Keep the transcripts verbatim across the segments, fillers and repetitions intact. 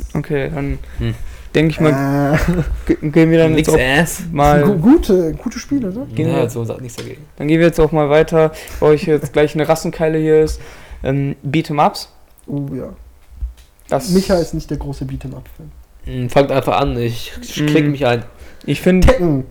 Okay, dann Hm. denke ich mal, Äh, ge- gehen wir dann Nix jetzt auch ass. mal... gu- gute, gute Spiele, ne? Gehen Ja, wir- so sagt nichts dagegen. Dann gehen wir jetzt auch mal weiter, weil ich jetzt gleich eine Rassenkeile hier ist. Ähm, Beat'em-Ups. Oh ja. Das, Micha ist nicht der große Beat'em-Up-Fan. Hm, Fangt einfach an, ich klicke Mm. mich ein. Ich finde, Tekken.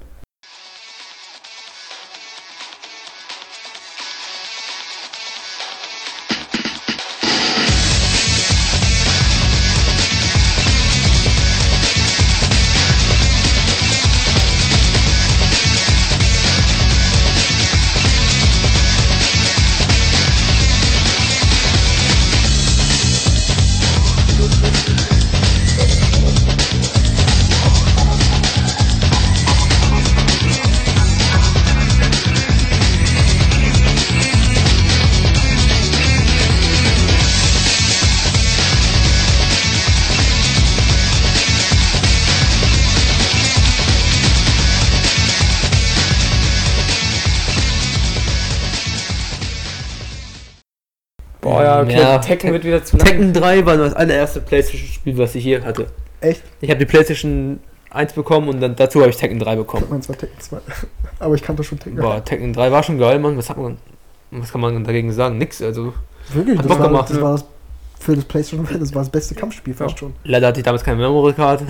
boah ja, okay, Ja, Tekken Tek- wird wieder zu lang. Tekken drei war das allererste PlayStation-Spiel, was ich hier hatte. Echt? Ich habe die PlayStation eins bekommen und dann dazu habe ich Tekken drei Ich bekommen. mein zwar Tekken zwei. Aber ich kannte schon Tekken. Boah, Tekken drei war schon geil, Mann. Was hat man, was kann man dagegen sagen? Nix, also Wirklich? Hat Das, Bock war, gemacht, das ne? war das für das PlayStation, das war das beste Kampfspiel fast schon. leider hatte ich damals keine Memory Card.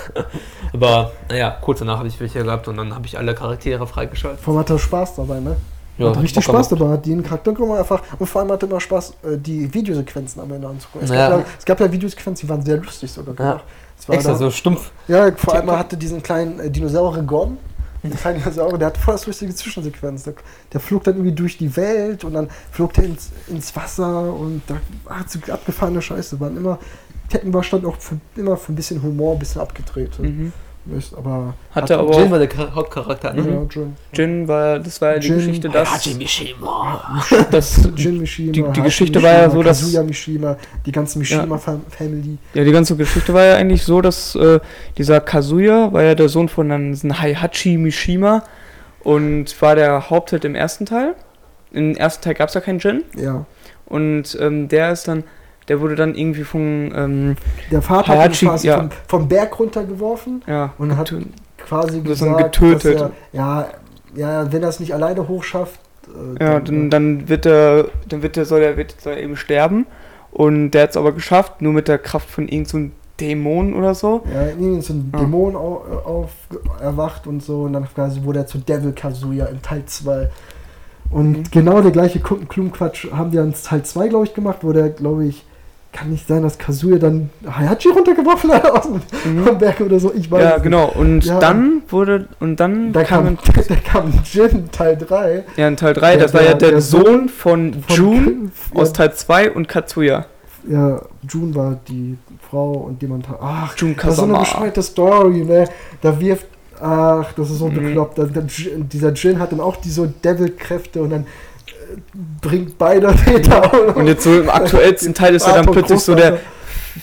Aber naja, kurz danach habe ich welche gehabt und dann habe ich alle Charaktere freigeschaltet. Vor allem hatte er Spaß dabei, ne? Ja, hat richtig Bock Spaß gemacht. dabei, hat jeden Charakter immer einfach. Und vor allem hatte immer Spaß, äh, die Videosequenzen am Ende anzugucken. Es, Ja. gab, ja, es gab ja Videosequenzen, die waren sehr lustig sogar. Ja. Es war Extra da, so stumpf. ja, vor allem er hatte diesen kleinen äh, Dinosaurier Gon. Den kleinen Dinosaurier, der hatte voll das lustige Zwischensequenz. Der, der flog dann irgendwie durch die Welt und dann flog der ins, ins Wasser und da hat so abgefahrene Scheiße. Waren immer, Tekken war stand auch für, immer für ein bisschen Humor, ein bisschen abgedreht. Mhm. Ist, aber Hatte aber Jin auch, war der Char- Hauptcharakter, ne? ja, Jin. Jin war, das war ja die Jin, Geschichte, dass, Haji Mishima. dass Jin Mishima, Die- die Hashi Geschichte Mishima, war ja so, dass- Kazuya Mishima, die ganze Mishima-Family. ja, die ganze Geschichte war ja eigentlich so, dass äh, dieser Kazuya war ja der Sohn von einem diesem Heihachi Mishima und war der Hauptheld im ersten Teil. Im ersten Teil gab es ja keinen Jin Ja. und ähm, der ist dann, der wurde dann irgendwie von, ähm, Der Vater hat ihn Heihachi, quasi ja. vom, vom Berg runtergeworfen ja, und hat getötet. quasi Das ist dann gesagt, getötet. dass er, ja, ja, wenn er es nicht alleine hochschafft, äh, Ja, dann, dann wird er, dann wird er, soll er, wird, soll er eben sterben und der hat es aber geschafft, nur mit der Kraft von irgend so einem Dämon oder so. ja, irgendwie ist so ein Ah. Dämon auf, auf, erwacht und so und dann quasi wurde er zu Devil Kazuya in Teil zwei. Und Mhm. genau der gleiche Klumpquatsch haben die dann in Teil zwei, glaube ich, gemacht, wo der, glaube ich, kann nicht sein, dass Kazuya dann Heihachi runtergeworfen hat aus dem Mhm. vom Berg oder so, ich weiß Ja, es nicht. genau. Und Ja. dann wurde, und dann Da kam, da kam Jin Teil drei. ja in Teil drei, Der- das war der- ja der, der Sohn von, von- June ja, aus Teil zwei und Katsuya. Ja, June war die Frau und jemand hat. Ach, June das ist so eine Kazama. bescheuerte Story, ne? Da wirft. Ach, das ist so Mhm. bekloppt. Da, da, dieser Jin hat dann auch diese Devil-Kräfte und dann äh, bringt beide Väter. Und jetzt so im aktuellsten Teil ist er dann Vater und plötzlich so der Großvater.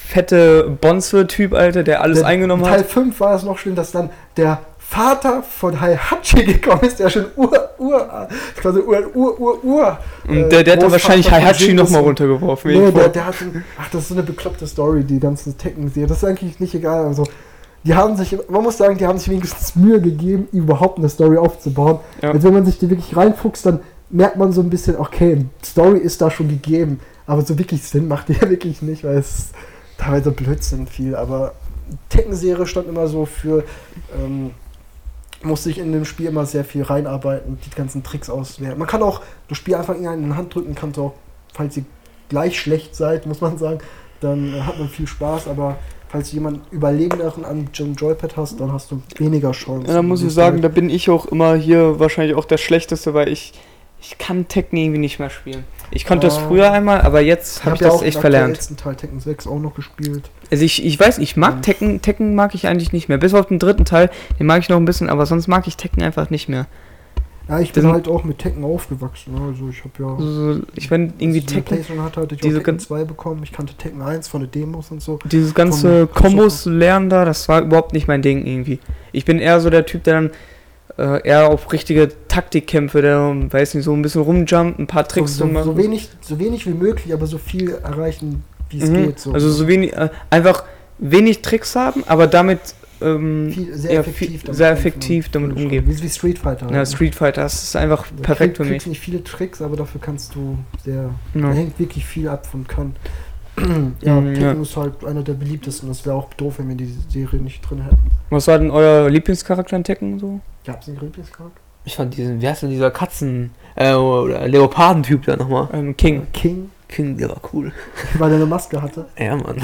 fette Bonze-Typ, Alter, der alles Der- eingenommen in Teil hat. fünf war es noch schlimm, dass dann der Vater von Heihachi gekommen ist, der schon Ur, Ur, quasi Ur, Ur, Ur, Ur. Und äh, der, der hat dann Großvater wahrscheinlich von Heihachi Jin nochmal ist. runtergeworfen. Nee, irgendwo. der, der hat, ein- ach, das ist so eine bekloppte Story, die ganze Tekken-Serie. Das ist eigentlich nicht egal. Also, die haben sich, man muss sagen, die haben sich wenigstens Mühe gegeben, überhaupt eine Story aufzubauen. Ja. Und wenn man sich die wirklich reinfuchst, dann merkt man so ein bisschen, okay, Story ist da schon gegeben, aber so wirklich Sinn macht die ja wirklich nicht, weil es teilweise Blödsinn viel. Aber Tekken-Serie stand immer so für, ähm, musste ich in dem Spiel immer sehr viel reinarbeiten, die ganzen Tricks auslernen. Man kann auch, du Spiel einfach in eine Hand drücken, kannst auch, falls ihr gleich schlecht seid, muss man sagen, dann äh, hat man viel Spaß, aber falls du jemanden überlegeneren an dem Joypad hast, dann hast du weniger Chancen. Ja, da muss ich sagen, da bin ich auch immer hier wahrscheinlich auch der Schlechteste, weil ich, ich kann Tekken irgendwie nicht mehr spielen. Ich konnte das Ja. früher einmal, aber jetzt habe ich ja das auch echt den verlernt. aktuellsten Teil Tekken sechs auch noch gespielt. Also ich, ich weiß, ich mag Ja. Tekken, Tekken mag ich eigentlich nicht mehr. Bis auf den dritten Teil, den mag ich noch ein bisschen, aber sonst mag ich Tekken einfach nicht mehr. Ja, ich Das bin sind- halt auch mit Tekken aufgewachsen. Ne? Also ich habe ja... Also ich finde irgendwie als ich eine Tekken, PlayStation hatte, hatte ich diese auch Tekken gan- zwei bekommen. Ich kannte Tekken eins von den Demos und so. dieses ganze Von- Kombos lernen da, das war überhaupt nicht mein Ding irgendwie. Ich bin eher so der Typ, der dann äh, eher auf richtige Taktikkämpfe, der, weiß nicht, so ein bisschen rumjumpt, ein paar Tricks so, und so, so, wenig, so wenig wie möglich, aber so viel erreichen, wie es Mhm. geht. So. Also so wenig, äh, einfach wenig Tricks haben, aber damit ähm, Viel, sehr ja, effektiv viel, damit sehr kämpfen effektiv und- damit und umgehen. Wie, wie Street Fighter. Ja, halt. Street Fighter, das ist einfach Du perfekt für krieg- mich. kriegst nicht viele Tricks, aber dafür kannst du sehr. Ja. Da hängt wirklich viel ab von Können. ja, Mhm, Tekken ja. ist halt einer der beliebtesten. Das wäre auch doof, wenn wir die Serie nicht drin hätten. Was war denn euer Lieblingscharakter in Tekken so? Gab's einen Lieblingscharakter? Ich fand diesen, wie heißt denn dieser Katzen, äh, oder Leopardentyp da nochmal? Ähm, King. King, King, der war cool. weil er eine Maske hatte. Ja, Mann.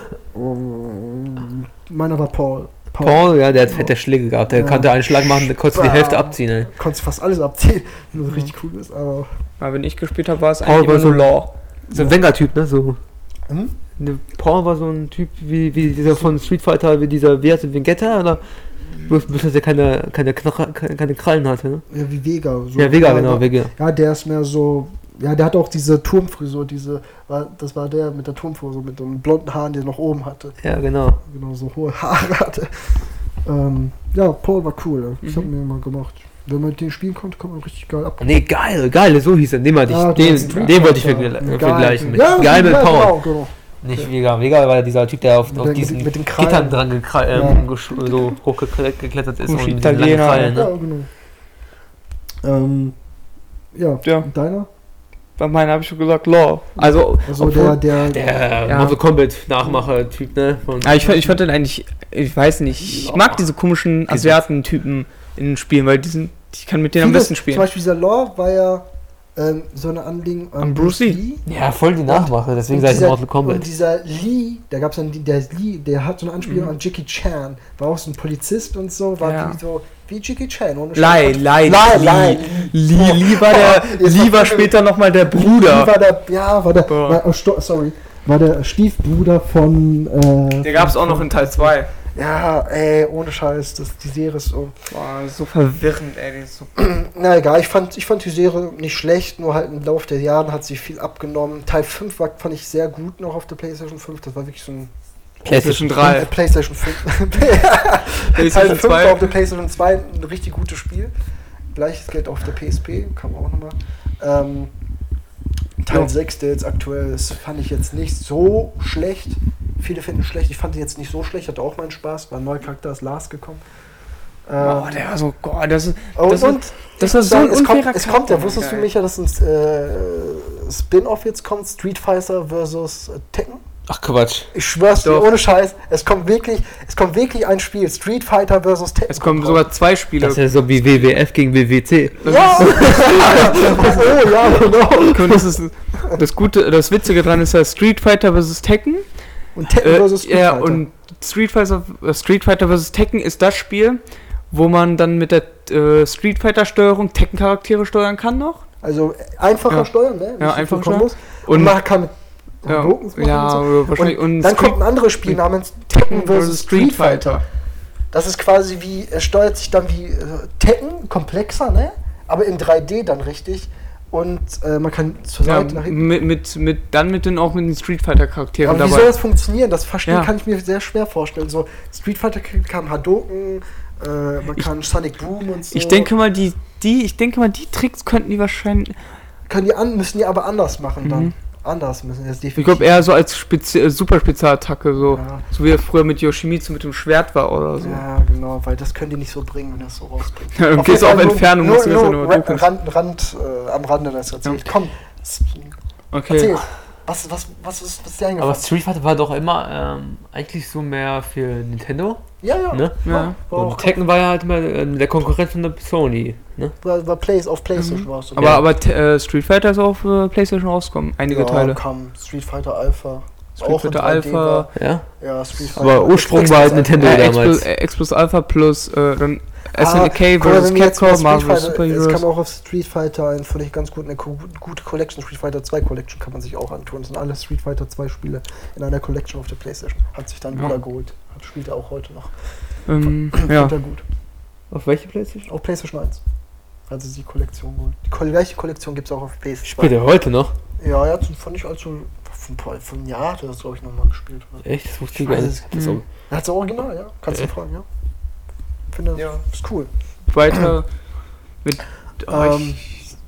Um, meiner war Paul. Paul, ja, der hat fette Schläge gehabt. Der Ja. konnte einen Schlag machen, der konnte die Hälfte abziehen, ey. Konntest fast alles abziehen, wenn du so richtig cool bist, aber. Aber wenn ich gespielt habe, war es Paul eigentlich war immer nur so- Law. So ein Wenger-Typ, ne? So. Hm? Ne, Paul war so ein Typ wie, wie dieser von Street Fighter, wie dieser, wie heißt der, Vegeta, oder? Bloß, bloß dass er keine, keine, Knarre, keine, keine Krallen hatte, ne? Ja, wie Vega. So. Ja, Vega, genau, Vega. Ja, der ist mehr so. Ja, der hat auch diese Turmfrisur, diese. War, das war der mit der Turmfrisur, mit den blonden Haaren, die er noch oben hatte. Ja, genau. Genau, so hohe Haare hatte. Ähm, ja, Paul war cool. Ich Mhm. hab mir immer gemacht. Wenn man mit denen spielen konnte, kann man richtig geil ab. Nee, geil, geil, so hieß er. Den, wollte ich, Ah, du den, meinst den Street wollte ich Fighter. vergle- Geil. vergleichen. Mit, Ja, geil mit ja, Paul. Genau, genau. Nicht Vega. Vega war dieser Typ, der auf, Mit auf der- diesen mit den Krallen. Gittern dran gekra- Ja. ähm, gesch- so hochgeklettert ist Kusch und diese langen Italiener. Krallen, Ja, ne? genau. Ähm, ja, Ja. und deiner? Bei meinen habe ich schon gesagt Law. Also, Also obwohl- der, der, Der Ja. Mortal Kombat Nachmacher-Typ, ne? Von Ja, ich, fand- ich fand den eigentlich, ich weiß nicht, ich mag diese komischen Asiaten-Typen in den Spielen, weil die sind, ich kann mit denen am Viele- besten Zum spielen. Beispiel dieser Law war ja ähm, so eine Anlehnung an, An Bruce Lee. Ja, voll die Nachmacher, deswegen Und sage ich dieser- Mortal Kombat. Und dieser Lee, da gab es dann, die- der Lee, der hat so eine Anspielung Mhm. an Jackie Chan, war auch so ein Polizist und so, war Ja. wie so, wie Jackie Chan. Ohne Lai, Scheiß. Lai, Lai, Lee. Lai. Lee, Lee war der, Jetzt Lee macht war er- später nochmal der Lee Bruder. war der, ja, war der, Boah. war, oh, sto- sorry, war der Stiefbruder von, äh, Der gab es auch noch in Teil zwei. ja, ey, ohne Scheiß, das, die Serie ist so, Boah, so verwirrend, ey. Die ist so na egal, ich fand, ich fand die Serie nicht schlecht, nur halt im Laufe der Jahre hat sie viel abgenommen. Teil fünf war, fand ich sehr gut noch auf der PlayStation fünf, das war wirklich so ein PlayStation Äh, drei. PlayStation fünf. Teil fünf war auf der PlayStation zwei ein richtig gutes Spiel. Gleiches Geld auf der P S P, kann man auch nochmal. Ähm, Teil Ja. sechs, der jetzt aktuell ist, fand ich jetzt nicht so schlecht. Viele finden es schlecht, ich fand ihn jetzt nicht so schlecht, hatte auch meinen Spaß, war ein neuer Charakter, ist Lars gekommen. Ähm, Oh, der war so, Gott, das ist, und, das und ist, das ist so sagen, ein es kommt, unfairer es kommt ja, Charakter, wusstest du, geil. Micha, dass ein äh, Spin-Off jetzt kommt, Street Fighter versus Tekken? Ach Quatsch. Ich schwör's dir, Doch. ohne Scheiß, es kommt wirklich, es kommt wirklich ein Spiel, Street Fighter versus Tekken. Es kommen kommt sogar zwei Spiele. Das ist ja so wie W W F gegen W W C. Ja! oh ja, genau. Und das ist das Gute, das Witzige dran ist ja Street Fighter versus Tekken. Und Tekken Äh, versus Street ja, Fighter. und Street Fighter, äh, Street Fighter versus Tekken ist das Spiel, wo man dann mit der äh, Street Fighter Steuerung Tekken Charaktere steuern kann noch. Also einfacher Ja. steuern, ne? Ja, Nicht einfacher so Kombos. Und Und man kann mit ja, Hadokens machen ja, und so. wahrscheinlich. Und, Und dann Street kommt ein anderes Spiel namens Tekken versus Street Fighter. Das ist quasi wie, es steuert sich dann wie äh, Tekken, komplexer, ne? Aber in drei D dann richtig. Und äh, man kann zur ja, Seite nach hinten. mit, mit, mit, dann mit den auch mit den Street Fighter Charakteren Aber wie dabei. soll das funktionieren? Das verstehen Ja. kann ich mir sehr schwer vorstellen. So Street Fighter kann Hadoken, äh, man kann Sonic Boom und so. Ich denke mal, die, die, ich denke mal, die Tricks könnten die wahrscheinlich. können die an, müssen die aber anders machen dann. Mhm. Anders müssen das Ich glaube eher so als Spezi äh, super Spezialattacke, so. Ja. So wie er früher mit Yoshimitsu mit dem Schwert war oder so. Ja, genau, weil das können die nicht so bringen, wenn das so rausbringt. Ja, dann Auf gehst du jeden auf Fall Entfernung, nur, musst du nur, das ja nur nur Ra- dunkeln. Rand, Rand äh, am Rande das erzählt. Ja. Komm, s- Okay. erzähl. Was, was, was, ist, was ist dir Aber eingefallen? Street Fighter war doch immer ähm, eigentlich so mehr für Nintendo, Ja, ja. ne? Ja. War, Und auch, Tekken war ja halt immer ähm, der Konkurrent von der Sony, ne? war, war Plays, auf Playstation Mhm. war es so. Aber, Ja. aber t- äh, Street Fighter ist auch auf äh, PlayStation rausgekommen, einige ja, Teile. kam Street Fighter Alpha. Street auch in Fighter drei D Alpha. war. Ja? Ja, Street Fighter. Aber Ursprung war halt Express Nintendo Alpha. Äh, X damals. plus, äh, X plus Alpha plus äh, dann S Ah, N K guck mal, versus wenn wir jetzt mal Capcom, Street Marvel Fighter- Super Es kam Heroes. auch auf Street Fighter ein, finde ich ganz gut, eine co- gute Collection. Street Fighter zwei Collection kann man sich auch antun. Das sind alle Street Fighter zwei Spiele in einer Collection auf der Playstation. Hat sich dann Ja. wieder geholt. Hat, spielt er auch heute noch. Ähm, Fand ja. er gut. Auf welche Playstation? Auf Playstation eins. Hat sie die Kollektion geholt. Die Ko- gleiche Kollektion gibt es auch auf P S zwei. Spielt er heute noch? Ja, ja, von nicht allzu. Von, von einem Jahr hat er das, glaube ich, nochmal gespielt. Echt? Das wusste Ich ich gar weiß nicht. es Ich hab das Mhm. auch- Er hat es original, ja. Kannst du ihn Okay. fragen, ja. Finde, Ja. ist cool. Weiter mit. Oh, Ähm, ich,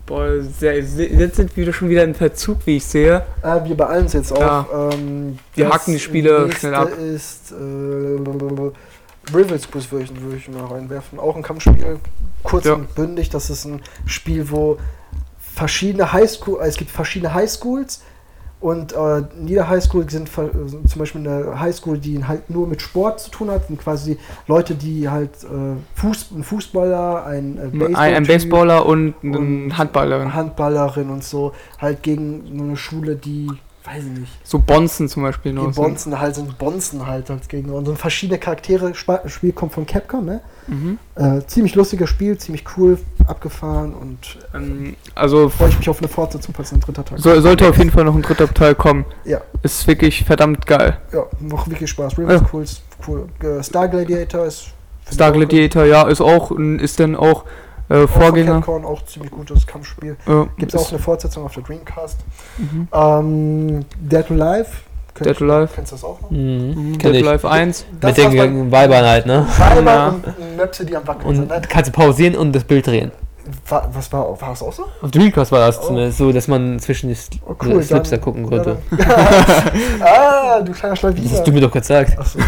Boah, sehr, sehr, jetzt sind wir schon wieder im Verzug, wie ich sehe. Äh, wir beeilen uns jetzt auch. Ja. Ähm, Wir das hacken die Spiele nächste schnell ab. ist äh, Rivals Quiz würde ich, würd ich mal reinwerfen. Auch ein Kampfspiel, kurz Ja. und bündig. Das ist ein Spiel, wo verschiedene Highschool, es gibt verschiedene Highschools und äh, in jeder Highschool sind ver- zum Beispiel eine Highschool, die halt nur mit Sport zu tun hat, sind quasi Leute, die halt äh, Fuß, ein Fußballer, ein äh, Ein, Baseball- ein Baseballer und und ein Handballerin. Handballerin und so, halt gegen eine Schule, die, weiß ich nicht, So Bonzen zum Beispiel die noch. so. Bonzen halt sind Bonzen halt als Gegner und so verschiedene Charaktere. Sp- Das Spiel kommt von Capcom, ne? Mhm. Äh, ziemlich lustiges Spiel, ziemlich cool, abgefahren und Ähm, also freue ich mich auf eine Fortsetzung, falls ein dritter Teil so, sollte auf jeden Fall noch ein dritter Teil kommen. Ja. Ist wirklich verdammt geil. Ja, macht wirklich Spaß. Rivers Ja. cool, ist cool. Äh, Star Gladiator ist. find Star ich auch Gladiator, ja, ist auch, ist dann auch äh, Auch von Vorgänger. Capcom, auch ziemlich gutes Kampfspiel. Äh, Gibt es auch ist- eine Fortsetzung auf der Dreamcast. Mhm. Ähm, Dead or Alive. Dead or Alive. Kennst du das auch noch? Mhm. Mhm. Kenn Dead ich. or Alive eins. Das, Mit den was man- Weibern halt, ne? Weiber Ja. und Möpse, die am Wackeln sind. Und Ne? kannst du pausieren und das Bild drehen. War, was war, war das auch so? Auf Dreamcast war das Oh. zumindest so, dass man zwischen die Sl- Oh, cool, Slips da dann- gucken konnte. Ja, dann- ah, du kleiner Das Schlawiner. hast du mir doch gesagt. Achso.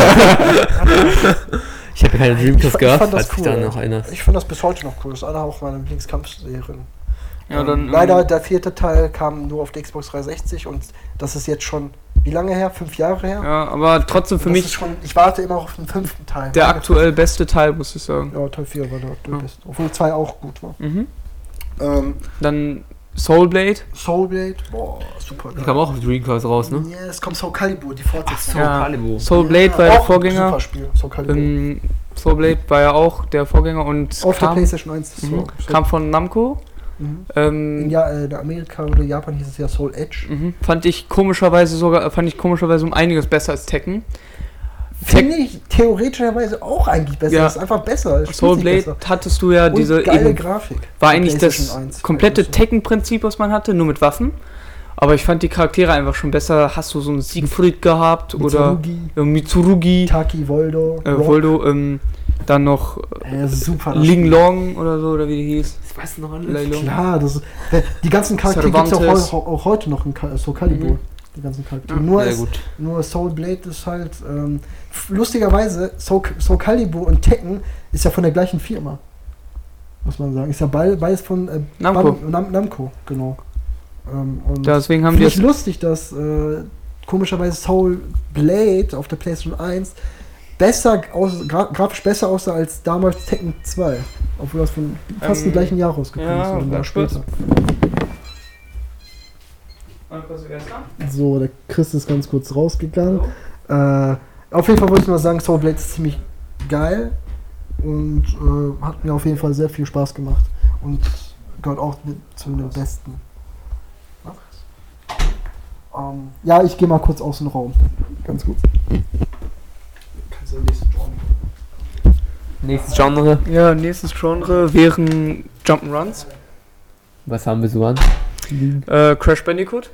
Ich habe ja keine Ich Dreamcast fa- ich gehabt, fand das falls dich cool, da ja. noch erinnerst. Ich finde das bis heute noch cool. Das ist einer auch meiner Lieblingskampfserien. Ja, Ähm, dann, Leider, ähm, der vierte Teil kam nur auf der Xbox dreihundertsechzig und das ist jetzt schon, wie lange her? Fünf Jahre her? Ja, aber trotzdem für Und das mich ist schon, ich warte immer auf den fünften Teil. der aktuell beste Teil, muss ich sagen. Ja, Teil vier war der aktuell Ja. beste. Obwohl zwei auch gut war. Mhm. Ähm, Dann Soulblade. Soulblade, boah, super Die geil. kam auch auf Dreamcast raus, ne? Ja, es kommt Soul Calibur, die Fortsetzung. Ja. Calibur. Soulblade Ja, war der auch ein Vorgänger. Super Spiel, Soul Calibur. Ähm, Soulblade war ja auch der Vorgänger und auf der kam, PlayStation eins. Das mhm, Soul. kam von Namco. Mhm. Ähm, In, ja, äh, in Amerika oder Japan hieß es ja Soul Edge. mhm, fand ich komischerweise sogar, fand ich komischerweise um einiges besser als Tekken. Finde ich theoretischerweise auch eigentlich besser. Ja. Ist einfach besser. es spielt sich Soulblade besser. hattest du ja Und diese geile eben, Grafik. war Auf eigentlich das PlayStation eins. komplette PlayStation. Tekken-Prinzip, was man hatte, nur mit Waffen. Aber ich fand die Charaktere einfach schon besser. Hast du so einen Siegfried gehabt oder Mitsurugi, äh, Mitsurugi, Taki, Voldo, äh, Rock. Voldo, ähm, dann noch Ey, das ist super. das Ling Spiel. Long oder so, oder wie die hieß. Das weißt du noch Lei alles? Long. Klar, das ist, äh, die ganzen Charaktere gibt es auch, Cervantes. heu- auch heute noch in Ka- Soul Calibur. Mhm. Die ganzen Charaktere. Ja, nur, Sehr ist, gut. nur Soul Blade ist halt, ähm, f- lustigerweise, Soul, Soul Calibur und Tekken ist ja von der gleichen Firma. Muss man sagen. Ist ja beid- beides von äh, Namco. Bam- Nam, Namco, genau. Ähm, und Deswegen haben die Finde ich das. lustig, dass äh, komischerweise Soul Blade auf der PlayStation eins besser aus, gra grafisch besser aussah als damals Tekken zwei. Obwohl das von fast Ähm, im gleichen Jahr rausgekommen ja, ist. oder ein Jahr ganz kurz. später. Und was wär's da? So, der Chris ist ganz kurz rausgegangen. Äh, auf jeden Fall wollte ich nur sagen, Soul Blade ist ziemlich geil und äh, hat mir auf jeden Fall sehr viel Spaß gemacht. Und gehört auch mit zu den besten. Was? Ähm, ja, ich gehe mal kurz aus dem Raum. Ganz gut. Kannst du nächsten Genre? Nächstes Genre. Ja, nächstes Genre wären Jump'n'Runs. Was haben wir so an? Äh, Crash Bandicoot.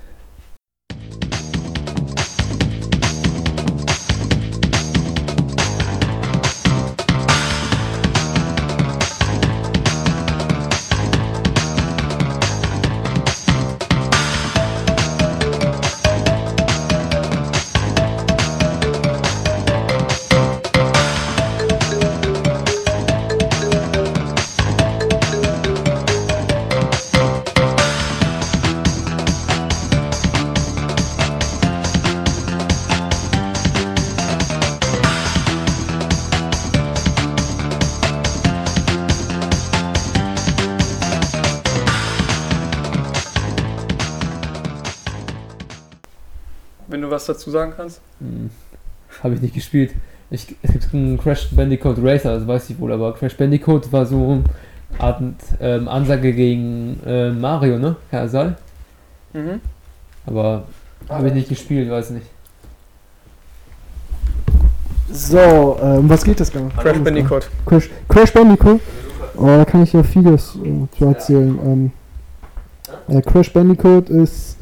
Wenn du was dazu sagen kannst. Hm. Habe ich nicht gespielt. Ich, es gibt einen Crash Bandicoot Racer, das weiß ich wohl, aber Crash Bandicoot war so eine Art ähm, Ansage gegen äh, Mario, ne? Herr Saal. Mhm. Aber habe ich nicht gespielt, weiß nicht. So, äh, um was geht das Ganze? Crash Bandicoot. Crash, Crash Bandicoot? Oh, da kann ich ja vieles äh, zu erzählen. Ähm, äh, Crash Bandicoot ist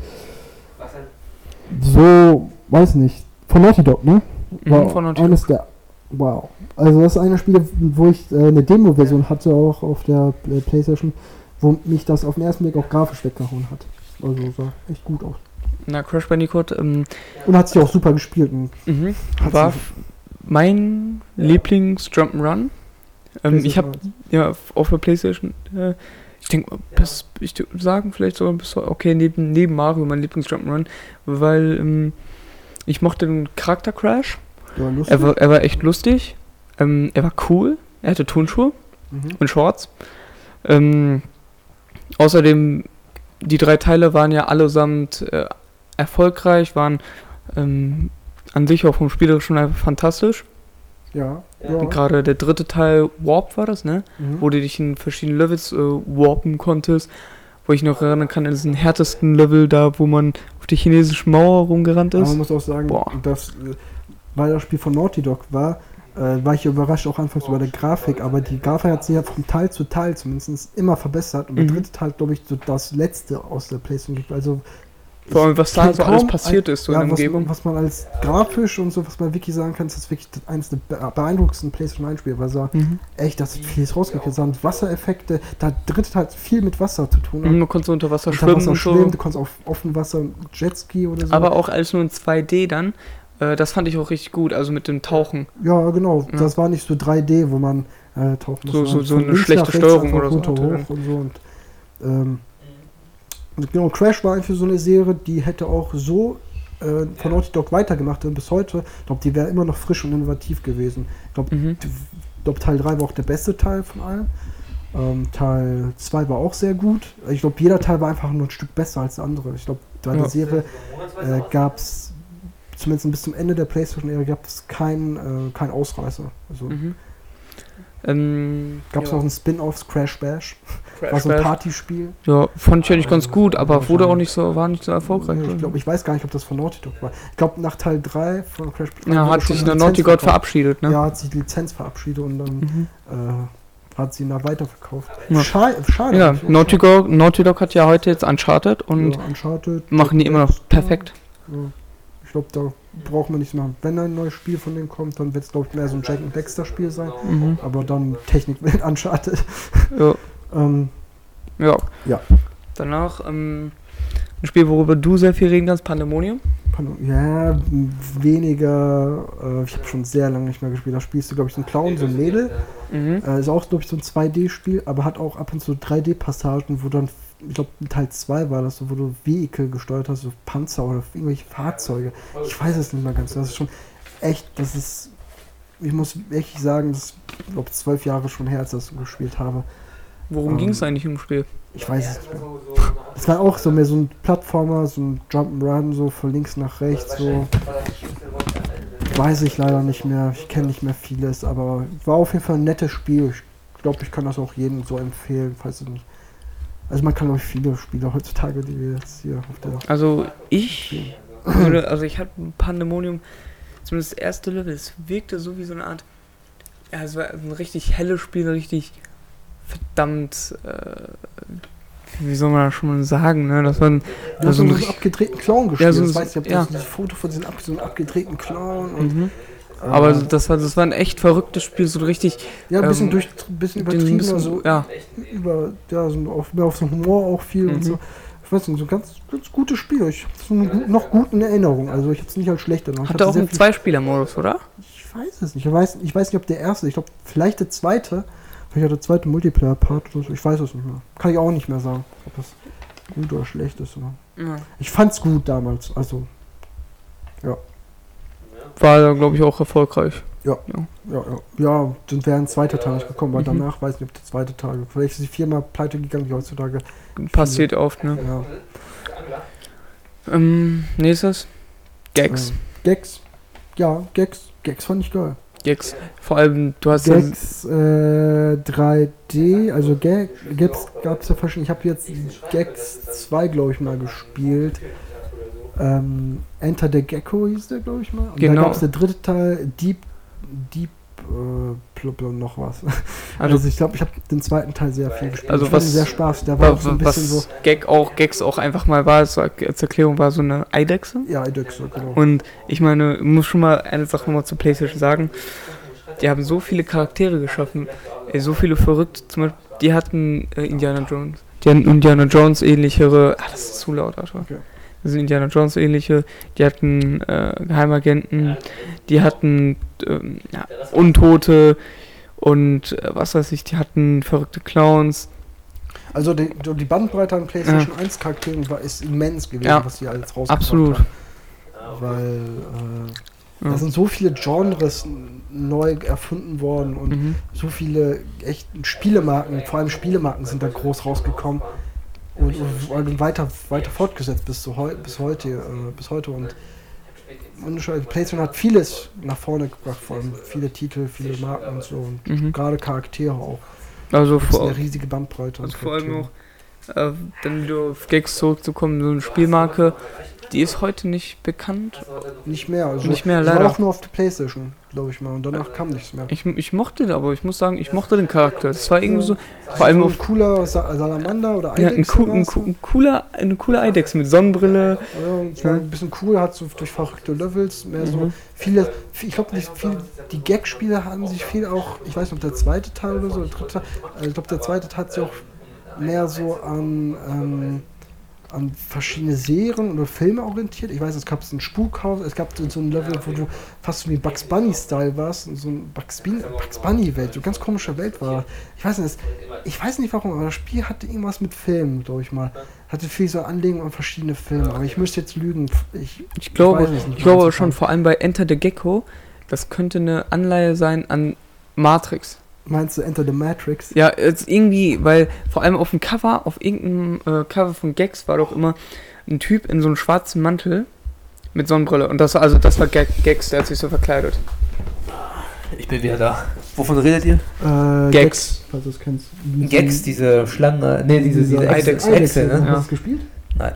so, weiß nicht, von Naughty Dog, ne? War Mhm, von Naughty eines der, wow. Also das ist eine Spiel, wo ich äh, eine Demo-Version hatte, auch auf der äh, PlayStation, wo mich das auf den ersten Blick auch grafisch weggehauen hat. Also sah echt gut aus. Na, Crash Bandicoot, ähm, Und hat sich auch super gespielt. Und mhm, hat war sich- f- mein Lieblings-Jump'n'Run. Ähm, ich habe ja auf der PlayStation, äh, ich denke, bis, ich würd sagen, vielleicht sogar bis okay, neben, neben Mario mein Lieblings-Jump'n'Run, weil ähm, ich mochte den Charakter Crash. Ja, lustig. Er war, er war echt lustig. Ähm, er war cool. Er hatte Turnschuhe Mhm. und Shorts. Ähm, außerdem, die drei Teile waren ja allesamt äh, erfolgreich, waren ähm, an sich auch vom Spielerischen einfach fantastisch. Ja. ja. Und gerade der dritte Teil, Warp war das, ne? Mhm. Wo du dich in verschiedene Levels äh, warpen konntest. Wo ich noch erinnern kann, an diesen härtesten Level da, wo man auf die chinesische Mauer rumgerannt Aber ist. man muss auch sagen, Boah. dass, äh, weil das Spiel von Naughty Dog war, äh, war ich überrascht auch anfangs über die Grafik, aber die Grafik hat sich ja von Teil zu Teil zumindest immer verbessert und der Mhm. dritte Teil, glaube ich, so das letzte aus der PlayStation gibt. Also Vor allem, was da kenn so alles kaum passiert ein- ist, so ja, in der was, Umgebung. was man als grafisch und so, was man wirklich sagen kann, ist das wirklich das eines der be- beeindruckendsten PlayStation eins Spiele, weil so Mhm. echt, das hat vieles rausgekriegt. Da sind Wassereffekte, der dritte Teil hat viel mit Wasser zu tun. Mhm, du konntest unter Wasser Unter schwimmen Wasser und schwimmen, so. du kannst auf offenem Wasser Jetski oder so. Aber auch alles nur in zwei D dann. Äh, das fand ich auch richtig gut, also mit dem Tauchen. Ja, genau. Ja. Das war nicht so drei D, wo man äh, tauchen So- muss. so- sondern so von eine links schlechte nach rechts Steuerung einfach oder so runter, hatte hoch und so. Und, ähm, und genau, Crash war einfach so eine Serie, die hätte auch so äh, von Naughty Dog weitergemacht und bis heute. Ich glaube, die wäre immer noch frisch und innovativ gewesen. Ich glaube, Mhm. glaub, Teil drei war auch der beste Teil von allen. Ähm, Teil zwei war auch sehr gut. Ich glaube, jeder Teil war einfach nur ein Stück besser als der andere. Ich glaube, bei Ja. der Serie äh, gab es, zumindest bis zum Ende der PlayStation-Ära, gab es keinen äh, kein Ausreißer. Also Mhm. Ähm, gab es ja. noch ein Spin-off, Crash Bash. Crash War so ein Bash. Partyspiel. Ja, fand ich eigentlich ganz gut, aber wurde auch nicht so, war nicht so erfolgreich. Ich, glaub, ich weiß gar nicht, ob das von Naughty Dog war. Ich glaube, nach Teil drei von Crash drei ja, wurde hat schon sich die eine Lizenz Naughty God verkauft. verabschiedet, ne? Ja, hat sich die Lizenz verabschiedet und dann Mhm. äh, hat sie ihn da weiterverkauft. Ja. Schade, schade. Ja, eigentlich. Naughty Dog, Naughty Dog hat ja heute jetzt Uncharted und ja, Uncharted, machen die immer noch perfekt. Ja. Ich glaube, da braucht man nichts machen. Wenn ein neues Spiel von denen kommt, dann wird es, glaube ich, mehr so ein Jack and Dexter Spiel sein. Mhm. Aber dann Technik mit Uncharted. Ja. ähm, Ja. Ja. Danach ähm, ein Spiel, worüber du sehr viel reden kannst, Pandemonium. ja, m- weniger. Äh, ich habe schon sehr lange nicht mehr gespielt. Da spielst du, glaube ich, so einen Clown, so ein Mädel. Mhm. Äh, ist auch, glaube ich, so ein zwei D-Spiel, aber hat auch ab und zu drei D-Passagen, wo dann, ich glaube, Teil zwei war das, so, wo du Vehikel gesteuert hast, so Panzer oder irgendwelche Fahrzeuge. Ich weiß es nicht mehr ganz. Das ist schon echt, das ist, ich muss wirklich sagen, das ist, ich glaube, zwölf Jahre schon her, als ich das gespielt habe. Worum Ähm, ging es eigentlich im Spiel? Ich weiß es nicht mehr. Es war auch so mehr so ein Plattformer, so ein Jump'n'Run, so von links nach rechts, so. Weiß ich leider nicht mehr, ich kenne nicht mehr vieles, aber war auf jeden Fall ein nettes Spiel. Ich glaube, ich kann das auch jedem so empfehlen, falls es nicht. Also man kann glaube ich viele Spiele heutzutage, die wir jetzt hier auf der. Also ich würde, also ich hatte Pandemonium, zumindest das erste Level, es wirkte so wie so eine Art, ja, es war ein richtig helles Spiel, richtig verdammt, äh, wie soll man das schon mal sagen, ne, das war ein, Du hast so so ein einen richtig- abgedrehten Clown gespielt. Ja, so ein- das weiß ich, ich ja. habe das Foto von diesem ab, so einem abgedrehten Clown. Und, mhm. äh, Aber das war, das war ein echt verrücktes Spiel, so richtig, ja, ein bisschen ähm, durch, ein bisschen den übertrieben, bisschen- also ja, über, ja, so auf, mehr auf so Humor auch viel Mhm. und so. Ich weiß nicht, so ein ganz, ganz gutes Spiel. Ich habe es noch gut in Erinnerung. Also ich habe es nicht als schlecht in Erinnerung. Ich hatte hatte auch sehr einen viel- Zweispieler-Modus, oder? Ich weiß es nicht. Ich weiß, ich weiß nicht, ob der erste, ich glaube, vielleicht der zweite. Vielleicht der zweite Multiplayer-Part oder so. Ich weiß es nicht mehr. Kann ich auch nicht mehr sagen, ob das gut oder schlecht ist. Oder. Ja. Ich fand's gut damals. Also, War, glaube ich, auch erfolgreich. ja, ja. Ja, dann wäre ein zweiter Teil nicht gekommen, weil Mhm. danach weiß ich nicht, ob der zweite Teil. Vielleicht ist die Firma pleite gegangen, wie heutzutage. Passiert oft, ne? Ja. Ähm, nächstes. Gags. Ähm, Gags. Ja, Gags. Gags fand ich geil. Gags. Vor allem, du hast ja. Gags äh, drei D, also Gag, Gags gab es ja verschiedene. Ich habe jetzt Gags zwei, glaube ich, mal gespielt. Ähm, Enter the Gecko hieß der, glaube ich mal. Und Genau. da gab es der dritte Teil, Deep, Deep, äh, blub, blub, noch was. Also, Also ich glaube, ich habe den zweiten Teil sehr viel gespielt. Also ich fand was- ihn sehr Spaß. Der war auch wa- so ein was bisschen so, Gag auch, Gags auch einfach mal war, so als Erklärung war so eine Eidechse. ja, Eidechse, genau. Und ich meine, ich muss schon mal eine Sache mal zur PlayStation sagen. Die haben so viele Charaktere geschaffen, ey, so viele verrückte, zum Beispiel, die hatten äh, Indiana Jones. Die hatten Indiana Jones ähnlichere. Ah, das ist zu laut, Alter. Okay. Das sind Indiana Jones ähnliche. Die hatten äh, Geheimagenten. Die hatten ähm, ja, Untote. Und äh, was weiß ich, die hatten verrückte Clowns. Also die, die Bandbreite an PlayStation ja. eins Charakteren war ist immens gewesen, ja. was die alles rausgebracht Absolut. haben. Weil äh, ja. da sind so viele Genres neu erfunden worden und mhm. so viele echten Spielemarken, vor allem Spielemarken sind da groß rausgekommen und, und weiter, weiter fortgesetzt bis, zu heu, bis, heute, äh, bis heute. Und, und PlayStation hat vieles nach vorne gebracht, vor allem viele Titel, viele Marken und so und mhm. gerade Charaktere auch. Also das ist eine riesige Bandbreite. Also vor allem auch, äh, dann wieder auf Gags zurückzukommen, so eine Spielmarke, die ist heute nicht bekannt. Nicht mehr, also nicht mehr, ich leider. war auch nur auf der PlayStation, glaube ich mal, und danach kam nichts mehr. Ich, ich mochte den, aber ich muss sagen, ich mochte den Charakter. Das war irgendwie so, ja, vor allem so auf... ein cooler Sa- Salamander oder ja, Eidechse. Ein, ein, ein, ein cooler, eine coole Eidechse mit Sonnenbrille. Ja, war ein bisschen cool, hat so durch verrückte Levels, mehr so Mhm. viele, ich glaube nicht viel, die Gag-Spiele haben sich viel auch, ich weiß nicht, ob der zweite Teil oder so, der dritte Teil, also ich glaube der zweite Teil hat sich auch mehr so an, ähm, an verschiedene Serien oder Filme orientiert. Ich weiß, es gab so ein Spukhaus, es gab so ein Level, wo du fast so wie Bugs Bunny-Style warst, so ein Bugs, Bin- Bugs Bunny-Welt, so eine ganz komische Welt war. Ich weiß nicht, das, ich weiß nicht warum, aber das Spiel hatte irgendwas mit Filmen, glaube ich mal. Hatte viel so Anlehnung an verschiedene Filme, aber ich müsste jetzt lügen. Ich, Ich glaube, weiß es nicht ich glaube ganz schon, genau. vor allem bei Enter the Gecko, das könnte eine Anleihe sein an Matrix. Meinst du Enter the Matrix? Ja, jetzt irgendwie, weil vor allem auf dem Cover, auf irgendeinem äh, Cover von Gags war doch immer ein Typ in so einem schwarzen Mantel mit Sonnenbrille. Und das war, also das war Gag, Gags, der hat sich so verkleidet. Ich bin wieder da. Wovon redet ihr? Äh, Gags. falls du es kennst. Gags, diese Schlange, ne, diese, diese Echse, Eidechse. Echse, ne? Hast du Ja. das gespielt? Nein.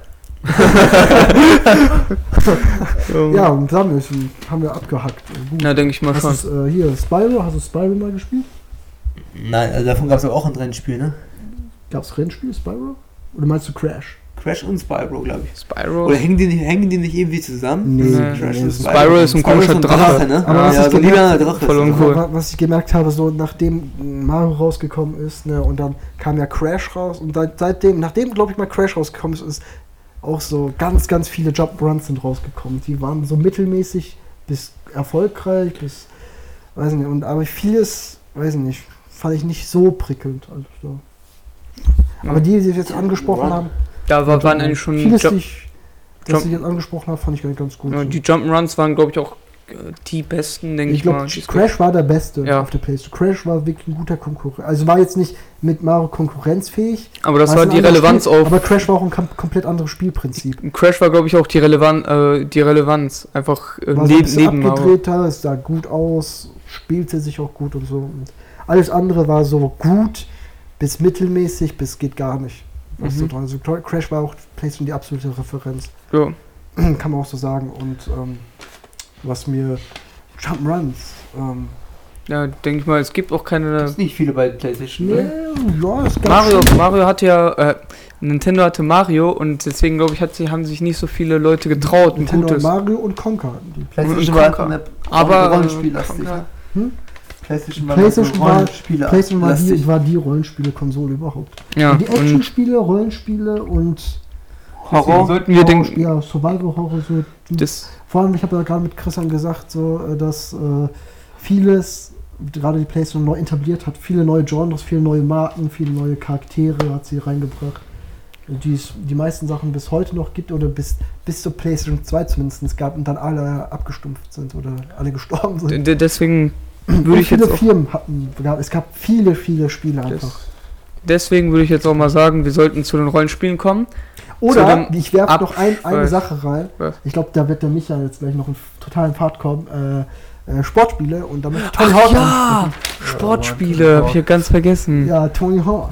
Ja, und damit haben wir abgehackt. Gut. Ja, denke ich mal schon. Hast du, äh, hier, Spyro, hast du Spyro mal gespielt? Nein, also davon gab es aber auch ein Rennspiel, ne? Gab es Rennspiel, Spyro? Oder meinst du Crash? Crash und Spyro, glaube ich. Spyro. Oder hängen die nicht, hängen die nicht irgendwie zusammen? Nee, Nee. Crash nee, und Spyro Spyro ist ein Spyro komischer ein Drache. ne? Aber was ja, ich so gemerkt- lieber Drache. voll ist das. uncool. Wa- Was ich gemerkt habe, so nachdem Mario rausgekommen ist, ne, und dann kam ja Crash raus und seit, seitdem, nachdem glaube ich mal Crash rausgekommen ist, ist auch so ganz, ganz viele Jump-Runs sind rausgekommen. Die waren so mittelmäßig bis erfolgreich, bis, weiß nicht, und aber vieles, weiß ich nicht, fand ich nicht so prickelnd. Also so. Aber die, die ich jetzt angesprochen haben, Da war, waren eigentlich schon vieles, die Jump, ich, das ich jetzt angesprochen habe, fand ich eigentlich ganz gut. ja, die Jump'n'Runs waren, glaube ich, auch äh, die besten, denke ich, Ich glaube, mal. Crash war der Beste Ja. auf der PlayStation. Crash war wirklich ein guter Konkurrent. Also war jetzt nicht mit Mario konkurrenzfähig. Aber das war war ein die anderes Relevanz Spiel, auf. Aber Crash war auch ein kom komplett anderes Spielprinzip. Crash war, glaube ich, auch die, Relevan äh, die Relevanz. Einfach äh, War so ein neben, bisschen neben Mario. abgedrehter, es sah gut aus, spielte sich auch gut und so. Und alles andere war so gut bis mittelmäßig bis geht gar nicht. Was Mhm. so dran. Also Crash war auch PlayStation die absolute Referenz. Ja. Kann man auch so sagen. Und ähm, was mir Jump'n'Runs. Ähm, Ja, denke ich mal, es gibt auch keine. Gibt's nicht viele bei PlayStation, nee, ne? ja, es gab Mario, schon- Mario hatte ja, äh, Nintendo hatte Mario und deswegen glaube ich, hat sie, haben sich nicht so viele Leute getraut, ein Nintendo gutes. Mario und Conker. Die PlayStation Und war Conker. eine Aber, äh, Rollenspiellastig. Conker. Hm? PlayStation war PlayStation war- Rollenspieler. PlayStation war die, lastig. war die Rollenspiele-Konsole überhaupt. Ja, Und die und Actionspiele, Rollenspiele und Horror sollten wir Horror- denken, ja, Survival-Horror. So. das, Vor allem, ich habe ja gerade mit Christian gesagt, so, äh, dass äh, vieles, gerade die PlayStation neu etabliert hat, viele neue Genres, viele neue Marken, viele neue Charaktere hat sie reingebracht. Die es die meisten Sachen bis heute noch gibt oder bis, bis zur PlayStation zwei zumindest gab und dann alle abgestumpft sind oder alle gestorben sind. d- d- deswegen Und würde ich viele jetzt auch, Firmen hatten, gab, es gab viele, viele Spiele einfach. das, deswegen würde ich jetzt auch mal sagen, wir sollten zu den Rollenspielen kommen. Oder, dem ich werfe Ab- noch ein, eine was? Sache rein. Was? Ich glaube, da wird der Michael jetzt gleich noch einen totalen Fahrt kommen. Äh, äh, Sportspiele und damit Tony Ach Hawk ja, ansprechen. Sportspiele, hab ich hier ganz vergessen. Ja, Tony Hawk.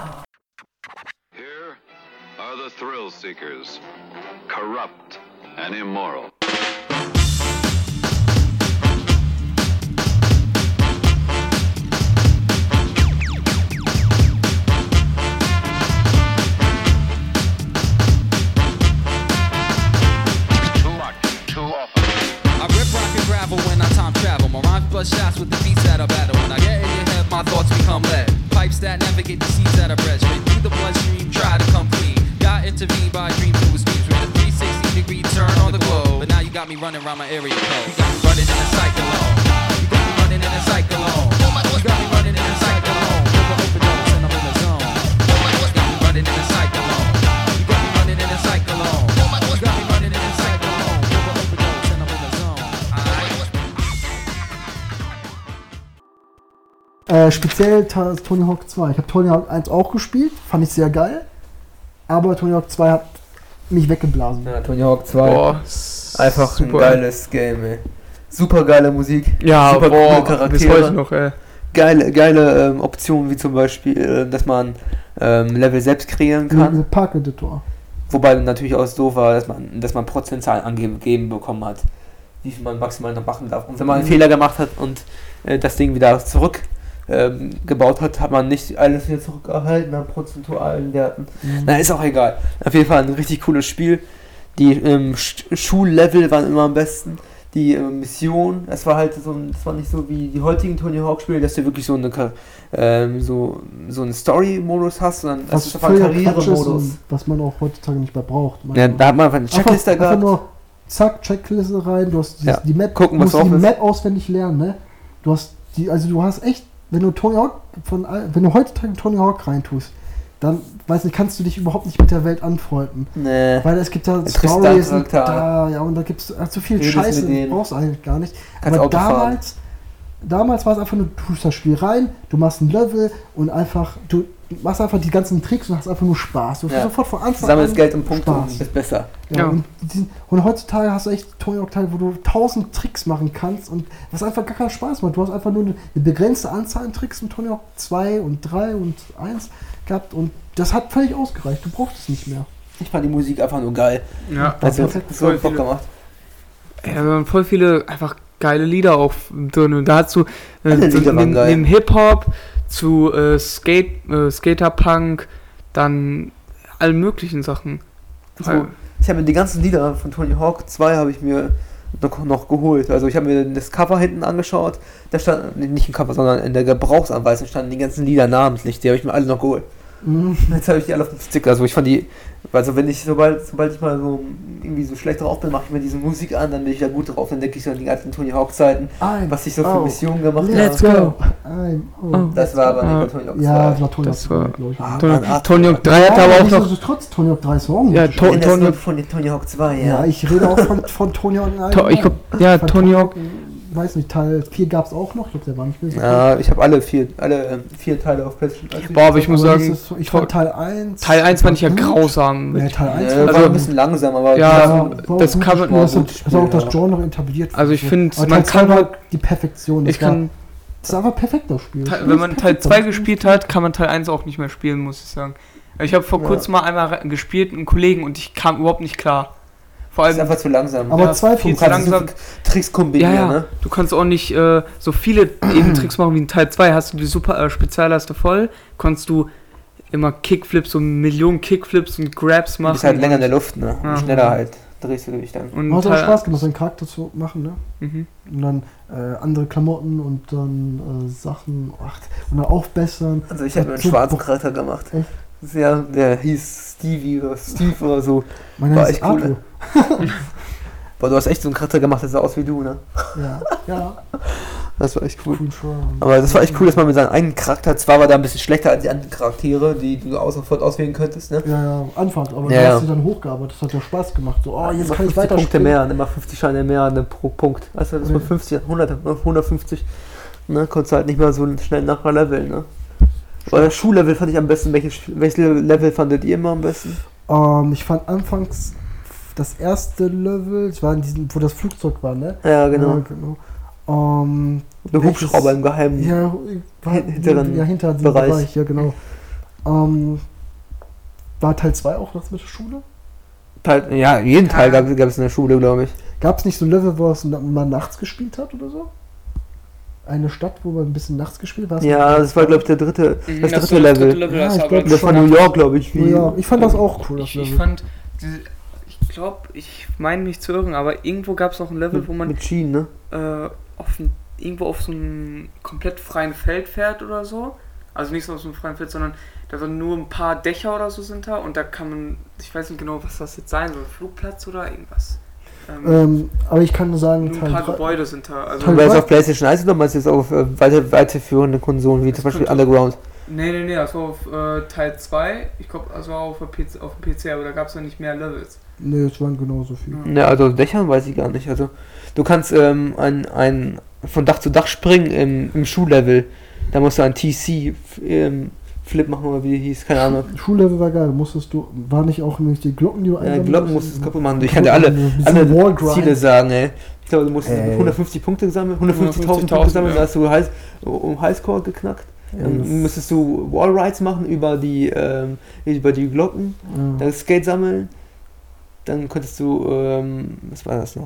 Here are the thrill seekers, corrupt and immoral. Too much, too often. I rip rock and gravel when I time travel. My rhymes bust shots with the beats that I battle. When I get in your head, my thoughts become lead. Pipes that navigate the seas that I bred. Straight through the bloodstream, try intervened by dreams to his dreams with a three sixty degree turn on the globe. But now you got me running around my area code. You got me running in a cyclone. You got me running in a cyclone. You got me running in a cyclone. Over overdose and I'm in the zone. You got me running in a cyclone. You got me running in a cyclone. You got me running in a cyclone. Over overdose and I'm in the zone. Äh, speziell Ta- Tony Hawk zwei. Ich habe Tony Hawk eins auch gespielt, fand ich sehr geil. Aber Tony Hawk zwei hat mich weggeblasen. Ja, Tony Hawk zwei. Boah, Einfach super. ein geiles Game, ey. Super geile Musik. Ja, super boah, coole Charaktere. bis heute noch, ey. Geile, geile ähm, Optionen, wie zum Beispiel, äh, dass man ähm, Level selbst kreieren kann. Diese Park-Editor. Wobei natürlich auch so war, dass man, dass man Prozentzahlen angegeben bekommen hat, wie viel man maximal noch machen darf. Und wenn man einen Fehler gemacht hat und äh, das Ding wieder zurück ähm, gebaut hat, hat man nicht alles wieder zurückerhalten an prozentualen Werten. Mhm. Na, ist auch egal. Auf jeden Fall ein richtig cooles Spiel. Die ähm, Sch- Schullevel waren immer am besten. Die äh, Mission, es war halt so, es war nicht so wie die heutigen Tony Hawk Spiele, dass du wirklich so eine Ka- ähm, so so einen Story-Modus hast, sondern das Was ist einfach ein völliger Quatsch ist Karriere-Modus. und was man auch heutzutage nicht mehr braucht. Man Ja, da hat man einfach eine Checkliste einfach, gehabt. einfach nur zack, Checkliste rein, du hast Ja. die Map, Gucken, du was musst die drauf ist. Map auswendig lernen, ne? Du hast die, also du hast echt, wenn du Tony Hawk von all- wenn du heutzutage Tony Hawk reintust, dann weiß nicht, kannst du dich überhaupt nicht mit der Welt anfreunden. Nee. Weil es gibt da triffst da Stories und Charaktere. da, ja, und da gibt es zu viel Redest Scheiße, mit denen. brauchst du eigentlich gar nicht. Kannst Aber Auto fahren. damals, damals war es einfach nur, du tust das Spiel rein, du machst ein Level und einfach, du machst einfach die ganzen Tricks und hast einfach nur Spaß. Du hast Ja. sofort von Anfang Sammelst an Geld und Punkte und Spaß. bist besser. Ja, Ja. Und, die, und heutzutage hast du echt Tony Hawk Teile, wo du tausend Tricks machen kannst und was einfach gar keinen Spaß macht. Du hast einfach nur eine, eine begrenzte Anzahl an Tricks in Tony Hawk zwei und drei und eins gehabt und das hat völlig ausgereicht. Du brauchst es nicht mehr. Ich fand die Musik einfach nur geil. Ja, Also, perfekt. so Voll Bock viele- gemacht. Ja, da waren voll viele einfach geile Lieder auch drin. Und da hast du äh, Alle so Lieder waren neben, geil. neben Hip-Hop zu äh, Skate, äh, Skaterpunk, dann alle möglichen Sachen. So, ich habe mir die ganzen Lieder von Tony Hawk zwei habe ich mir noch, noch geholt. Also ich habe mir das Cover hinten angeschaut. Da stand, nee, nicht ein Cover, sondern in der Gebrauchsanweisung standen die ganzen Lieder namentlich. Die habe ich mir alle noch geholt. Mhm. Jetzt habe ich die alle auf dem Stick. Also ich fand die, also wenn ich, sobald, sobald ich mal so irgendwie so schlecht drauf bin, mache ich mir diese Musik an, dann bin ich da gut drauf. Dann denke ich so an die alten Tony Hawk Zeiten, Ein, was ich so für oh, Missionen gemacht let's habe. go. Ein, oh. Oh. Das war aber Ah. nicht bei Tony Hawk zwei. Ja, das war Tony Das Hawk war- zwei, glaube ich. Ah, Tony, Mann, Art- Tony Hawk drei hat aber auch noch. Trotz Tony Hawk drei Songs. Ja, gespielt. To- Nee, das Tony war Hawk- von den Tony Hawk zwei, ja. Ja, ich rede auch von, von Tony Hawk eins. To- ich glaub, ja, Von Tony Hawk. Weiß nicht, Teil vier gab es auch noch. Ich glaube, der war nicht mehr so Ja, ich habe alle vier, alle ähm, vier Teile auf PlayStation. Boah, aber ich muss Aber sagen, das ist so- ich fand Teil eins. Teil eins fand ich ja gut. grausam. Ja, Teil eins Ja, war war also- ein bisschen langsam, aber Ja, ja, war das auch kann gut man- gespielt. Das hat das hat auch das ja. Genre etabliert. Also ich finde, Aber man Teil zwei kann war halt, die Perfektion. Das ich war, kann, das ist einfach perfekt, das Spiel. Das Teil, Spiel wenn ist man Teil perfekt, zwei das gespielt hat, kann man Teil eins auch nicht mehr spielen, muss ich sagen. Ich habe vor Ja. kurzem mal einmal re- gespielt mit einem Kollegen und ich kam überhaupt nicht klar. Vor ist allem, einfach zu langsam. Aber ja, zwei viel Punkte. zu langsam. Tricks Ja, kombinieren, ja, ne? du kannst auch nicht äh, so viele eben Tricks machen wie in Teil zwei. Hast du die super äh, Spezialleiste voll, kannst du immer Kickflips, so Millionen Kickflips und Grabs Du machen. bist halt länger in der und, Luft, ne? Und Ja. schneller halt. Drehst du dich dann. und Hat auch Teil- Spaß gemacht, seinen Charakter zu machen, ne? Mhm. Und dann äh, andere Klamotten und dann äh, Sachen ach, und dann aufbessern. Also ich habe mir einen So- schwarzen Charakter gemacht. Echt? Ja, der hieß Stevie oder Steve oder so. Mein War Name ist echt cool, Arthur. Boah, du hast echt so einen Charakter gemacht, der sah aus wie du, ne? Ja, ja. Das war echt cool. Cool schon. Aber das war echt cool, dass man mit seinem eigenen Charakter, zwar war der ein bisschen schlechter als die anderen Charaktere, die du auch sofort auswählen könntest, ne? Ja, ja, Anfang, aber Ja, du ja. hast dich dann hochgearbeitet, das hat ja Spaß gemacht. So, oh, jetzt Immer kann ich fünfzig weiter Punkte spielen. mehr, immer fünfzig Scheine mehr ne, pro Punkt. Also das Ja. war fünfzig, hundert, hundertfünfzig. Ne, konntest du halt nicht mehr so schnell nachher leveln, ne? Aber das Schullevel fand ich am besten. Welches, welches Level fandet ihr immer am besten? Ähm, ich fand anfangs das erste Level, es war in diesem, wo das Flugzeug war, ne? Ja, genau. Ja, genau. Ähm, Der welches- Hubschrauber im Geheimen. Ja, war, Hin- hinteren ja, hinter diesem Bereich. Bereich. Ja, genau. Ähm, war Teil zwei auch das mit der Schule? Teil, ja, jeden Teil gab, gab es in der Schule, glaube ich. Gab es nicht so ein Level, wo es na- man nachts gespielt hat oder so? Eine Stadt, wo man ein bisschen nachts gespielt hat? Ja, das war, glaube ich, der dritte, Mhm, das das dritte war das Level. dritte Level, Ja, das ich war glaub, aber- Das war New York, glaube ich. Wie, Ja, ich fand das auch cool, das Ich, ich Level. fand, diese, ich glaube, ich meine mich zu irren, aber irgendwo gab es noch ein Level, mit, wo man mit Schienen, ne? äh, auf ein, irgendwo auf so einem komplett freien Feld fährt oder so. Also nicht so aus dem freien Feld, sondern da sind nur ein paar Dächer oder so sind da und da kann man, ich weiß nicht genau, was das jetzt sein soll, Flugplatz oder irgendwas. Ähm, Ähm, aber ich kann nur sagen, nur ein Teil paar drei- Gebäude sind da. Also, Teil Weil es drei- auf PlayStation eins oder meinst du jetzt auf äh, weiter, weiterführende Konsolen, wie Das zum Beispiel könnte- Underground? nee, nee, nee, das war auf äh, Teil zwei. Ich glaube, das war auf, der P C, auf dem P C, aber da gab es ja nicht mehr Levels. Nee, es waren genauso viel. Ja. Ne, also Dächern weiß ich gar nicht. Also du kannst ähm, ein, ein von Dach zu Dach springen im, im Schuhlevel. Da musst du einen T C f- ähm, Flip machen oder wie hieß, keine Ahnung. Schullevel war geil, musstest du, war nicht auch nämlich die Glocken, die du Ja, einsammeln Glocken musstest? musst du kaputt machen. Ich kann dir alle, Glocken, alle diesen Wallgrind. Ziele sagen, ey. Ich glaube, du musst Ey. hundertfünfzig Punkte sammeln, hundertfünfzigtausend Punkte hundertfünfzigtausend, sammeln, ja. da hast du High, um Highscore geknackt. Ja, Dann das- müsstest du Wallrides machen über die, ähm, über die Glocken, ja. dann Skate sammeln. Dann könntest du, ähm, was war das noch?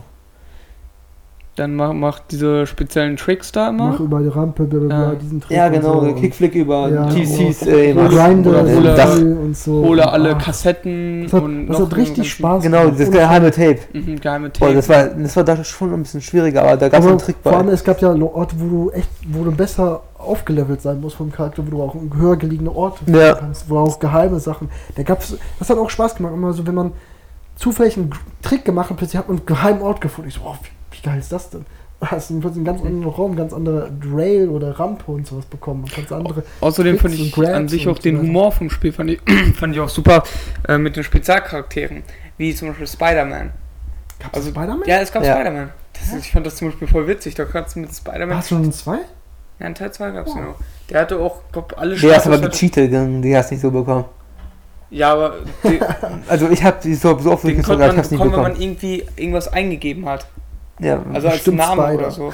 Dann mach, mach diese speziellen Tricks da immer. Mach über die Rampe, bla, bla, bla, Ja. diesen Trick Ja, und genau, so. der Kickflick über Ja, T Cs, und- äh, und mach- Grinde oder und hole- Dach. und so. Hole alle Ah, Kassetten Das hat, und das noch hat den richtig ganzen- Spaß Genau, gemacht. das Und- geheime Tape. Mhm, geheime Boah, Tape. das war, das war da schon ein bisschen schwieriger, aber da gab es Aber einen Trick vor allem, bei. es gab ja Orte, wo du echt, wo du besser aufgelevelt sein musst vom Charakter, wo du auch in höher gelegene Orte finden Ja. kannst, wo auch geheime Sachen. Da gab's, das hat auch Spaß gemacht, immer so, wenn man zufällig einen G- Trick gemacht hat, plötzlich hat man einen geheimen Ort gefunden. Ich so, oh, wie, wie geil ist das denn? Du hast einen, plötzlich einen ganz anderen Raum, ganz andere Rail oder Rampe und sowas bekommen. Man ganz andere. Außerdem fand Tricks ich und Grabs an sich und auch den so weiter. Humor vom Spiel fand ich, fand ich auch super äh, mit den Spezialcharakteren, wie zum Beispiel Spider-Man. Gab's Also, Spider-Man? Ja, es gab Ja. Spider-Man. Das ist, ich fand das zum Beispiel voll witzig. Da kannst du mit Spider-Man. War es schon zwei? Ja, in Teil zwei gab es genau. Der hatte auch, glaub, alle Der hast aber Status- gecheatet, dann- die hast nicht so bekommen. Ja, aber den, Also ich hab die so, so oft den wirklich konnte sogar, ich man hab's nicht bekommen, wenn man bekommen. irgendwie irgendwas eingegeben hat. Ja, Also als Bestimmt Name Spider. oder so.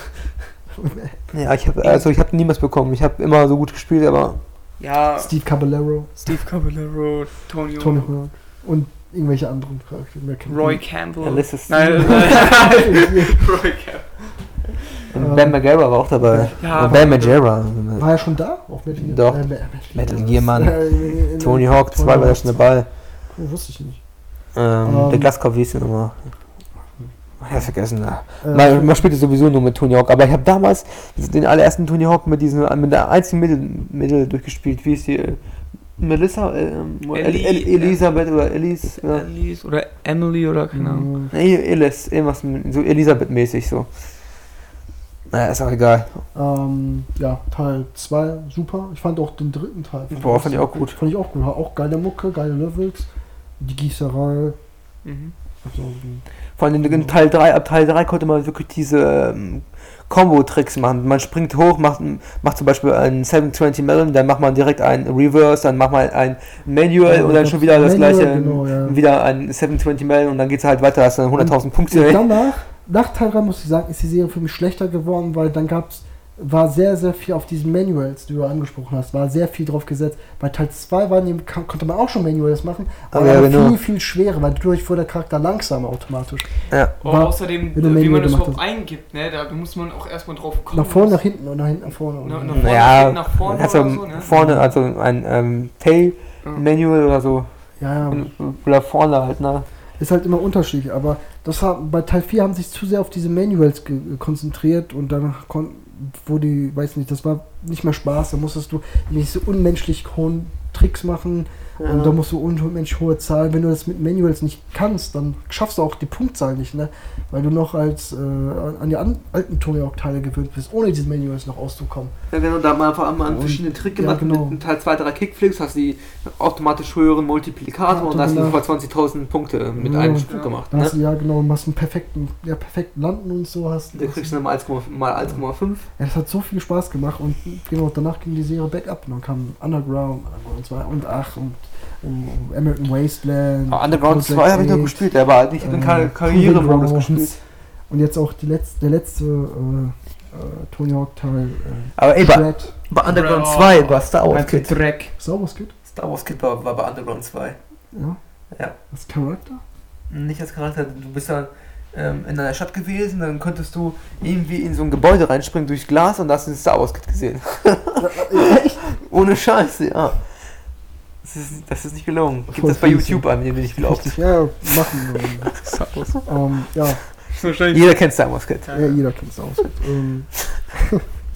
ja, ich hab, also ich hab niemals bekommen. Ich hab immer so gut gespielt, aber Ja, Steve Caballero, Steve Caballero, Tony, Tony Hawk und irgendwelche anderen Charaktere. Wer kennt Roy die? Campbell. Alice ist- Nein, nein, Roy Campbell. und Bam Margera war auch dabei. Ja, und Bam Margera. War er schon da? Auch Metal Gear? Doch. Äh, Me- Metal Gear, Mann. Äh, in- in- Tony Hawk zwei Tony war da Hawk schon dabei. Oh, wusste ich nicht. Ähm, Ähm, der Glaskopf hieß der nochmal. Ja, vergessen. Ja. Äh, Man, man spielte sowieso nur mit Tony Hawk, aber ich habe damals den allerersten Tony Hawk mit diesen mit der einzigen Mittel, Mittel durchgespielt. Wie ist die? äh, Melissa? Ähm, oder Ellie, El El Elisabeth oder Elise? Ja. Alice oder Emily oder keine Ahnung. Nee, Elis, irgendwas mit- so Elisabeth-mäßig so. Naja, ist auch egal. Ähm, ja, Teil zwei, super. Ich fand auch den dritten Teil. Boah, fand ich auch gut. Fand ich auch gut. Auch geile Mucke, geile Levels. Die Gießerei. Mhm. Also, Vor allem in Teil drei, ab Teil drei konnte man wirklich diese ähm, Combo-Tricks machen. Man springt hoch, macht, macht zum Beispiel einen seven twenty Melon, dann macht man direkt ein Reverse, dann macht man ein Manual Ja, und dann das schon wieder das Manual, gleiche, genau, ja. wieder ein seven twenty Melon und dann geht's halt weiter, hast dann hunderttausend und Punkte. danach, nach Teil drei muss ich sagen, ist die Serie für mich schlechter geworden, weil dann gab's, war sehr, sehr viel auf diesen Manuals, die du angesprochen hast, war sehr viel drauf gesetzt. Bei Teil zwei waren die, kann, konnte man auch schon Manuals machen, aber Ja, war genau. viel, viel schwerer, weil dadurch wurde der Charakter langsamer automatisch. Ja. Oh, War- außerdem, wenn du wie Manual man das gemacht überhaupt hast. eingibt, ne? Da muss man auch erstmal drauf kommen. Nach vorne, nach hinten und nach hinten, nach vorne. Na- Und nach vorne, Ja, nach vorne hast du oder so, ne? vorne, also ein ähm, Tail-Manual oder so, ja, ja. oder vorne halt, ne? Ist halt immer unterschiedlich, aber das hat, bei Teil vier haben sich zu sehr auf diese Manuals ge konzentriert und dann kon wo die, weiß nicht, das war nicht mehr Spaß, da musstest du nicht so unmenschlich hohen Tricks machen und da musst du unmenschlich hohe Zahlen. Wenn du das mit Manuals nicht kannst, dann schaffst du auch die Punktzahl nicht, ne? Weil du noch als äh, an die an alten Tony Hawk Teile gewöhnt bist, ohne diese Manuals noch auszukommen. Ja, genau, da haben wir einfach einmal einen Und- verschiedenen Trick ja, gemacht. genau. Mit Teil zwei, drei Kickflips hast du die automatisch höheren Multiplikator Ja, und da hast du genau. sofort zwanzigtausend Punkte mit Ja, einem ja. Sprung gemacht. Da hast Ne? du ja genau, machst einen perfekten, ja, perfekten Landen und so hast. Da kriegst du dann mal eins Komma fünf. Ja, das hat so viel Spaß gemacht und genau, danach ging die Serie back up und dann kam Underground, Underground zwei und ach und, und American Wasteland. Aber Underground Project zwei habe ich noch Eight, gespielt, der war halt nicht in äh, Kar Karrieremodus Proving gespielt. Grounds. Und jetzt auch die letzte, der letzte äh, äh, Tony Hawk Teil. Äh, Aber ey, bei, Shred. bei Underground Oh, zwei war Star Wars Michael Kid. Dreck. Star Wars Kid? Star Wars Kid war, war bei Underground zwei. Ja. Ja. Als Charakter? Nicht als Charakter, du bist dann ähm, in einer Stadt gewesen, dann könntest du irgendwie in so ein Gebäude reinspringen durch Glas und da hast du den Star Wars Kid gesehen. Echt? Ohne Scheiße, ja. Das ist, das ist nicht gelungen. Gib Voll das bei fies, YouTube an, wenn ihr nicht glaubt. Richtig, ja, machen wir. ähm, ja, Wahrscheinlich. Jeder kennt Star Wars Kid. ja, jeder kennt Star Wars Kid. Ähm,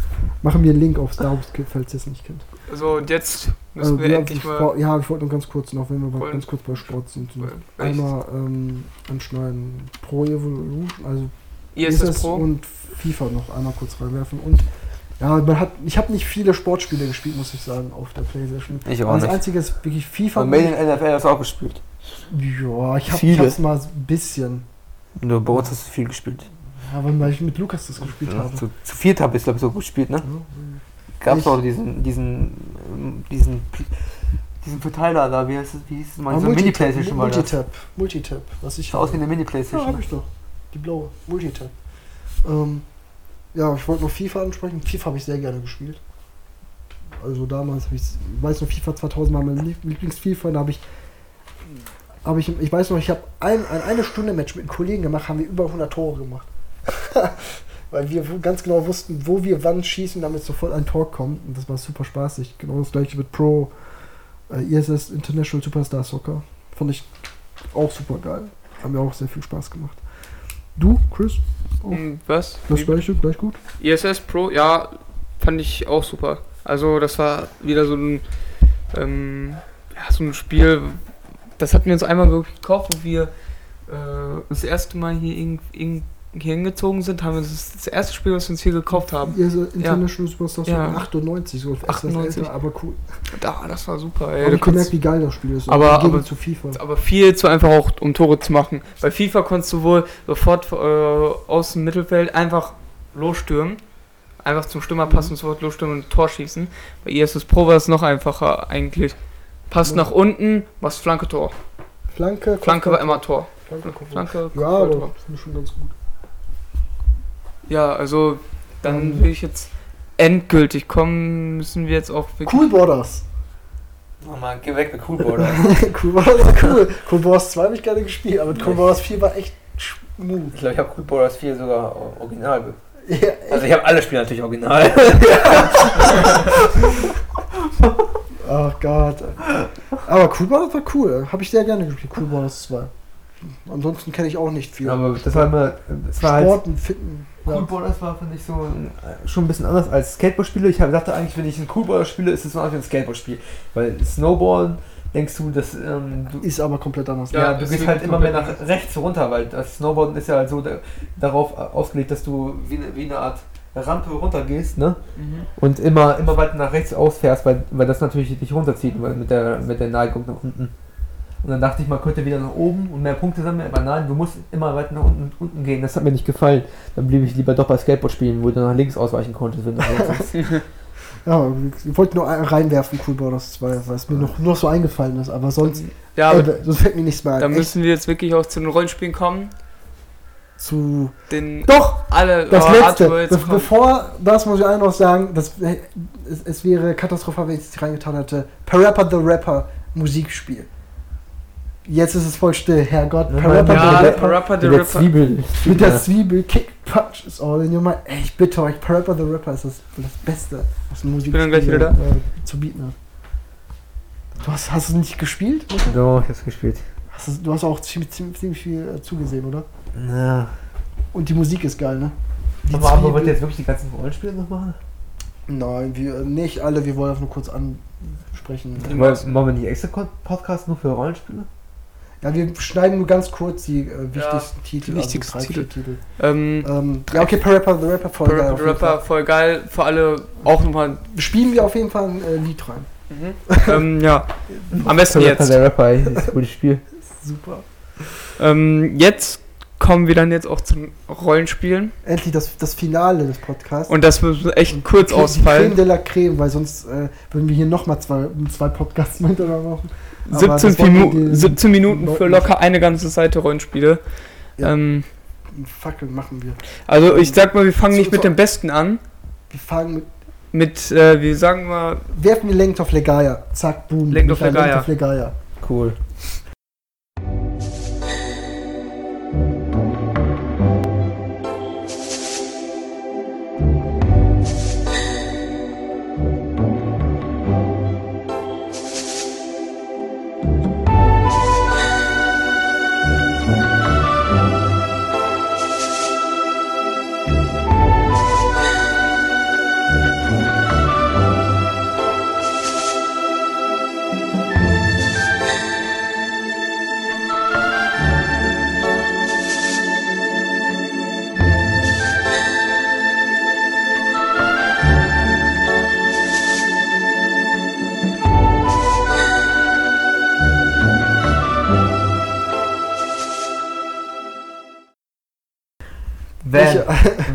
Machen wir einen Link auf Star Wars, falls ihr es nicht kennt. Also und jetzt müssen Äh, wir ja, endlich mal... Sport, ja, ich wollte noch ganz kurz noch, wenn wir mal Wollen- ganz kurz bei Sport sind, Wollen- einmal ähm, anschneiden Pro Evolution, also I S S Pro. und FIFA noch einmal kurz reinwerfen. Und ja, man hat, ich habe nicht viele Sportspiele gespielt, muss ich sagen, auf der PlayStation. Ich auch Das nicht. einzige ist wirklich FIFA. Und Made in N F L hast du auch gespielt. Ja, ich habe Viele. es mal ein bisschen. Nur bei uns hast du viel gespielt. Ja, weil ich mit Lukas das gespielt Ja, habe. zu, zu viert habe ich glaube ich so gespielt, ne? Ja. Gab es Ich- auch diesen, diesen, ähm, diesen, diesen Verteiler da, wie heißt es, wie hieß es mal, Ah, so Multi- Mini-Playstation war das. Multitap, Multitap, was ich Sah aus wie eine Ja, Mini-Playstation. habe ich doch. Die blaue, Multitap. Ähm, ja, ich wollte noch FIFA ansprechen. FIFA habe ich sehr gerne gespielt. Also damals habe ich, ich weiß noch, FIFA zweitausend war mein Lieb- Lieblings-FIFA, da habe ich, habe ich, ich weiß noch, ich habe ein, ein eine Stunde Match mit einem Kollegen gemacht, haben wir über hundert Tore gemacht. Weil wir ganz genau wussten, wo wir wann schießen, damit sofort ein Tor kommt. Und das war super spaßig. Genau das gleiche mit Pro, äh, I S S International Superstar Soccer. Fand ich auch super geil. Haben mir auch sehr viel Spaß gemacht. Du, Chris? Auch Hm, Was? das gleiche, gleich gut? I S S Pro, ja, fand ich auch super. Also das war wieder so ein, ähm, ja, so ein Spiel, das hatten wir uns einmal wirklich gekauft, wo wir äh, das erste Mal hier, in, in, hier hingezogen sind, haben wir das, das erste Spiel, was wir uns hier gekauft haben. I S S International Superstar Soccer Ja. achtundneunzig, so etwas achtundneunzig. älter, aber cool. Da, das war super. Ey. Hab Da ich gemerkt, konntest- wie geil das Spiel ist. Aber- Im Gegensatz aber- zu FIFA. aber viel zu einfach auch, um Tore zu machen. Bei FIFA konntest du wohl sofort äh, aus dem Mittelfeld einfach losstürmen. Einfach zum Stürmer passen, sofort losstürmen und ein Tor schießen. Bei I S S Pro war es noch einfacher eigentlich. Passt Ja. nach unten, was Flanke, Tor. Flanke, Flanke war Kopfball, immer Tor. Flanke, Kopfball. Flanke, Ja, Kopfball, aber Tor. finde ich schon ganz gut. Ja, also dann Ähm. will ich jetzt endgültig kommen, müssen wir jetzt auch wirklich... Cool Borders. Oh Mann, geh weg mit Coolboarder. Cool Borders war cool. Cool Borders zwei habe ich gerne gespielt, aber mit Cool Borders vier war echt smooth. Ich glaube, ich habe Coolboarders vier sogar original. be- Ja, Also ich habe alle Spiele natürlich original. oh Gott. Aber Cool Borders war cool. Habe ich sehr gerne gespielt. Cool Borders zwei. Ansonsten kenne ich auch nicht viel. Aber das war immer, das war halt... Sport und Fitten. Ja. Coolboarders war, finde ich, so ein, äh, schon ein bisschen anders als Skateboard-Spiele. Ich hab- dachte eigentlich, wenn ich ein Coolboarder spiele, ist es so einfach ein Skateboard-Spiel. Weil Snowboarden, denkst du, dass ähm, du, Ist aber komplett anders. ja, Ja, du ist gehst wirklich halt immer mehr komplett nach rechts runter, weil das Snowboarden ist ja halt so da, darauf ausgelegt, dass du wie eine, wie eine Art Rampe runtergehst, ne? Mhm. Und immer, immer weiter nach rechts ausfährst, weil, weil das natürlich dich runterzieht weil mit der, mit der Neigung nach unten. Und dann dachte ich, man könnte wieder nach oben und mehr Punkte sammeln, aber nein, du musst immer weiter nach unten, unten gehen. Das hat mir nicht gefallen. Dann blieb ich lieber doch bei Skateboard spielen, wo du nach links ausweichen konntest, wenn du rechts bist. Ja, ich wollte nur ein- reinwerfen, Cool Borders zwei, weil es mir noch, noch so eingefallen ist. Aber sonst, Ja, aber ey, sonst fällt mir nichts mehr ein. da Echt müssen wir jetzt wirklich auch zu den Rollenspielen kommen. zu. Den Doch! alle Das oh, letzte, Arthur jetzt be kommt. bevor, das muss ich auch noch sagen, das, es, es wäre katastrophal, wenn ich es nicht reingetan hätte. Parappa the Rapper Musikspiel. Jetzt ist es voll still, Herrgott. Ja, Parappa Ja, the Rapper Rapper the Mit der Rapper. Zwiebel. mit der Zwiebel, Kick, Punch is all in your mind. Ey, ich bitte euch, Parappa the Rapper ist das, das Beste, was ein Musikspiel bin dann gleich wieder da. äh, zu bieten hat. Du hast, hast es nicht gespielt? Oder? So, ich hab's gespielt. Hast es, du hast auch ziemlich, ziemlich, ziemlich viel äh, zugesehen, oder? Ja. Und die Musik ist geil, ne? Die Aber, aber wollt Zwiebel- ihr jetzt wirklich die ganzen Rollenspiele noch machen? Nein, wir nicht alle, wir wollen das nur kurz ansprechen. Wollen wollen wir nicht extra Ko- Podcast nur für Rollenspiele? Ja, wir schneiden nur ganz kurz die äh, wichtigsten Titel, die wichtigsten also drei, vier Titel. Ähm, Ähm, ja, okay, Parappa the Rapper voll geil. Rapper, auf jeden Rapper Fall. voll geil. Für alle auch nochmal. Spielen wir auf jeden Fall ein äh, Lied rein. ähm, ja, am besten Der Rapper, jetzt. der Rapper, ey, das ist ein gutes Spiel. Super. Ähm, jetzt kommen wir dann jetzt auch zum Rollenspielen. Endlich das, das Finale des Podcasts. Und das muss echt kurz Die Creme ausfallen. de la Creme, weil sonst äh, würden wir hier nochmal zwei, zwei Podcasts miteinander machen. Aber siebzehn, das wollten wir Minu den siebzehn Minuten für Leuten locker eine ganze Seite Rollenspiele. Ja. Ähm, nicht- Fackeln machen wir. also ich sag mal, wir fangen Zu- nicht mit zu- dem Besten an. Wir fangen mit. Mit, äh, wir sagen mal, Werfen wir Length of Legaia. Zack, boom. Length of Mit einer Legaia. Length of Legaia. Cool. Thank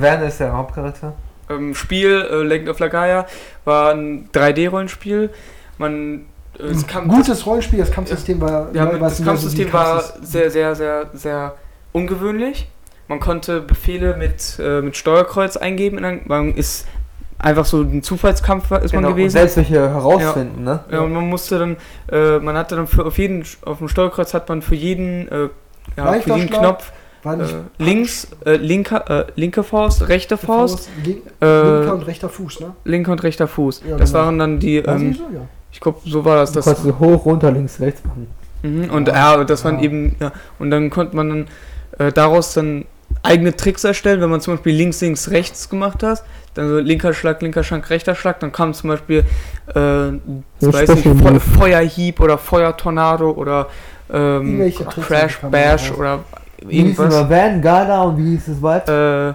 Werner ist der Hauptcharakter. Ähm, Spiel, äh, Legend of Legaia, war ein drei D-Rollenspiel. Man äh, es kam, Gutes Rollenspiel, das Kampfsystem war... Ja, neu, das was mehr so Kampfsystem wie war Kampfsystem- sehr, sehr, sehr, sehr ungewöhnlich. Man konnte Befehle mit, äh, mit Steuerkreuz eingeben. In ein, man ist einfach so ein Zufallskampf ist Genau, man und gewesen. selbst welche herausfinden, ne? Ja, und man musste dann, äh, man hatte dann für, auf jeden, auf dem Steuerkreuz hat man für jeden, äh, ja, für Leichter jeden Schlag, Knopf War nicht äh, links, äh, linker, äh, linke Faust, rechte Faust, link, äh, linker und rechter Fuß, ne? linker und rechter Fuß. Ja, das genau. waren dann die, War ähm, nicht so, ja. ich glaube, so war das. Du das konntest so hoch, runter, links, rechts machen. mhm, und Ja. ja, das waren Ja. eben, ja, und dann konnte man dann äh, daraus dann eigene Tricks erstellen, wenn man zum Beispiel links, links, rechts gemacht hat, dann so linker Schlag, linker Schlag, rechter Schlag, dann kam zum Beispiel äh, ich weiß nicht, Fe Feuerhieb oder Feuertornado oder ähm, Irgendwelche Tricks Crash kann man Bash raus- oder Wie hieß es irgendwas. mal? Van, Gala und wie hieß es weiter?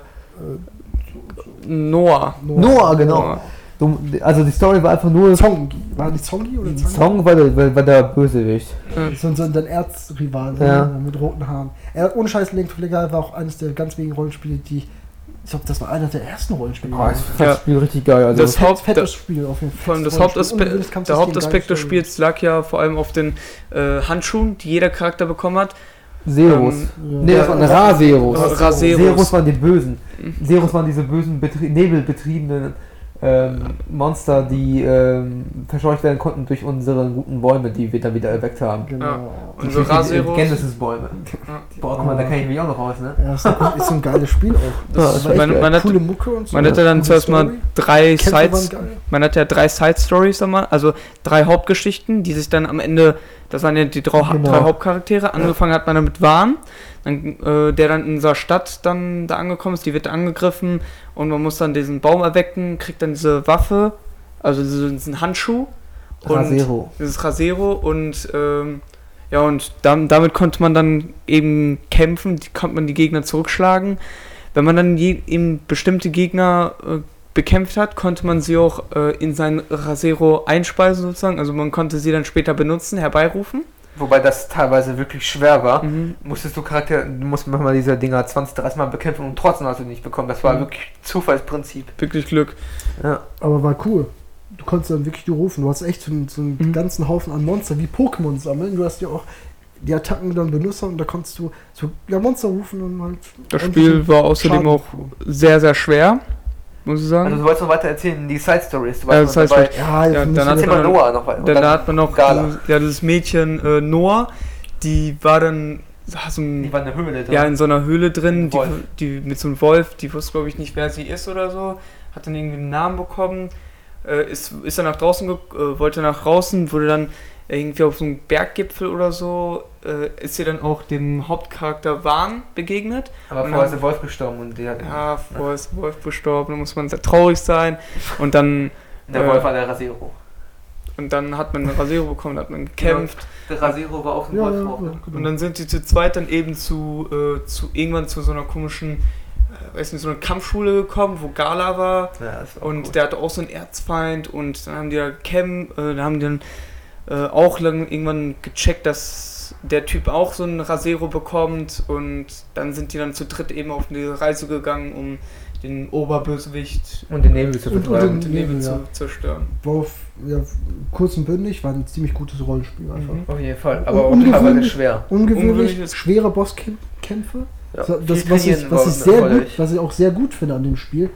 Äh, Noah. Noah, genau. Noah. Du, also die Story war einfach nur... Zongi. War die Zongi oder Die Zangi? Song war der, war, war der Bösewicht. So, so ein Erzrival Ja. ne, mit roten Haaren. Er, ohne Scheiß, Link to Legal war auch eines der ganz wenigen Rollenspiele, die. Ich glaube, das war einer der ersten Rollenspiele. Oh, ich fand Ja. das Spiel richtig geil. Also Das Fett, Haupt- fettes Spiel auf jeden Fall. Vor allem das Fettes Rollenspiel, Hauptaspekt, unbewusstes der Kampfsystem, Hauptaspekt des geile Story. Spiels lag ja vor allem auf den äh, Handschuhen, die jeder Charakter bekommen hat. Zeros. Ähm, Ja. Nee, das waren Raseros. Ra- Raseros. Zeros waren die Bösen. Zeros waren diese bösen, betrie nebelbetriebenen ähm, Monster, die ähm, verscheucht werden konnten durch unsere guten Bäume, die wir dann wieder erweckt haben. Genau. Ja. Die Und so Raseros. Genesis-Bäume. Ja. Boah, guck mal, da kann ich mich auch noch raus, ne? Ja, ist, ein, ist so ein geiles Spiel auch. Ja, Das das war echt man- geil. man hat- coole Mucke und so. Man hatte dann Coole zuerst mal Story. drei Kämpfe waren Sides, geil. man hatte ja drei Side-Stories, sag mal, also drei Hauptgeschichten, die sich dann am Ende, das waren ja die drei, Genau. drei Hauptcharaktere, angefangen hat man damit Van, dann, äh, der dann in unserer Stadt dann da angekommen ist, die wird angegriffen und man muss dann diesen Baum erwecken, kriegt dann diese Waffe, also diesen Handschuh. Und Rasero. dieses Rasero und ähm, ja, und dam damit konnte man dann eben kämpfen, die, konnte man die Gegner zurückschlagen. Wenn man dann je, eben bestimmte Gegner äh, bekämpft hat, konnte man sie auch äh, in sein Rasero einspeisen sozusagen, also man konnte sie dann später benutzen, herbeirufen. Wobei das teilweise wirklich schwer war. Mhm. Musstest du Charakter, du musst manchmal diese Dinger zwanzig, dreißig Mal bekämpfen und trotzdem hast du nicht bekommen. Das war Mhm. wirklich Zufallsprinzip. Wirklich Glück. Ja. Aber war cool. Du konntest dann wirklich die rufen. Du hast echt so einen, so einen Mhm. ganzen Haufen an Monster wie Pokémon sammeln. Du hast ja auch die Attacken dann benutzt und da konntest du so ja, Monster rufen und halt. Das ordentlich Spiel war außerdem Schaden. auch sehr, sehr schwer, muss ich sagen. Also du wolltest noch weiter erzählen, die Side Stories. Du Ja, warst das noch heißt, dabei. Ja, Ja, jetzt dann musst hat du Thema man- Noah noch weiter. Und Dann dann hat man noch Gala. dieses, ja, dieses Mädchen äh, Noah, die war dann so ein, Die war in der Höhle drin. ja, in so einer Höhle drin, die, Wolf. die mit so einem Wolf, die wusste glaube ich nicht, wer sie ist oder so, hat dann irgendwie einen Namen bekommen, äh, ist, ist dann nach draußen, ge äh, wollte nach draußen, wurde dann irgendwie auf so einem Berggipfel oder so, äh, ist sie dann auch dem Hauptcharakter Van begegnet. Aber Und vorher ist dann- der Wolf gestorben und der, Ja, vorher ist der Wolf gestorben, da muss man sehr traurig sein und dann, der äh, Wolf war der Rasero. und dann hat man ein Rasero bekommen, hat man gekämpft. Der Rasero war auf dem Ja, Wolf ja, drauf. ja, ne? genau. Und dann sind die zu zweit dann eben zu, äh, zu irgendwann zu so einer komischen, äh, weiß nicht, so einer Kampfschule gekommen, wo Gala war. Ja, das war auch Und cool. der hatte auch so einen Erzfeind und dann haben die da Cam, äh, da haben die dann äh, auch lang irgendwann gecheckt, dass der Typ auch so ein Rasero bekommt und dann sind die dann zu dritt eben auf eine Reise gegangen, um den Oberbösewicht Und den Nebel zu Und- und vertreiben. den- den Nebel ja. zu zerstören. Wolf, ja, kurz und bündig, war ein ziemlich gutes Rollenspiel einfach. Mhm. Auf jeden Fall, Un- aber auch teilweise ungewöhnlich. schwer. Ungewöhnlich, Ungewöhnliches- schwere Bosskämpfe. Ja. So, das, Viel was, ich, trainieren was, war ich sehr gut, erforderlich. was ich auch sehr gut finde an dem Spiel,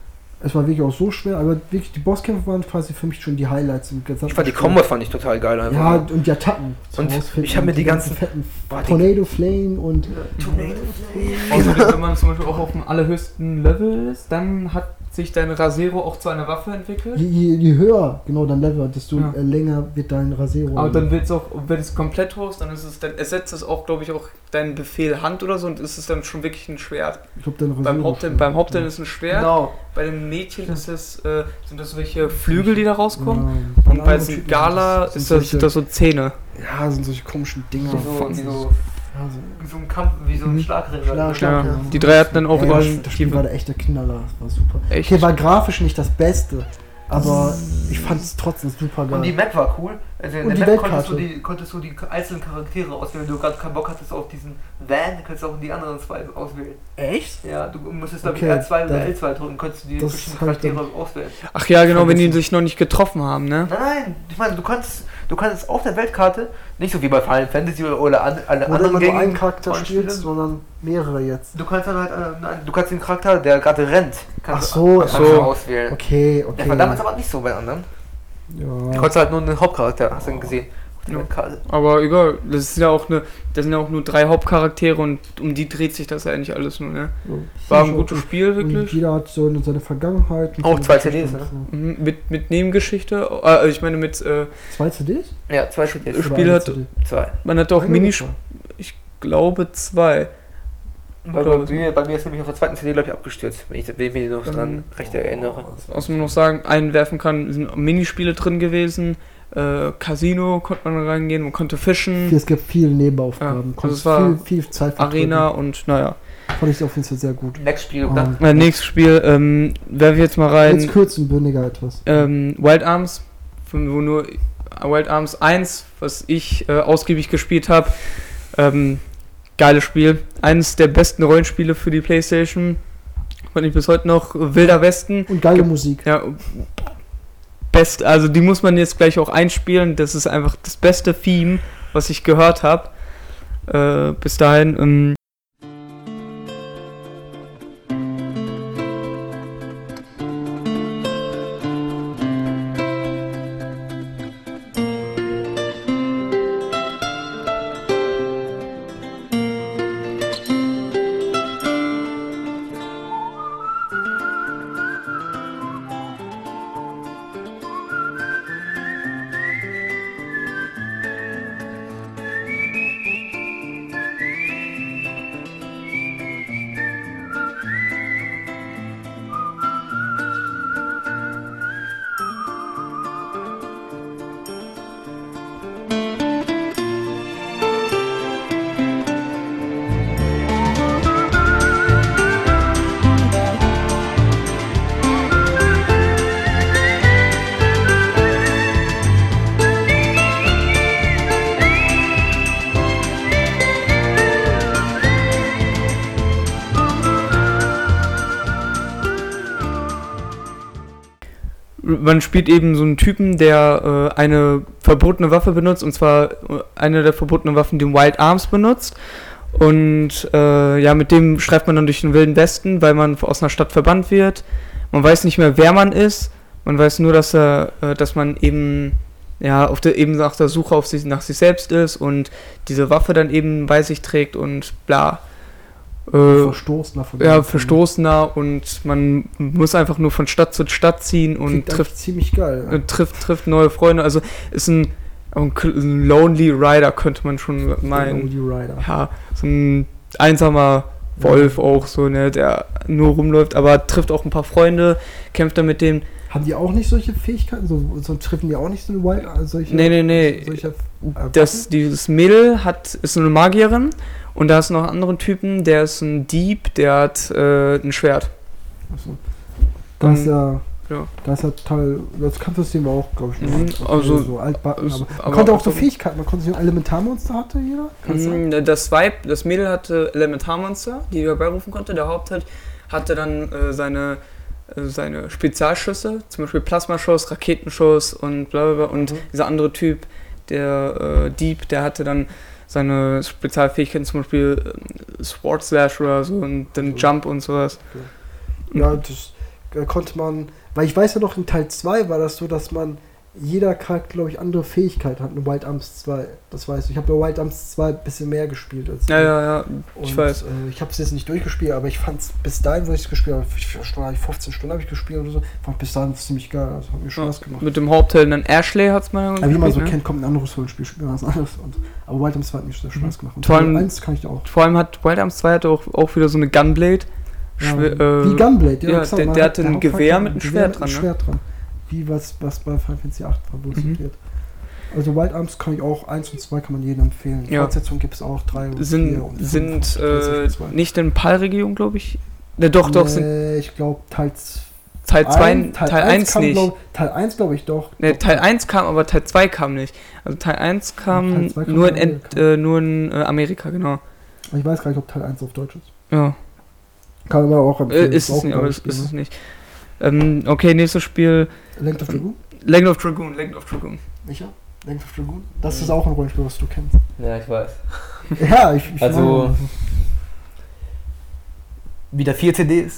es war wirklich auch so schwer, aber wirklich die Bosskämpfe waren quasi für mich schon die Highlights im gesamten Ich fand die Spiel. Combo fand ich total geil einfach. Ja, und die Attacken. Und rausfinden ich hab mir und die ganzen- fetten Boah, die- Tornado Flame und Außerdem, wenn man zum Beispiel auch auf dem allerhöchsten Level ist, dann hat sich dein Rasero auch zu einer Waffe entwickelt. je, je, je höher genau dein Level, desto Ja. äh, länger wird dein Rasero. Aber dann wird es auch, wenn es komplett hoch ist, dann ist es, dann ersetzt es auch, glaube ich, auch deinen Befehl Hand oder so und ist es dann schon wirklich ein Schwert. ich glaub, dein Rasero Beim Hauptteil, beim Hauptteil ist es ein Schwert, Genau. bei dem Mädchen ist es, äh, sind das welche Flügel, die da rauskommen. Ja. Und bei diesem Gala sind ist das, solche- sind das so Zähne. Ja, sind solche komischen Dinger. So, von- wie so, ja, so. wie so ein Kampf, wie so ein Mhm. Schlagring. Schlag- Ja, ja. die drei hatten dann auch Ja, über das, das Spiel war der echte Knaller, das war super. echt. Okay, war grafisch nicht das Beste, Aber ich fand es trotzdem super geil. Und die Map war cool. Also in Und der die Map konntest du, Weltkarte. die, konntest du die einzelnen Charaktere auswählen. Wenn du gerade keinen Bock hattest auf diesen Van, kannst du auch die anderen zwei auswählen. Echt? Ja, du musstest glaube Okay, ich R zwei oder dann- L zwei drücken, konntest du die das verschiedenen hab ich dann- Charaktere auswählen. Ach ja, genau, wenn die Vergessen. sich noch nicht getroffen haben, ne? Nein, nein, ich meine, du kannst, du kannst auf der Weltkarte, nicht so wie bei Final Fantasy oder, oder an, alle Oder anderen immer nur gängigen einen Charakter Rollenspiele. spielst, sondern mehrere jetzt. Du kannst dann halt, äh, nein, du kannst den Charakter, der gerade rennt, kannst Ach so, du ach kannst so. du auswählen. Okay, okay. Der war damals aber nicht so bei anderen. Du ja. konntest halt nur einen Hauptcharakter, hast du ihn gesehen. Auf der Ja. Weltkarte. Aber egal, das ist ja auch eine, das sind ja auch nur drei Hauptcharaktere und um die dreht sich das ja eigentlich alles nur, ne? War ein gutes Spiel, Und wirklich. jeder hat so seine Vergangenheit. und Auch so zwei eine C Ds, Geschichte. Mhm, mit, mit Nebengeschichte, äh, ich meine mit, äh, Zwei C Ds? Ja, zwei Stück jetzt. Spiel Oder eine hat- C D? Zwei. man hat auch Eine Mini, oder zwei? ich glaube zwei. Bei, bei, mir, bei mir ist nämlich auf der zweiten C D, glaube ich, abgestürzt, wenn ich, wenn ich mich noch dran Ähm, recht erinnere. Was man noch sagen, einwerfen kann, sind Minispiele drin gewesen, äh, Casino konnte man reingehen, man konnte fischen, Es gibt viele Nebenaufgaben. Ja, Konntest also es war viel, viel Zeit Arena und naja. vertreten. Fand ich auf jeden Fall sehr gut. Next Spiel, Ähm, oder? Äh, nächstes Spiel, ähm, werfe ich jetzt mal rein, Jetzt kürzen bündiger etwas. ähm, Wild Arms, von wo nur Wild Arms eins, was ich äh, ausgiebig gespielt habe. Ähm, geiles Spiel. Eines der besten Rollenspiele für die PlayStation. Fand ich bis heute noch. Wilder Westen. Und geile Musik. Ja, best, also die muss man jetzt gleich auch einspielen. Das ist einfach das beste Theme, was ich gehört habe. Äh, bis dahin. Ähm, man spielt eben so einen Typen, der äh, eine verbotene Waffe benutzt, und zwar äh, eine der verbotenen Waffen, die Wild Arms benutzt. Und äh, ja, mit dem streift man dann durch den Wilden Westen, weil man aus einer Stadt verbannt wird. Man weiß nicht mehr, wer man ist. Man weiß nur, dass er, äh, dass man eben ja auf der eben nach der Suche auf sich, nach sich selbst ist und diese Waffe dann eben bei sich trägt und bla. Äh, Verstoßener von ja, dem. verstoßener, und man muss einfach nur von Stadt zu Stadt ziehen und Klingt trifft eigentlich ziemlich geil. äh, trifft trifft neue Freunde. Also ist ein, ein ein Lonely Rider, könnte man schon meinen. Lonely Rider. Ja, so ein einsamer Wolf auch so, ne, der nur rumläuft, aber trifft auch ein paar Freunde, kämpft dann mit denen. Haben die auch nicht solche Fähigkeiten? So, so treffen die auch nicht so eine Wild, äh, solche, Nee, nee, nee. solche, äh, Das, Waffen? dieses Mädel hat, ist eine Magierin, und da ist noch einen anderen Typen, der ist ein Dieb, der hat äh, ein Schwert. Achso. Das ist Ähm, ja, ja. das ist ja Teil, das Kampfsystem war auch, glaube ich, Mhm, noch also- so altbacken, also- aber man aber konnte auch auch so so- Fähigkeiten, man konnte sich Elementarmonster hatte jeder? Kannst du sagen? Mhm, Das Vibe, das Mädel hatte Elementarmonster, die er herbeirufen konnte. Der Hauptheld hatte dann äh, seine, äh, seine Spezialschüsse, zum Beispiel Plasmaschuss, Raketenschuss und bla bla bla. Und Mhm. dieser andere Typ, der äh, Dieb, der hatte dann seine Spezialfähigkeiten, zum Beispiel äh, Sword Slash oder so, und dann Mhm. Jump und sowas. Ja, das äh, konnte man, weil ich weiß ja noch, in Teil zwei war das so, dass man, jeder Charakter, glaube ich, andere Fähigkeiten hat, in Wild Arms zwei, das weiß ich. Ich habe bei Wild Arms zwei ein bisschen mehr gespielt als Ja, du. ja, ja, ich Und, weiß. Äh, ich habe es jetzt nicht durchgespielt, aber ich fand es bis dahin, wo ich es gespielt habe, ich- fünfzehn Stunden habe ich gespielt oder so, fand bis dahin ziemlich geil, also hat mir Spaß gemacht. Mit dem Hauptheld dann Ashley hat es mal Aber wie man so ne? kennt, kommt ein anderes Rollenspiel, spielt was anderes. Und, aber Wild Arms zwei hat mir sehr Spaß gemacht. Und Vor allem- Teil eins kann ich da auch. Vor allem hat Wild Arms zwei hatte auch, auch wieder so eine Gunblade. Ja, Schwer- äh, wie Gunblade, ja, gesagt, der- man der hat- hatte ein Hauptcharakter Gewehr hat mit einem ein Schwert mit dran, ne? Schwert dran. Wie was, was bei Final Fantasy acht war, wo es Mhm. geht. Also Wild Arms kann ich auch, eins und zwei kann man jedem empfehlen. Ja. Fortsetzung gibt es auch, drei und Sind, vier und sind fünf, äh, PlayStation zwei. nicht in PAL-Region, glaube ich. Ne, doch, doch, sind Nee, ich glaube Teil z- Teil zwei, ein- Teil eins kam, nicht. Glaub, Teil eins glaube ich doch. Ne, Doch, Teil eins kam, aber Teil zwei kam nicht. Also Teil eins kam, Teil zwei kam nur in, in Ent, Amerika. äh, nur in äh, Amerika, genau. Ich weiß gar nicht, ob Teil eins auf Deutsch ist. Ja, Kann man auch äh, empfehlen. ist es auch nicht, aber geiles ist, ist Spiel, es nicht. Ähm, okay, nächstes Spiel, ne? Length of Dragoon? Legend of Dragoon, Legend of Dragoon. Micha? Length of Dragoon? Das ist auch ein Rollenspiel, was du kennst. Ja, ich weiß. Ja, ich, ich Also- meine- Wieder vier C Ds.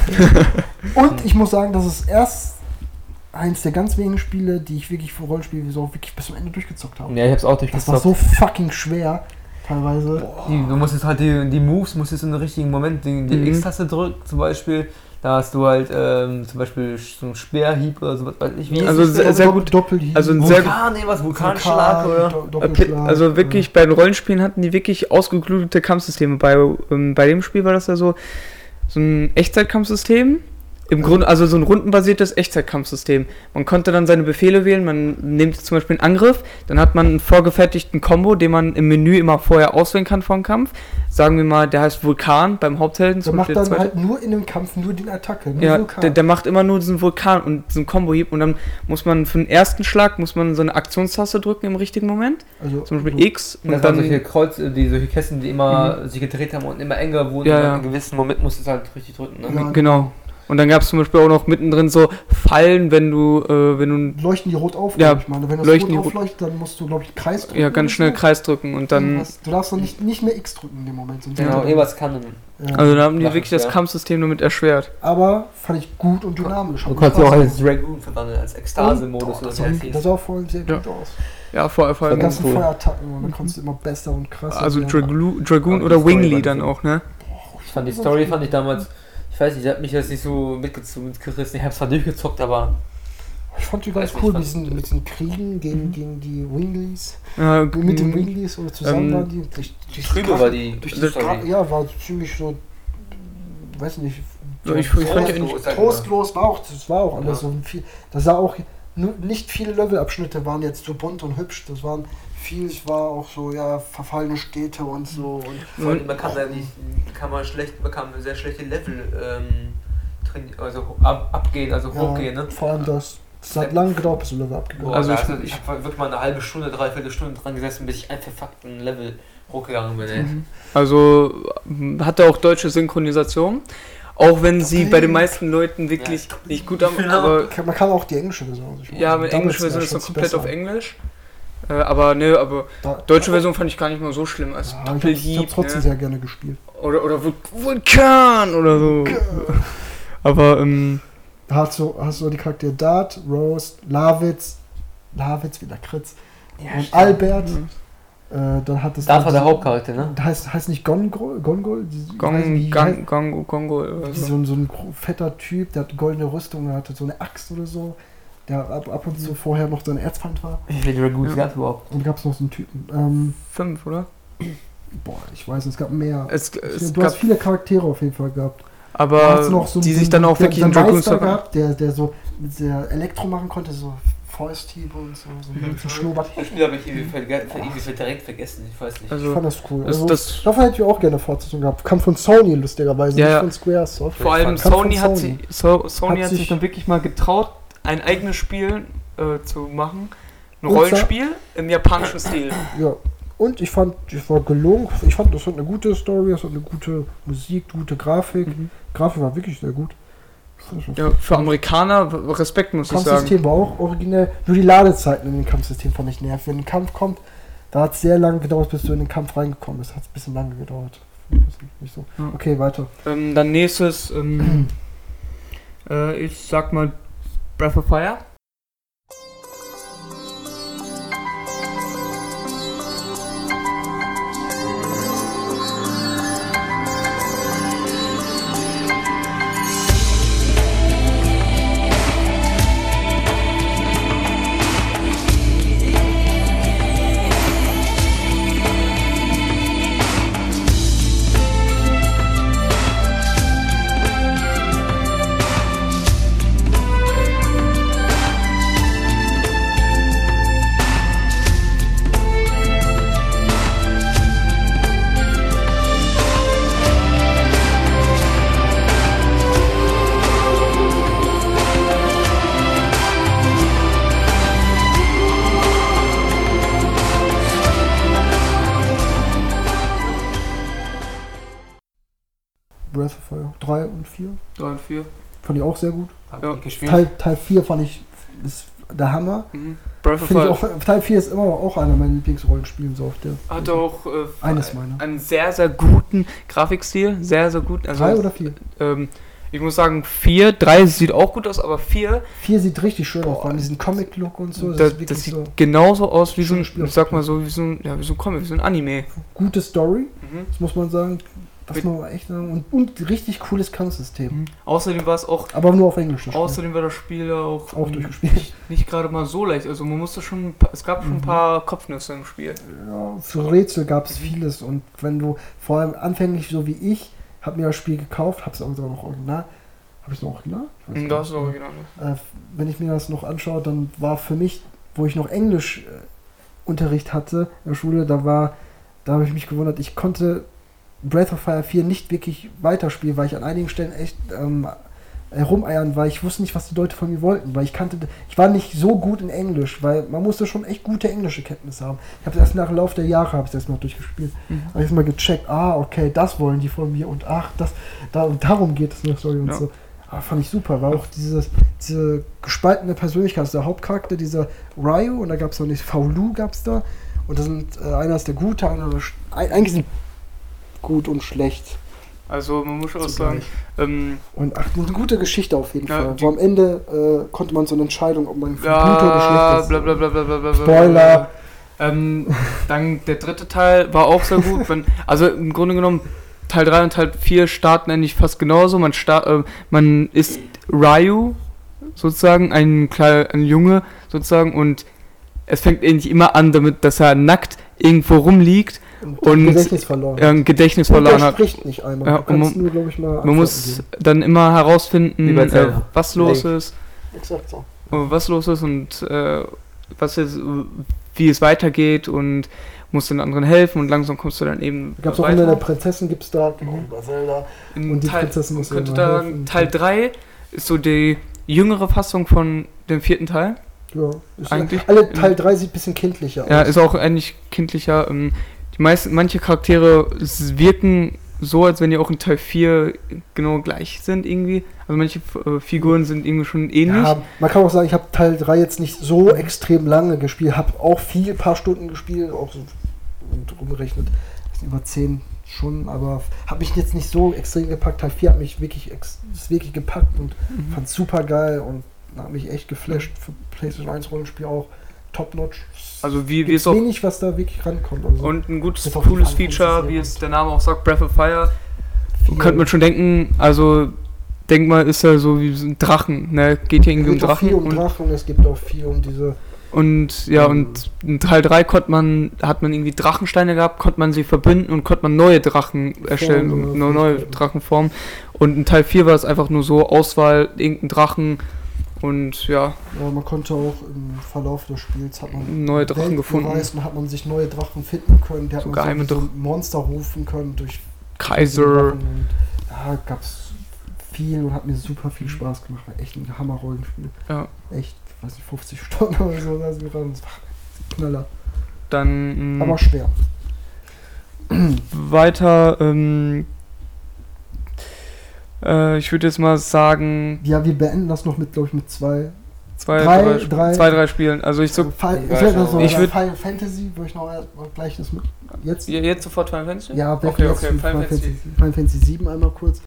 Und ich muss sagen, das ist erst eins der ganz wenigen Spiele, die ich wirklich für Rollenspiele so wirklich bis zum Ende durchgezockt habe. Ja, ich hab's auch Das war durchgezockt. so fucking schwer, teilweise. Die, du musstest halt die, die Moves, musstest in den richtigen Moment die, die Mhm. X-Taste drücken, zum Beispiel. Da hast du halt ähm, zum Beispiel so einen Speerhieb oder so, was weiß ich wie. Also ist das? sehr- sehr gut. Doppelhieb. Also ein sehr Vulkan, nee, was? Vulkanschlag oder? Do- Äh, Doppelschlag. Also wirklich, bei den Rollenspielen hatten die wirklich ausgeklügelte Kampfsysteme. Bei, ähm, bei dem Spiel war das ja so, so ein Echtzeitkampfsystem. Im Grunde, also so ein rundenbasiertes Echtzeitkampfsystem. Man konnte dann seine Befehle wählen, man nimmt zum Beispiel einen Angriff, dann hat man einen vorgefertigten Combo, den man im Menü immer vorher auswählen kann vor dem Kampf. Sagen wir mal, der heißt Vulkan beim Haupthelden. der zum macht Beispiel dann der halt zweite. nur in dem Kampf nur den Attacke. Nur Ja, Vulkan. der, der macht immer nur diesen Vulkan und diesen Combo-Hieb und dann muss man für den ersten Schlag muss man so eine Aktionstaste drücken im richtigen Moment, also, zum Beispiel so- X und Das waren dann solche Kreuz, die solche Kästen, die immer sich gedreht haben und immer enger wurden. Ja, und ja. in einem gewissen Moment musstest du halt richtig drücken. Ne? Ja. genau. Und dann gab es zum Beispiel auch noch mittendrin so Fallen, wenn du, äh, wenn du leuchten die rot auf, Ja, glaub ich meine. Wenn das leuchten die rot rot- aufleuchtet, dann musst du, glaube ich, einen Kreis drücken. ja ganz oder schnell so. Kreis drücken und dann, Irgendwas. Du darfst dann nicht, nicht mehr X drücken in dem Moment. sonst Genau, wird er- irgendwas kann. Ja. also da haben die Mach wirklich ich, das ja. Kampfsystem damit erschwert. Aber fand ich gut und dynamisch. Du Hat kannst mir ja auch Spaß als Dragoon verwandeln, als Ekstase-Modus gemacht. oder das, so. sah, heißt das sah auch vor allem sehr Ja. gut aus. Ja, vor, vor Die allem. ganzen cool. Feuerattacken und dann konntest du immer besser und krasser Also werden. Draglu- Dragoon Aber die oder Story war Wingly nicht dann so. auch, ne? Ich fand die Story fand ich damals, ich weiß nicht, die hat mich jetzt nicht so mitgez- mitgerissen. Ich hab's zwar durchgezockt, aber Ich fand die ganz Weiß nicht, cool fand- mit diesen, mit diesen Kriegen gegen, gegen die Winglies. Ja, Mit den m- Winglies oder zusammen ähm, waren die. Durch, durch trübe Kraft- war die Durch die Story. Kraft, ja, war ziemlich so. Weiß nicht. Ja, ich- ich fand die Trostlos, eigentlich- sag ich mal. Trostlos war auch, das war auch alles Ja. so viel. Das sah auch, nur, nicht viele Levelabschnitte waren jetzt so bunt und hübsch. Das waren viel, es war auch so, ja, verfallene Städte und so. Und Vor allem, man kann da nicht, kann man schlecht, man kann sehr schlechte Level ähm, traini- also ab, abgehen, also ja, hochgehen, ne? vor allem das. Das hat lange gedauert, bis du Level abgegangen Boah, Also also ich- ich, ich habe wirklich mal eine halbe Stunde, dreiviertel Stunde dran gesessen, bis ich einen verfuckten Level hochgegangen bin, ey. Mhm. Also m, hatte auch deutsche Synchronisation. Auch wenn sie Okay. bei den meisten Leuten wirklich Ja. nicht gut haben, Genau. aber bist. Man kann auch die englische Version sich ja, mit englischer Version ist noch komplett auf Englisch. Äh, aber ne, aber deutsche Version fand ich gar nicht mal so schlimm als Ja, ich hab's, ich Doppelhieb, hab's trotzdem ne? sehr gerne gespielt. Oder oder Vul- Vulkan oder so. Aber ähm, Da hast du, hast du die Charaktere Dart, Rose, Lavitz, Lavitz wie Lakritz und Albert. Äh, dann hat es Das war der Hauptcharakter, ne? Das heißt, heißt nicht Gongol? Gongol? Die- weiß Gong, nicht, wie Gang, heißt- Gongo, Gongo oder die- so. so, ein- so ein gro- fetter Typ, der hat goldene Rüstung, der hatte so eine Axt oder so, der ab, ab und zu vorher noch so ein Erzfeind war. Wie viele Dragoons Ja. gab's überhaupt? Und da gab es noch so einen Typen. Ähm, Fünf, oder? boah, ich weiß, es gab mehr. Es, es du gab, hast viele Charaktere auf jeden Fall gehabt. Da aber hat's noch so die einen- sich dann auch der- wirklich der in Dragoons Meister ver- gehabt, der, der so mit der Elektro machen konnte, so Fäusthiebe und so, so Mhm. mit so Schnurrbart. Ich Spiel habe ich irgendwie verge- ver- irgendwie direkt vergessen, ich weiß nicht. Ich Also fand das cool. das, Also, das, davon hätte ich auch gerne eine Fortsetzung gehabt. Kam von Sony, lustigerweise, Ja, nicht ja. von Squaresoft. vor allem Kam von Sony hat, Sony. sie, so, Sony Hat hat sich sich- dann wirklich mal getraut, ein eigenes Spiel äh, zu machen. Ein Und Rollenspiel im japanischen Stil. Ja. Und ich fand, es war gelungen. Ich fand, das hat eine gute Story, es hat eine gute Musik, gute Grafik. Mhm. Grafik war wirklich sehr gut. Ja, für Amerikaner Respekt, muss ich sagen. Kampfsystem war auch originell. Nur die Ladezeiten in dem Kampfsystem fand ich nervig. Wenn ein Kampf kommt, da hat es sehr lange gedauert, bis du in den Kampf reingekommen bist. Hat es ein bisschen lange gedauert. Das ist nicht so. Ja. Okay, weiter. Ähm, dann nächstes, ähm, äh, ich sag mal Breath of Fire. Breath of Fire. drei und vier. drei und vier. Fand ich auch sehr gut. Ja. Teil, Teil vier fand ich ist der Hammer. Mhm. Breath of Find ich Fire auch, Teil vier ist immer noch auch einer meiner Lieblingsrollenspiele. So auf der hat auch äh, eines meiner. einen sehr, sehr guten Grafikstil. Sehr, sehr gut. Also, drei oder vier? Ähm, ich muss sagen, vier, drei sieht auch gut aus, aber vier, vier sieht richtig schön aus, Boah. an diesen Comic-Look und so. das, ist wirklich das sieht so genauso aus wie so ein, schönes Spiel. ich sag mal so, wie so ein, ja, wie so ein Comic, wie so ein Anime. gute Story, Mhm. das muss man sagen. Das Mit- muss man echt sagen. Und, und richtig cooles Kampfsystem. Mhm. Außerdem war es auch, Aber nur auf Englisch. das Spiel. außerdem war das Spiel auch, Auch ähm, durchgespielt. nicht, nicht gerade mal so leicht. Also man musste schon, ein paar- es gab schon ein Mhm. paar Kopfnüsse im Spiel. Ja, für Rätsel gab es vieles. Und wenn du, vor allem anfänglich so wie ich, hab mir das Spiel gekauft, hab's aber sogar noch original. Hab ich es noch original? Ich weiß Mhm, nicht. das ist auch original. Äh, wenn ich mir das noch anschaue, dann war für mich, wo ich noch Englisch äh, Unterricht hatte in der Schule, da war, da habe ich mich gewundert, ich konnte Breath of Fire vier nicht wirklich weiterspielen, weil ich an einigen Stellen echt ähm, herumeiern war. Ich wusste nicht, was die Leute von mir wollten, weil ich kannte, ich war nicht so gut in Englisch, weil man musste schon echt gute englische Kenntnisse haben. Ich habe erst nach dem Lauf der Jahre habe ich das noch durchgespielt. Mhm. Habe ich mal gecheckt, ah, okay, das wollen die von mir und ach, das, da, darum geht es in der Story und Ja. so. Ah, fand ich super, war auch dieses, diese gespaltene Persönlichkeit, also der Hauptcharakter, dieser Ryu, und da gab es noch nicht, Faulu gab es da, und das sind, äh, einer ist der Gute, einer ist, ein- eigentlich sind gut und schlecht. Also man muss auch sagen, zugleich. ähm, Und ach, eine gute Geschichte auf jeden Ja, Fall. die- Wo am Ende äh, konnte man so eine Entscheidung, ob man für gut oder ja, schlecht ist. bla bla bla bla bla bla. Spoiler. Ähm, dann der dritte Teil war auch sehr gut. Wenn, also im Grunde genommen, Teil drei und Teil vier starten eigentlich fast genauso. Man, start, äh, man ist Ryu, sozusagen, ein, kleiner, ein Junge, sozusagen, und es fängt eigentlich immer an damit, dass er nackt irgendwo rumliegt, Und, und- Gedächtnis verloren. äh, ein Gedächtnis und verloren der hat. spricht nicht einmal. Ja, du kannst und nur, glaube ich, mal Man Antworten muss geben. dann immer herausfinden, Wie bei äh, Zelda. was los ist, Exakt so. äh, was los ist und äh, was jetzt, äh, wie es weitergeht, und muss den anderen helfen, und langsam kommst du dann eben Gab es auch unter der Prinzessin, gibt es da, genau, Mhm. über Zelda. In und die Teil, Prinzessin muss könnte immer da helfen. sagen, Teil drei ist so die jüngere Fassung von dem vierten Teil. Ja, ist Eigentlich ja, alle in- Teil drei sieht ein bisschen kindlicher Ja, aus. ist auch eigentlich kindlicher. ähm, Die meisten, manche Charaktere s- wirken so, als wenn die auch in Teil vier genau gleich sind irgendwie. Also manche äh, Figuren sind irgendwie schon ähnlich. Ja, man kann auch sagen, ich habe Teil drei jetzt nicht so extrem lange gespielt, habe auch viel, paar Stunden gespielt, auch so rumgerechnet, über zehn schon, aber habe mich jetzt nicht so extrem gepackt. Teil vier hat mich wirklich, ex ist wirklich gepackt und Mhm. fand super geil und hat mich echt geflasht. Für PlayStation eins Rollenspiel auch top-notch. Also wie, wie Gibt's es auch. wenig, was da wirklich rankommt. Also Und ein gutes, Bis auf cooles die Final Feature, Fantasy wie und- es der Name auch sagt, Breath of Fire. viel- Könnte man schon denken, also denk mal, ist ja so wie so ein Drachen, ne? Geht ja irgendwie um es geht auch Drachen. viel um und, Drachen, es gibt auch viel um diese. und ja, ähm, und in Teil drei konnte man, hat man irgendwie Drachensteine gehabt, konnte man sie verbinden und konnte man neue Drachen erstellen, Formen, und ja, neue Fähigkeiten. Drachenformen. Und in Teil vier war es einfach nur so, Auswahl, irgendein Drachen, und ja, Ja, man konnte auch im Verlauf des Spiels hat man neue Drachen Welt gefunden. bereist und hat man sich neue Drachen finden können. Die hat So man geheime so, so Monster rufen können durch Kaiser. Drachen und da gab es viel und hat mir super viel Spaß gemacht. War echt ein Hammer-Rollenspiel. Ja. Echt, weiß nicht, fünfzig Stunden oder so. Das war ein Knaller. Dann mh, Aber schwer. weiter, ähm, äh, ich würde jetzt mal sagen, Ja, wir beenden das noch mit, glaube ich, mit zwei. zwei, Drei, drei, drei- zwei, drei Spielen. Also ich so, Final, ich ich weiß werde noch auch. so Ich würd- Final Fantasy, würde ich noch mal gleich das mit. Jetzt? ja, jetzt sofort Final Fantasy? Ja, okay, okay, jetzt okay, Final, Final Fantasy. Fantasy. Final Fantasy sieben einmal kurz.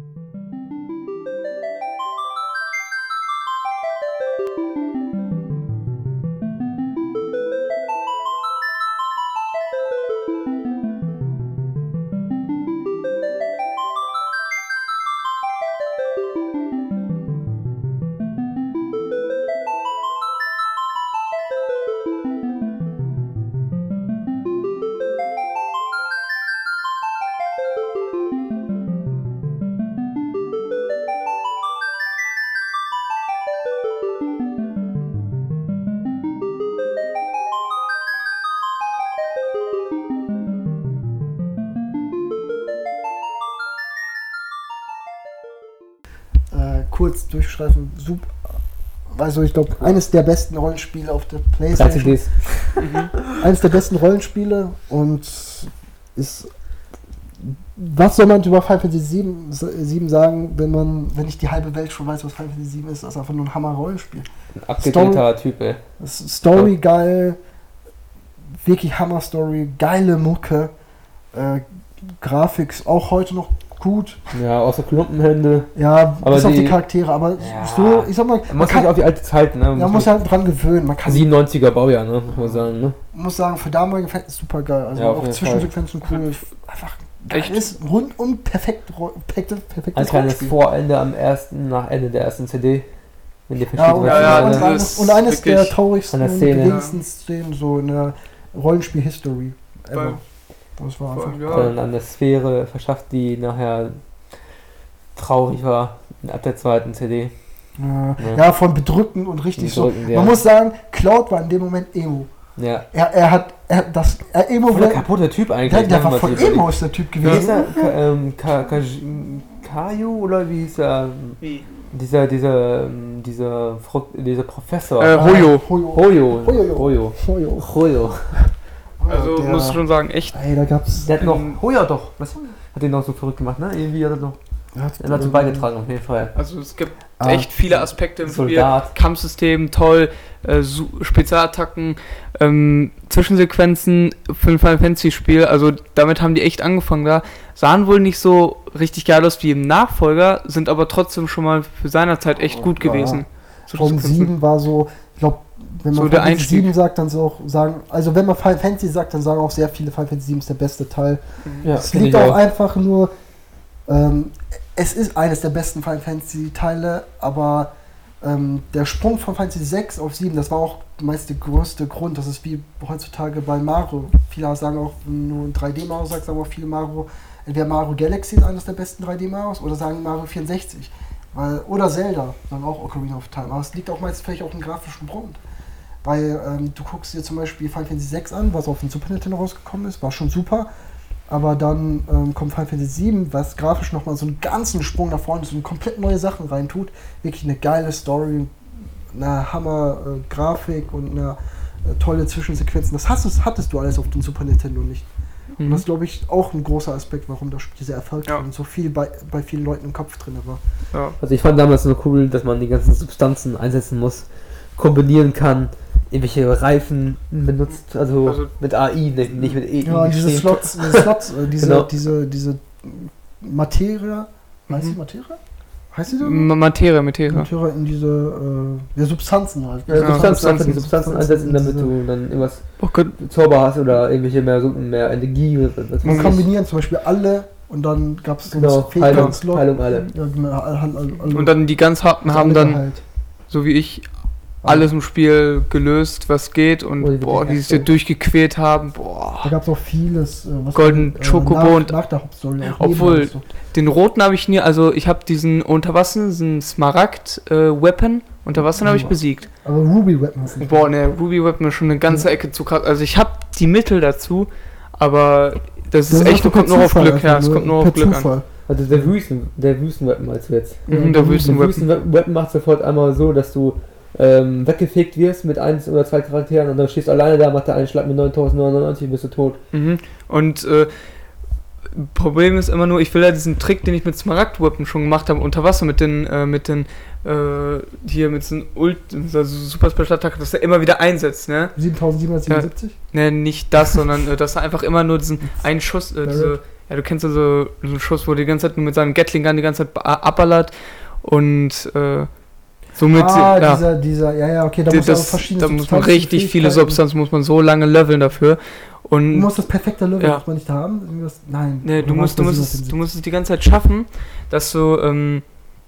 Äh, kurz durchstreifen. Super. Also ich glaube, eines der besten Rollenspiele auf der drei C PlayStation. Ds. Eines der besten Rollenspiele und ist was soll man über Final Fantasy sieben, sieben sagen, wenn man, wenn nicht die halbe Welt schon weiß, was Final Fantasy sieben ist? Das ist einfach nur ein Hammer-Rollenspiel. Ein abgedrehter Typ, ey. Story geil, wirklich Hammer-Story, geile Mucke, äh, Grafik auch heute noch gut. Ja, außer Klumpenhände. Ja, aber bis die, auf die Charaktere, aber ja, so, ich sag mal, man muss sich auf die alte Zeit, ne? Man muss halt dran gewöhnen. Man kann siebenundneunziger Baujahr, ne? Muss man sagen, ne? muss sagen, für damalige Fans super geil. Also ja, auch Zwischensequenzen cool. Einfach echt ist rundum perfekt, perfekt, perfekt. Ein kleines Vorende am ersten, nach Ende der ersten C D. Wenn die ja, und, ja, ja, und, das eines, ist und eines der wirklich traurigsten und Szene. bewegendsten Szenen so in der Rollenspiel-History ever. Das war einfach Ja. Dann eine Sphäre verschafft, die nachher traurig war ab der zweiten C D. Ja, Ja. ja, von bedrückend und richtig Bedrückend, so. ja. Man muss sagen, Cloud war in dem Moment Emo. Ja. Er, er hat er, das er Emo Voll der kaputte Typ eigentlich. der, der ne, war wenn voll man sich Emo überlegt. ist der Typ Wie hieß gewesen. er? Ka, ähm, Ka, Ka, Kaio oder wie hieß er? Wie? Dieser, dieser, ähm, dieser, Frucht, dieser Professor. Äh, Hoyo. Hoyo. Hoyo. Hoyo. Hoyo. Hoyo. Hoyo. Also der, muss ich schon sagen, echt. Ey, da gab's Der hat noch, Ähm, Hoyo doch, was hat den noch so verrückt gemacht, ne? Irgendwie hat er noch, er hat dazu beigetragen auf jeden Fall. Also es gibt Ah, echt viele Aspekte im Soldat. Spiel. Kampfsystem, toll, äh, Su- Spezialattacken, ähm, Zwischensequenzen für ein Final Fantasy Spiel. Also damit haben die echt angefangen da. Sahen wohl nicht so richtig geil aus wie im Nachfolger, sind aber trotzdem schon mal für seiner Zeit echt gut Ja. gewesen. Vom Zwischensequenzen. sieben war so, ich glaube, wenn man So der Final Fantasy Einstieg. sieben sagt, dann so auch sagen, also wenn man Final Fantasy sagt, dann sagen auch sehr viele Final Fantasy sieben ist der beste Teil. Ja, Es finde liegt ich auch auch. einfach nur, ähm, es ist eines der besten Final Fantasy Teile, aber ähm, der Sprung von Final Fantasy sechs auf sieben, das war auch meist der größte Grund. Das ist wie heutzutage bei Mario. Viele sagen auch, wenn du ein drei D Mario sagst, sagen auch viele Mario, entweder Mario Galaxy ist eines der besten drei D Marios oder sagen Mario vierundsechzig. Weil, oder Zelda, sagen auch Ocarina of Time. Aber es liegt auch meist vielleicht auch im grafischen Grund. Weil ähm, du guckst dir zum Beispiel Final Fantasy sechs an, was auf dem Super Nintendo rausgekommen ist, war schon super. Aber dann ähm, kommt Final Fantasy sieben, was grafisch nochmal so einen ganzen Sprung nach vorne, so eine komplett neue Sachen reintut. Wirklich eine geile Story, eine Hammer-Grafik und eine äh, tolle Zwischensequenzen. Das hast du, hattest du alles auf dem Super Nintendo nicht. Und Mhm. das ist, glaube ich, auch ein großer Aspekt, warum das Spiel sehr erfolgreich Ja. und so viel bei, bei vielen Leuten im Kopf drin war. Ja. Also ich fand damals nur cool, dass man die ganzen Substanzen einsetzen muss, kombinieren kann, irgendwelche Reifen benutzt, also, Also- mit A I, nicht nicht mit E I. Ja, und diese geschrieben. Slots, diese, Slots, äh, diese, Genau. diese, diese Materie, heißt die Mhm. Materie? Heißt die so? M- Materie, Materie. Materie in diese äh, ja, Substanzen halt. Ja, Ja, Substanzen, einfach die Substanzen Substanzen einsetzen, damit diese- du dann irgendwas Oh Gott. Zauber hast oder irgendwelche mehr, so- mehr Energie oder was Man weiß ich. kombinieren zum Beispiel alle und dann gab es so Genau, einen Fähigkeitslot. Heilung, alle. Ja, genau, alle, alle, alle, Und dann die ganz harten also haben alle dann, geheilt. so wie ich, alles im Spiel gelöst, was geht und Oh, die boah, die wirklich sich da so. durchgequält haben, Da boah. gab es auch vieles. Äh, was Golden äh, Chocobo nach, und- nach der Hauptstory. auch Obwohl- nebenbei so. Den roten habe ich nie, also ich habe diesen Unterwasser, diesen Smaragd-Weapon, Unterwasser habe ich Ja. besiegt. Aber Ruby Weapon hast du nicht. Boah, ne, Ruby Weapon ist schon eine ganze Ecke zu krass. Also ich habe die Mittel dazu, aber das ist Das echt, einfach kommt per nur auf Zufall Glück, ja, einfach, es kommt nur per auf Glück an. Zufall. Also der Wüsten, der Wüstenweapon meinst du jetzt? Mhm, der Ja, Der Wüstenweapon. Wüstenweapon macht sofort einmal so, dass du ähm, weggefegt wirst mit eins oder zwei Charakteren und dann stehst du alleine da, macht der einen Schlag mit neuntausendneunundneunzig und bist du tot. Mhm. Und äh, Problem ist immer nur, ich will ja diesen Trick, den ich mit Smaragd Weapon schon gemacht habe, unter Wasser mit den, äh, mit den, äh, hier mit diesen Ult, dieser Super Special Attack, dass er immer wieder einsetzt, ne? siebentausendsiebenhundertsiebenundsiebzig? Ne, nicht das, sondern äh, dass er einfach immer nur diesen einen Schuss, äh, diese, ja, du kennst ja so, so einen Schuss, wo er die ganze Zeit nur mit seinem Gatling Gun die ganze Zeit ba- abballert und äh, somit, ah, ja, dieser, dieser, ja, ja, okay, da die- muss, also das, verschiedene da muss man Substanzen, richtig viele Fähigkeiten- Substanzen, muss man so lange leveln dafür. Du Und musst das perfekte Level, Ja. muss man nicht haben? Irgendwas? Nein. nee, Oder du musst, du, machst musst das es, du musst es die ganze Zeit schaffen, dass du, ähm,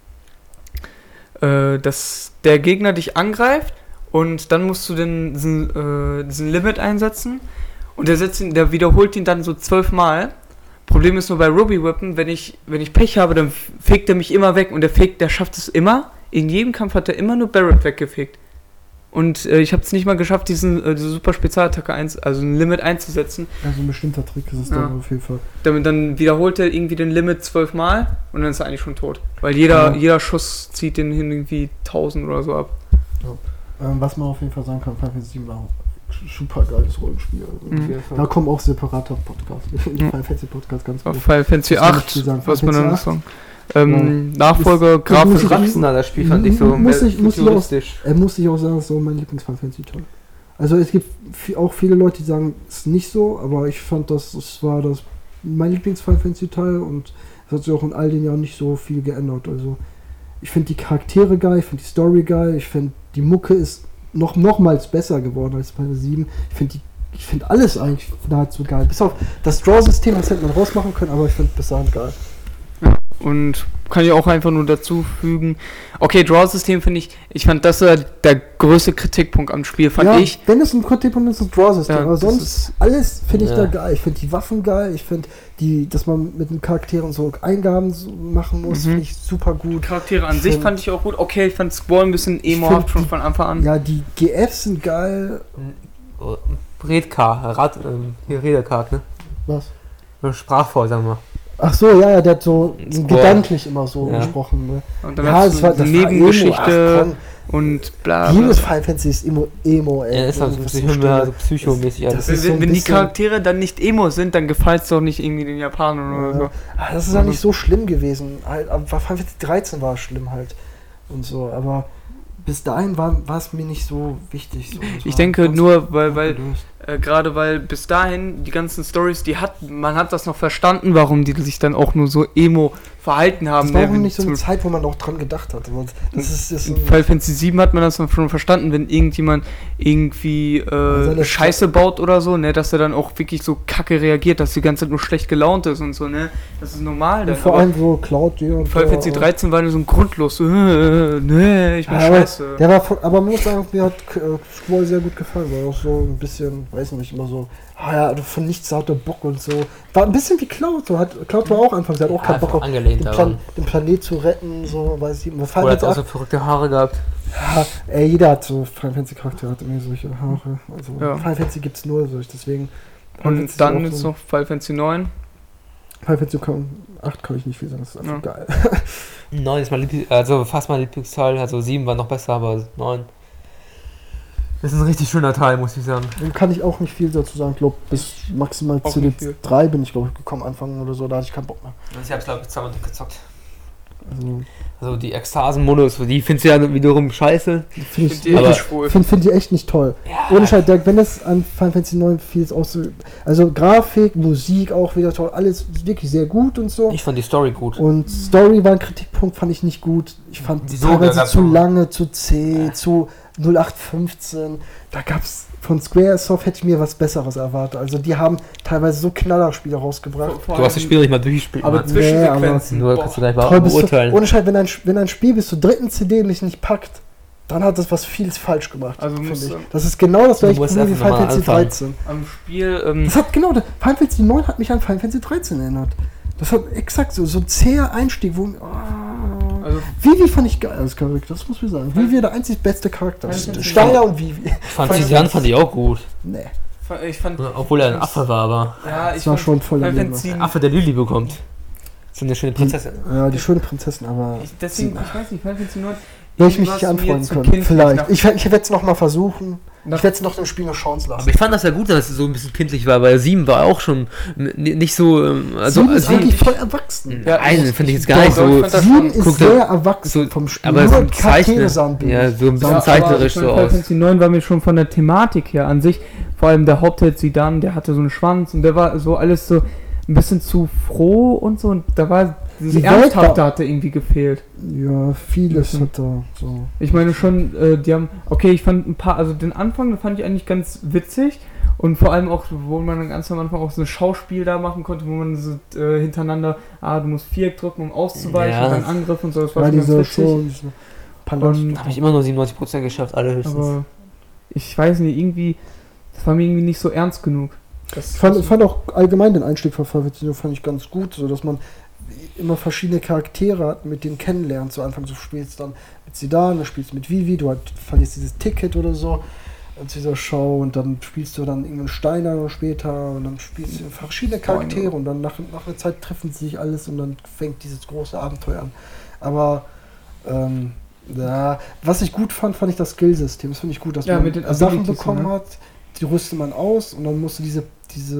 äh, dass der Gegner dich angreift und dann musst du den, diesen, äh, diesen Limit einsetzen und der, setzt ihn, der wiederholt ihn dann so zwölfmal. Problem ist nur bei Ruby Weapon, wenn ich, wenn ich Pech habe, dann fegt er mich immer weg und der fegt, der schafft es immer. In jedem Kampf hat er immer nur Barret weggefegt. Und äh, ich habe es nicht mal geschafft, diesen äh, diese super Spezialattacke, eins, also ein Limit einzusetzen. Also ein bestimmter Trick ist es Ja. dann auf jeden Fall. Damit dann wiederholt er irgendwie den Limit zwölfmal und dann ist er eigentlich schon tot. Weil jeder, Ja. jeder Schuss zieht den hin irgendwie tausend oder so ab. Ähm, was man auf jeden Fall sagen kann, Final Fantasy sieben war super geiles Rollenspiel. Also. Mhm. Da kommen auch separater Podcast. Mhm. Final Fantasy Podcast ganz Auf gut. Final Fantasy Das kann ich acht, dir sagen. was Final man dann noch Fantasy sagen. Ähm, Nachfolger, Das- das muss grafisch. ich- Erwachsener, das Spiel fand ich so Muss mehr ich- muss ich auch- futuristisch. Er muss ich auch sagen, das ist so mein Lieblings-Final Fantasy Teil. Also es gibt vi- auch viele Leute, die sagen, es ist nicht so, aber ich fand, das es war das mein Lieblings-Final Fantasy Teil und es hat sich auch in all den Jahren nicht so viel geändert. Also ich finde die Charaktere geil, ich finde die Story geil, ich finde die Mucke ist noch nochmals besser geworden als bei der sieben. Ich finde die ich finde alles eigentlich nahezu geil. Bis auf das Draw-System, das hätte man rausmachen können, aber ich finde bis dahin geil. Und kann ich auch einfach nur dazu fügen. Okay, Draw-System finde ich, ich fand das äh, der größte Kritikpunkt am Spiel, fand ja, ich. wenn es ein Kritikpunkt ist, ist das Draw-System. Ja, aber das sonst ist- alles finde ich Ja. da geil. Ich finde die Waffen geil, ich finde die, dass man mit den Charakteren so Eingaben so machen muss, Mhm. finde ich super gut. Charaktere an Ich sich find- fand ich auch gut. Okay, ich fand Squall ein bisschen emo-haft find schon die- von Anfang an. Ja, die G Fs sind geil. Redkar, Rad, ähm, hier Redekart, ne? Was? Sprachvoll, sagen wir. Ach so, ja, ja, der hat so Squall. gedanklich immer so Ja. gesprochen. Ne? Und dann Ja, hast das du war das eine war Emo. Nebengeschichte Ach, und bla komm. bla. Jedes Final Fantasy ist Emo, Emo ey. Er ist halt Irgendwo so zur mehr so Stelle. psychomäßig Das alles. ist so Wenn, ein wenn die bisschen- Charaktere dann nicht emo sind, dann gefällt es doch nicht irgendwie den Japanern oder so. Ja. Ah, das ist ja nicht so schlimm gewesen. Halt, aber Final Fantasy dreizehn war schlimm halt. Und so, aber bis dahin war, war es mir nicht so wichtig. So. Das Ich war denke ganz nur, weil, gut weil gelöst. äh, gerade weil bis dahin die ganzen Stories, die hat, man hat das noch verstanden, warum die sich dann auch nur so emo verhalten haben. Das war ne? auch Wenn nicht so eine zum- Zeit, wo man auch dran gedacht hat. Und Das ist, das ist In ein, Final Fantasy sieben hat man das dann schon verstanden, wenn irgendjemand irgendwie äh, seine Scheiße baut oder so, ne, dass er dann auch wirklich so kacke reagiert, dass die ganze Zeit nur schlecht gelaunt ist und so, ne. Das ist normal. und Dann. vor Aber allem so Cloud, ja. und Final so, Fantasy aber- dreizehn war nur so ein grundlos, so, äh, ne, ich bin Ja, aber, scheiße. der war voll, aber man muss sagen, mir hat äh, Squall sehr gut gefallen. War auch so ein bisschen, weiß nicht, immer so, ah ja, von nichts hat er Bock und so. War ein bisschen wie Cloud. So hat, Cloud war auch anfangs, der hat auch keinen Bock auf angelehnt den, daran. Plan, den Planet zu retten, so, weiß ich. Final Oder hat Fantasy auch so verrückte Haare gehabt. Ja, ey, jeder hat so Final Fantasy Charaktere, hat irgendwie solche Haare. Also Ja. Final Fantasy gibt's nur solch, deswegen. Final Und Fantasy dann auch jetzt so- noch Final Fantasy neun. Final Fantasy acht kann ich nicht viel sagen, das ist einfach Ja. geil. neun ist mein Lieblings, also fast mein Lieblingsteil, also sieben war noch besser, aber neun. Das ist ein richtig schöner Teil, muss ich sagen. Dann kann ich auch nicht viel dazu sagen. Ich glaube, bis maximal Auch C D nicht viel. drei bin ich, glaube ich, gekommen, Anfang oder so, da hatte ich keinen Bock mehr. Ich hab's glaube ich zweimal gezockt. Also, Also die Ekstasen-Modus, die findest du ja wiederum scheiße. finde ich, Find die aber- echt schwul. find, find die echt nicht toll. Ohne Scheiß, der- wenn das an Final Fantasy neun fiel, ist auch so. Also Grafik, Musik auch wieder toll, alles wirklich sehr gut und so. Ich fand die Story gut. Und Story war ein Kritikpunkt, fand ich nicht gut. Ich fand Wieso? teilweise Da gab's zu noch- lange, zu zäh, zu null acht fünfzehn. Da gab's von Squaresoft hätte ich mir was Besseres erwartet. Also die haben teilweise so Knallerspiele rausgebracht. Vor Du hast das Spiel noch nicht mal durchgespielt, aber Mann. Zwischensequenzen. Nur boah. kannst du gleich mal Toll, bis zu, beurteilen. ohne Scheiß, wenn ein, wenn ein Spiel bis zur dritten C D mich nicht packt, dann hat das was vieles falsch gemacht, Also finde musst ich. du- Das ist genau das Du gleiche musst Problem wie erst Final noch mal Fantasy anfangen. dreizehn. Am Spiel, ähm, Das hat genau, Final Fantasy neun hat mich an Final Fantasy dreizehn erinnert. Das hat exakt so, so ein zäher Einstieg, wo. Oh. also Vivi fand ich geil als Charakter, das muss man sagen. Vivi der einzig beste Charakter. Final Fantasy Steiner und Vivi. Ich fand Tizian fand ich auch gut. Nee, ich fand, Obwohl er ein Affe war, aber ja, ich das war fand schon voll Final daneben. Fantasy, ein Affe, der Lily bekommt. So eine schöne Prinzessin. Ja, die schöne Prinzessin, aber. ich, deswegen, ich weiß nicht, Final Fantasy neun, Will ich mich irgendwas nicht anfreunden mir zu können. kindlich Vielleicht. nach- Ich, ich werde es nochmal versuchen. nach- Ich werde es noch dem Spiel eine Chance lassen. Aber ich fand das ja gut, dass es so ein bisschen kindlich war, weil sieben war auch schon n- nicht so. ähm, Also, Sieben ist also eigentlich voll erwachsen. Ja, Nein, ich- finde ich jetzt ich- gar nicht doch, ich so. fand das Sieben schon- ist guck, sehr da- erwachsen so- vom Spiel. aber Nur so ein Charaktere Zeichnen. sahen billig. Ja, so ein bisschen Ja, zeichnerisch so Final aus. Fantasy neun war mir schon von der Thematik her an sich, vor allem der Hauptheld Zidane, der hatte so einen Schwanz und der war so alles so ein bisschen zu froh und so und da war dieses Die Welt Ernsthafte war- hatte irgendwie gefehlt. Ja, vieles Mhm. hat da so. Ich meine schon, äh, die haben, okay, ich fand ein paar, also den Anfang, den fand ich eigentlich ganz witzig und vor allem auch, wo man dann ganz am Anfang auch so ein Schauspiel da machen konnte, wo man so äh, hintereinander, ah, du musst Viereck drücken, um auszuweichen, Ja. und dann Angriff und so, das war War schon ganz diese witzig. schon. Diese Panache. Und, Habe ich immer nur siebenundneunzig Prozent geschafft, alle höchstens. aber ich weiß nicht, irgendwie, das war mir irgendwie nicht so ernst genug. Das Ich fand, ich fand auch allgemein den Einstieg von Final Fantasy fand ich ganz gut, so dass man immer verschiedene Charaktere hat, mit denen kennenlernt. Zu Anfang, du spielst dann mit Zidane, dann spielst du mit Vivi, du halt verlierst dieses Ticket oder so zu dieser Show und dann spielst du dann irgendeinen Steiner noch später und dann spielst du verschiedene Charaktere und dann nach, nach einer Zeit treffen sie sich alles und dann fängt dieses große Abenteuer an. Aber ähm, ja, was ich gut fand, fand ich das Skillsystem. Das finde ich gut, dass Ja, man mit den Sachen Abilities, bekommen ne? hat, die rüstet man aus und dann musst du diese, diese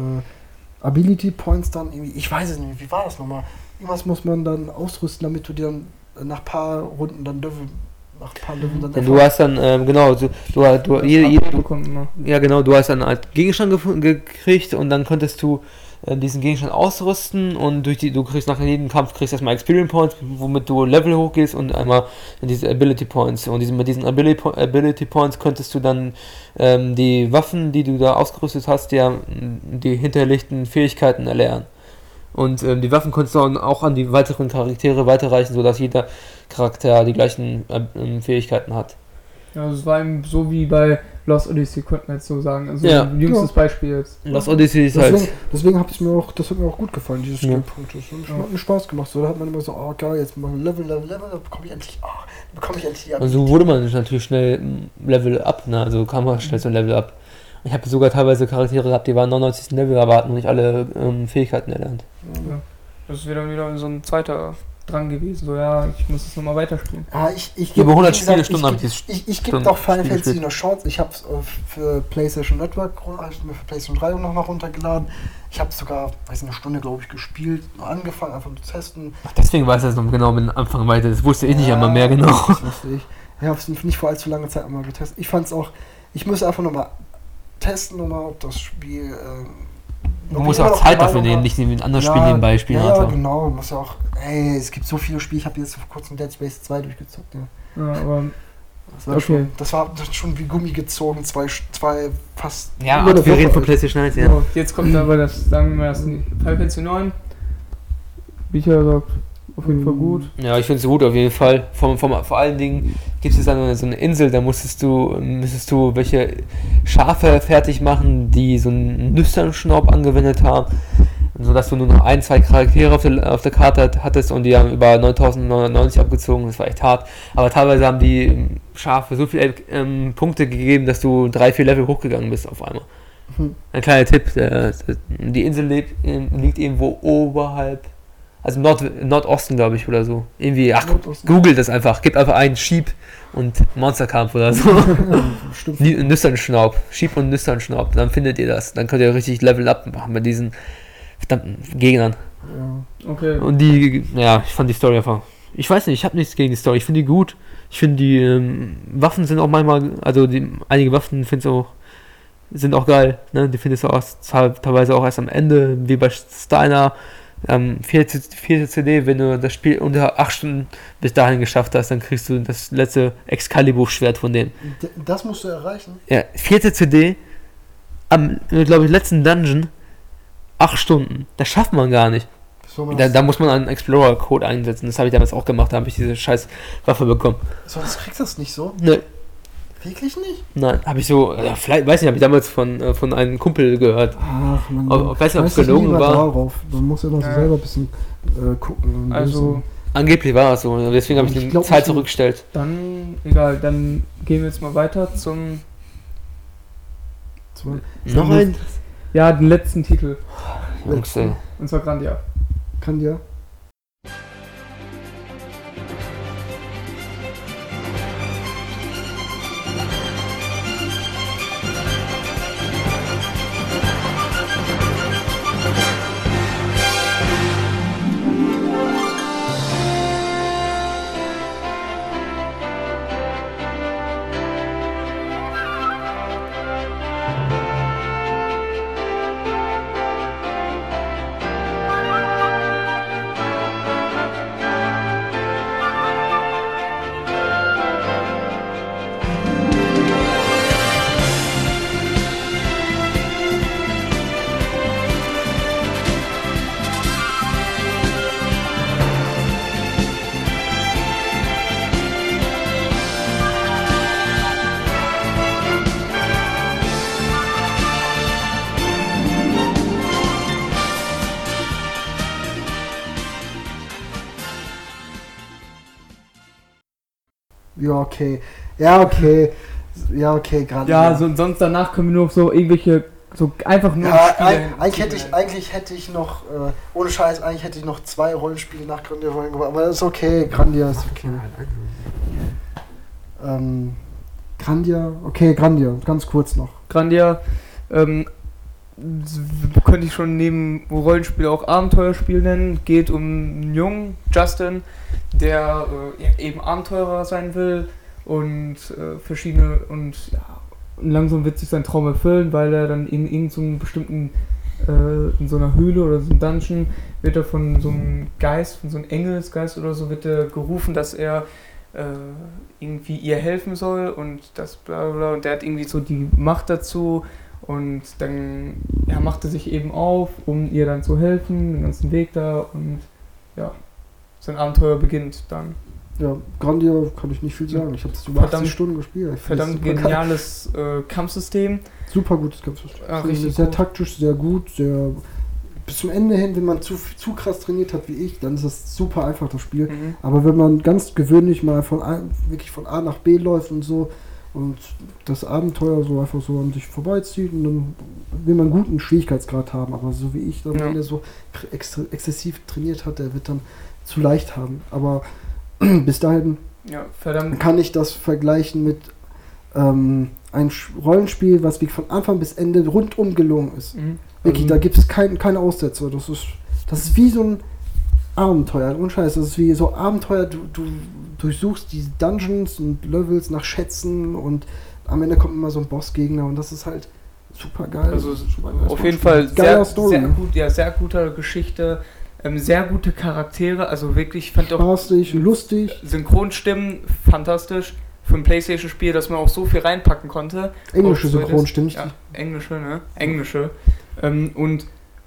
äh, Ability Points dann irgendwie, ich weiß es nicht, wie war das nochmal? Irgendwas muss man dann ausrüsten, damit du dir dann nach ein paar Runden dann Level, nach ein paar Leveln dann Denn du hast dann, ähm, genau, du, du, du jede, jede, bekommen immer. ja genau, du hast dann halt Gegenstand gef- gekriegt und dann konntest du äh, diesen Gegenstand ausrüsten und durch die, du kriegst nach jedem Kampf kriegst erstmal Experience Points, womit du Level hochgehst und einmal diese Ability Points und diesen, mit diesen Ability, Ability Points könntest du dann ähm, die Waffen, die du da ausgerüstet hast, dir die hinterlegten Fähigkeiten erlernen. Und ähm, die Waffen konntest du auch an die weiteren Charaktere weiterreichen, sodass jeder Charakter die gleichen äh, Fähigkeiten hat. Ja, also es war eben so wie bei Lost Odyssey, könnte man jetzt so sagen. Also Ja. ein jüngstes Ja. Beispiel jetzt. Lost Odyssey ist Deswegen, halt... deswegen hat es mir auch, das hat mir auch gut gefallen, dieses Ja. Spielpunkt. Das hat mir Spaß gemacht. So, da hat man immer so, oh geil, jetzt mal Level, Level, Level, da bekomme ich endlich, oh, da bekomme ich endlich die Und so wurde man natürlich schnell mm, Level up, ne? Also kam man schnell so ein Level up. Ich habe sogar teilweise Charaktere gehabt, die waren neunundneunzig Level erwarten und nicht alle ähm, Fähigkeiten erlernt. Ja. Das ist wieder, wieder so ein zweiter Drang gewesen. So, ja, ich muss es nochmal weiterspielen. Ah, ich, ich Über geb- hundert wie gesagt, Spiele, Stunden ich, habe ich geb- dieses ich, ich gebe Stunden doch Final Spiel Fantasy gespielt. eine Chance. Ich habe es für PlayStation Network, habe ich mir für PlayStation drei noch mal runtergeladen. Ich habe sogar, weiß nicht, eine Stunde, glaube ich, gespielt, angefangen, einfach zu testen. Ach, deswegen weiß er es noch genau mit dem Anfang weiter. Das wusste ich nicht Ja, einmal mehr genau. Das wusste ich. Ich habe es nicht vor allzu langer Zeit mal getestet. Ich fand es auch, ich muss einfach nochmal testen, nochmal, ob das Spiel. Ähm, Du ob musst ich immer auch noch Zeit der dafür Meinung nehmen, war- nicht wie ein anderes Ja, Spiel nebenbei spielen. Ja, ja einfach. genau. Du musst ja auch. Ey, es gibt so viele Spiele. Ich habe jetzt vor kurzem Dead Space zwei durchgezockt. Ja. Ja, aber Das war, Okay. schon, das war schon wie Gummi gezogen. Zwei, zwei fast. Ja, über eine und wir Woche reden von alt. PlayStation eins, ja. so, jetzt kommt aber das, sagen wir mal, das Final Fantasy neun. Michael sagt, auf jeden Fall gut. Ja, ich finde es gut auf jeden Fall. Vom, vom, vor allen Dingen gibt es dann so eine Insel, da musstest du, müsstest du welche Schafe fertig machen, die so einen Nüsternschnaub angewendet haben. Sodass du nur noch ein, zwei Charaktere auf der, auf der Karte hattest und die haben über neuntausendneunhundertneunundneunzig abgezogen. Das war echt hart. Aber teilweise haben die ähm, Schafe so viele ähm, Punkte gegeben, dass du drei, vier Level hochgegangen bist auf einmal. Mhm. Ein kleiner Tipp, der, der, die Insel lebt, ähm, liegt irgendwo oberhalb, also im Nord, im Nordosten, glaube ich, oder so. Irgendwie, ach, Nordosten. googelt das einfach. Gib einfach einen Sheep und Monsterkampf oder so. Stimmt. Ni- Nüsternschnaub. Sheep und Nüsternschnaub. Dann findet ihr das. Dann könnt ihr richtig Level up machen bei diesen verdammten Gegnern. Ja. Okay. Und die, ja, ich fand die Story einfach. Ich weiß nicht, ich habe nichts gegen die Story. Ich finde die gut. Ich finde die ähm, Waffen sind auch manchmal, also die, einige Waffen finde ich auch, sind auch geil. Ne? Die findest du auch teilweise auch erst am Ende, wie bei Steiner. Ähm, vierte, vierte C D, wenn du das Spiel unter acht Stunden bis dahin geschafft hast, dann kriegst du das letzte Excalibur-Schwert von denen. D- Das musst du erreichen. Ja, vierte C D, am, glaube ich, letzten Dungeon, acht Stunden. Das schafft man gar nicht. So, man Da, das, da muss man einen Explorer-Code einsetzen. Das habe ich damals auch gemacht, da habe ich diese scheiß Waffe bekommen. sonst kriegst du das nicht so. Ne, Wirklich nicht? nein, habe ich so, ja, vielleicht, weiß nicht, habe ich damals von, äh, von einem Kumpel gehört. Ach, man. Aber ich weiß nicht, ob es das gelogen nie war. Darauf. Man muss immer so Ja. selber ein bisschen äh, gucken. und Also, wissen. Angeblich war es so, deswegen habe ich Ich die glaub Zeit nicht so. zurückgestellt. dann, egal, dann gehen wir jetzt mal weiter zum, So, Noch ein? ja, den letzten Titel. Jungs, ey. Und zwar Grandia. kann dir. Ja, okay. Ja, okay. Ja, okay, gerade. Ja, so, und sonst danach können wir nur so irgendwelche, so einfach nur Ja, Spiele eig- eigentlich hätte ich, nennen. eigentlich hätte ich noch, äh, ohne Scheiß, eigentlich hätte ich noch zwei Rollenspiele nach Grandia wollen, aber das ist okay, Grandia ist okay. Ähm, Grandia, okay, Grandia, ganz kurz noch. Grandia, ähm, könnte ich schon neben Rollenspiel auch Abenteuerspiel nennen. Geht um einen Jungen, Justin, der äh, ja, eben Abenteurer sein will und äh, verschiedene und ja, langsam wird sich sein Traum erfüllen, weil er dann in irgendeinem so bestimmten äh, in so einer Höhle oder so einem Dungeon wird er von so einem Geist, von so einem Engelsgeist oder so wird er gerufen, dass er äh, irgendwie ihr helfen soll und das bla bla und der hat irgendwie so die Macht dazu. Und dann ja, macht er sich eben auf, um ihr dann zu helfen, den ganzen Weg da und ja, sein Abenteuer beginnt dann. Ja, Grandia kann ich nicht viel sagen. Ich habe es über Verdammt- achtzig Stunden gespielt. Ich find Verdammt das super geniales äh, Kampfsystem. geil. Super gutes Kampfsystem. Ja, Ich finde richtig sehr gut. taktisch, sehr gut, sehr. Bis zum Ende hin, wenn man zu, zu krass trainiert hat wie ich, dann ist das super einfach das Spiel. Mhm. Aber wenn man ganz gewöhnlich mal von A, wirklich von A nach B läuft und so und das Abenteuer so einfach so an sich vorbeizieht und dann will man einen guten Schwierigkeitsgrad haben, aber so wie ich, dann, Ja. wenn der so extra, exzessiv trainiert hat, der wird dann zu leicht haben. Aber bis dahin Ja, verdammt. kann ich das vergleichen mit ähm, einem Sch- Rollenspiel, was wie von Anfang bis Ende rundum gelungen ist. Mhm. Wirklich, Also, da gibt es kein, keine Aussetzer. Das ist, das ist wie so ein Abenteuer. Und Scheiß, das ist wie so Abenteuer. Du, du durchsuchst diese Dungeons und Levels nach Schätzen und am Ende kommt immer so ein Bossgegner und das ist halt super geil. Also Das ist schon mal- auf jeden Fall geiler sehr, Story. sehr gut, ja, sehr gute Geschichte, ähm, sehr gute Charaktere, also wirklich, ich fand auch Spaßig, lustig, Synchronstimmen fantastisch für ein PlayStation-Spiel, dass man auch so viel reinpacken konnte. englische Auch so Synchronstimmen. Ja, englische, ne? Englische. Ähm, und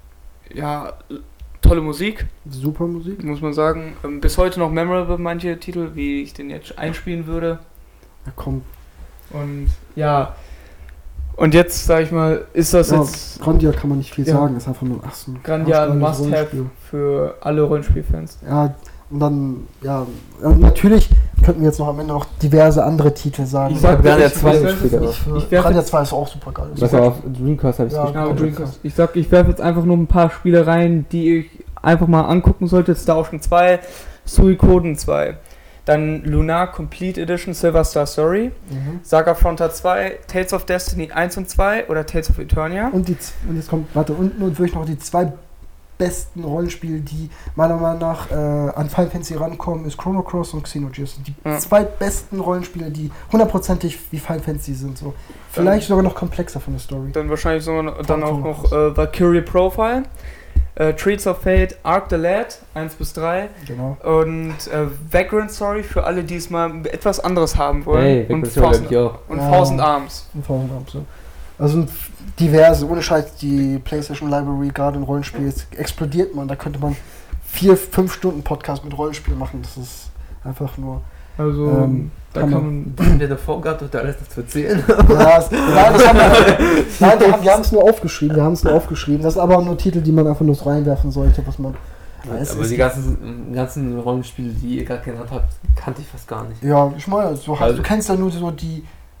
ja, tolle Musik, Super Musik. muss man sagen. Ähm, bis heute noch memorable, manche Titel, wie ich den jetzt einspielen würde. Ja, komm. Und ja, und jetzt, sag ich mal, ist das Ja, jetzt Grandia kann man nicht viel Ja. sagen. Ist einfach nur ach, so ein Grandia ein arschgeiles Must-Have Rollenspiel. für alle Rollenspielfans. Ja, und dann, ja, ja, natürlich könnten wir jetzt noch am Ende noch diverse andere Titel sagen. Ich sag Grandia ich- zwei ich weiß gespielt, es aber- nicht. Ich, Ich werf Grandia jetzt- zwei ist auch super geil. Was auf Dreamcast habe ich Ja, gespielt. Ja, Ja, Dreamcast. Ich sag, ich werfe jetzt einfach nur ein paar Spiele rein, die ich einfach mal angucken sollte. Star Ocean zwei, Suikoden zwei, dann Lunar Complete Edition Silver Star Story, Mhm. Saga Frontier zwei, Tales of Destiny eins und zwei oder Tales of Eternia. Und, die, z- und jetzt kommt, warte, und nun wirklich noch die zwei besten Rollenspiele, die meiner Meinung nach äh, an Final Fantasy rankommen, ist Chrono Cross und Xenogears. Die Ja. zwei besten Rollenspiele, die hundertprozentig wie Final Fantasy sind. So. Vielleicht sogar noch komplexer von der Story. Dann wahrscheinlich sogar noch- dann auch Chrono noch Cross. äh, Valkyrie Profile, äh, Treats of Fate, Arc the Lad eins bis drei Genau. und äh, Vagrant Story für alle, die es mal etwas anderes haben wollen. Hey, und Vagrant Story hab Thousand, ich auch. und Ja. Thousand Arms. Und Thousand Arms, ja. Also sind diverse, ohne Scheiß, die PlayStation Library gerade in Rollenspiel jetzt explodiert man. Da könnte man vier, fünf Stunden Podcast mit Rollenspiel machen. Das ist einfach nur. Also Ähm, da kann kann man- man. Haben wir davor gehabt, da alles noch zu erzählen? Ja, es, nein, das haben wir, nein, wir haben wir haben es nur aufgeschrieben. Wir haben es nur aufgeschrieben. Das ist aber nur Titel, die man einfach nur so reinwerfen sollte, was man. Ja, es Aber ist- die ganzen, ganzen Rollenspiele, die ihr gerade genannt habt, kannte ich fast gar nicht. Ja, ich meine, so, Also- du kennst ja nur so die.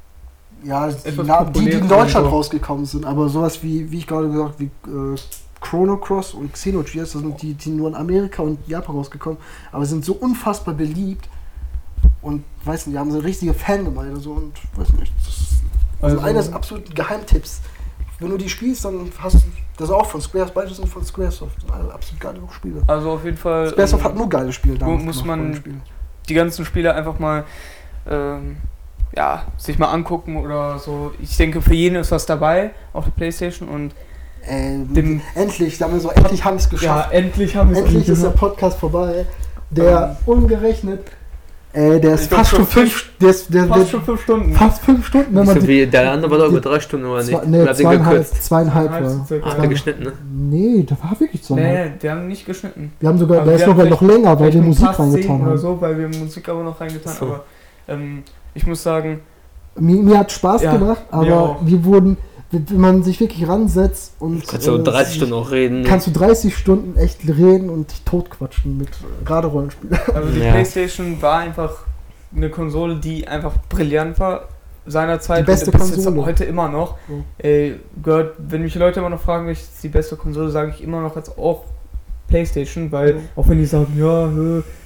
Ja, die, Etwas Namen, die, die in populärere Deutschland und so. rausgekommen sind, aber sowas wie, wie ich gerade gesagt, wie äh, Chrono Cross und Xenogears, das sind die, die nur in Amerika und Japan rausgekommen, aber sind so unfassbar beliebt und weiß nicht, die haben so eine richtige Fangemeinde so und weiß nicht. Das ist, also, Also- eines absoluten Geheimtipps. Wenn du die spielst, dann hast du das ist auch von Squares, beide sind von Squaresoft, das sind alle absolut geile Spiele. Also auf jeden Fall. Squaresoft ähm, hat nur geile Spiele damals muss gemacht, man- Rollenspiele. die ganzen Spiele einfach mal ähm, ja, sich mal angucken oder so. Ich denke, für jeden ist was dabei auf der PlayStation und Ähm, Dem- endlich, sagen wir so, endlich haben wir es geschafft. endlich haben wir endlich ist der Podcast vorbei. Der umgerechnet, äh, der ist Ich glaub fast schon schon fünf, der ist, der, der, fast schon fünf Stunden. fast fünf Stunden, wenn man So die, wie der andere war doch über die- drei Stunden oder nicht? zwei, nee, Oder habt ihr zweieinhalb, gekürzt? zweieinhalb Zweieinhalb war. circa. Ah, habt ihr geschnitten, ne? Nee, der war wirklich zweieinhalb. Nee, die haben nicht geschnitten. Wir haben sogar, Also der ist wir haben sogar noch vielleicht- länger, weil Vielleicht wir nur Musik fast zehn reingetan oder haben. so, weil wir Musik aber noch reingetan So. aber ähm, ich muss sagen, Mir, mir hat Spaß Ja, gemacht, mir aber auch. wir wurden, wenn man sich wirklich ransetzt und Kannst du äh, dreißig Stunden auch reden. kannst du dreißig Stunden echt reden und dich totquatschen mit äh, gerade Rollenspielen. also die Ja. PlayStation war einfach eine Konsole, die einfach brillant war seinerzeit. Die beste und bis jetzt Konsole. heute immer noch. Ja. Äh, gehört, wenn mich die Leute immer noch fragen, welche ist die beste Konsole, sage ich immer noch jetzt auch PlayStation, weil Ja. auch wenn die sagen, ja, hö,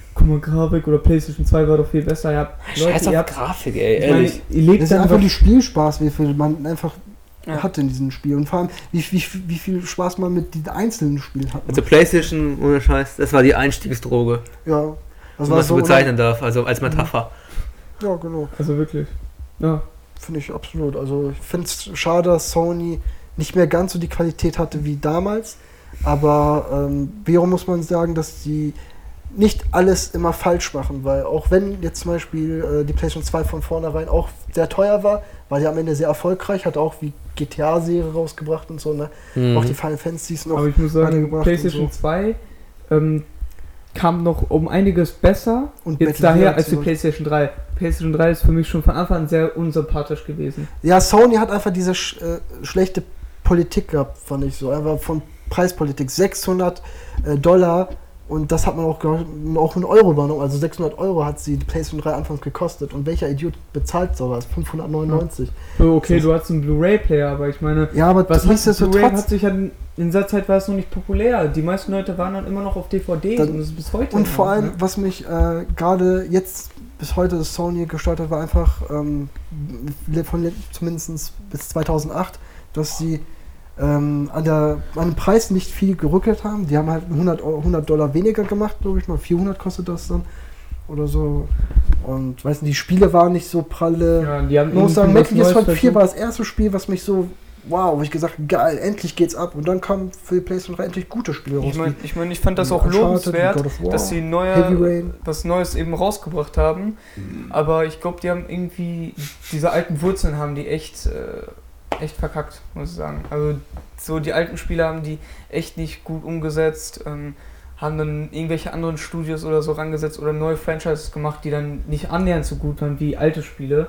guck mal, Grafik oder PlayStation zwei war doch viel besser. Ja, Leute, Scheiß ihr auf habt, Grafik, ey, ich meine, ehrlich. ihr lebt Das ist dann einfach doch- die Spielspaß, wie viel man einfach Ja. hat in diesem Spiel. Und vor allem, wie, wie, wie viel Spaß man mit den einzelnen Spielen hat. Also Playstation, ohne Scheiß, das war die Einstiegsdroge, Ja, das wenn man es so bezeichnen darf, also als Metapher. Ja, genau. Also wirklich. Ja. Finde ich absolut. Also ich finde es schade, dass Sony nicht mehr ganz so die Qualität hatte wie damals. Aber ähm, wiederum muss man sagen, dass sie nicht alles immer falsch machen, weil auch wenn jetzt zum Beispiel äh, die PlayStation zwei von vornherein auch sehr teuer war, war sie am Ende sehr erfolgreich, hat auch wie G T A-Serie rausgebracht und so, ne? Mhm. Auch die Final Fantasies noch. Aber ich muss sagen, weitergebracht PlayStation und so. zwei ähm, kam noch um einiges besser Und jetzt Metal daher Gear als die zurück. PlayStation drei. PlayStation drei ist für mich schon von Anfang an sehr unsympathisch gewesen. Ja, Sony hat einfach diese sch äh, schlechte Politik gehabt, fand ich so. Einfach von Preispolitik. sechshundert äh, Dollar und das hat man auch, ge- auch in Euro übernommen. Also sechshundert Euro hat sie die PlayStation drei anfangs gekostet. Und welcher Idiot bezahlt sowas? fünfhundertneunundneunzig. So, okay, Das- du hast einen Blu-ray-Player, aber ich meine, Ja, aber was hat Blu-ray nichtsdestotrotz. hat sich ja in dieser Zeit war es noch nicht populär. Die meisten Leute waren dann immer noch auf D V Ds Dann- und das ist bis heute. Und noch, vor allem, ne? was mich äh, gerade jetzt bis heute Sony gestört hat, war einfach ähm, le- von le- zumindest bis zweitausendacht, dass sie ähm, an, der, an dem Preis nicht viel gerückelt haben. Die haben halt hundert, Euro, hundert Dollar weniger gemacht, glaube ich mal. vierhundert kostet das dann oder so. Und weiß nicht, die Spiele waren nicht so pralle. Ja, die haben Ich muss sagen, irgendwie Metal was Gear Solid Neues vier versucht. war das erste Spiel, was mich so, wow, wo ich gesagt habe, geil, endlich geht's ab. Und dann kamen für die PlayStation drei endlich gute Spiele raus. Ich meine, wie ich, mein, ich fand das auch Uncharted, lobenswert, God of War, dass sie Heavy neue, Rain. was Neues eben rausgebracht haben. Aber ich glaube, die haben irgendwie diese alten Wurzeln haben die echt, äh, echt verkackt, muss ich sagen. Also so die alten Spiele haben die echt nicht gut umgesetzt, ähm, haben dann irgendwelche anderen Studios oder so rangesetzt oder neue Franchises gemacht, die dann nicht annähernd so gut waren wie alte Spiele.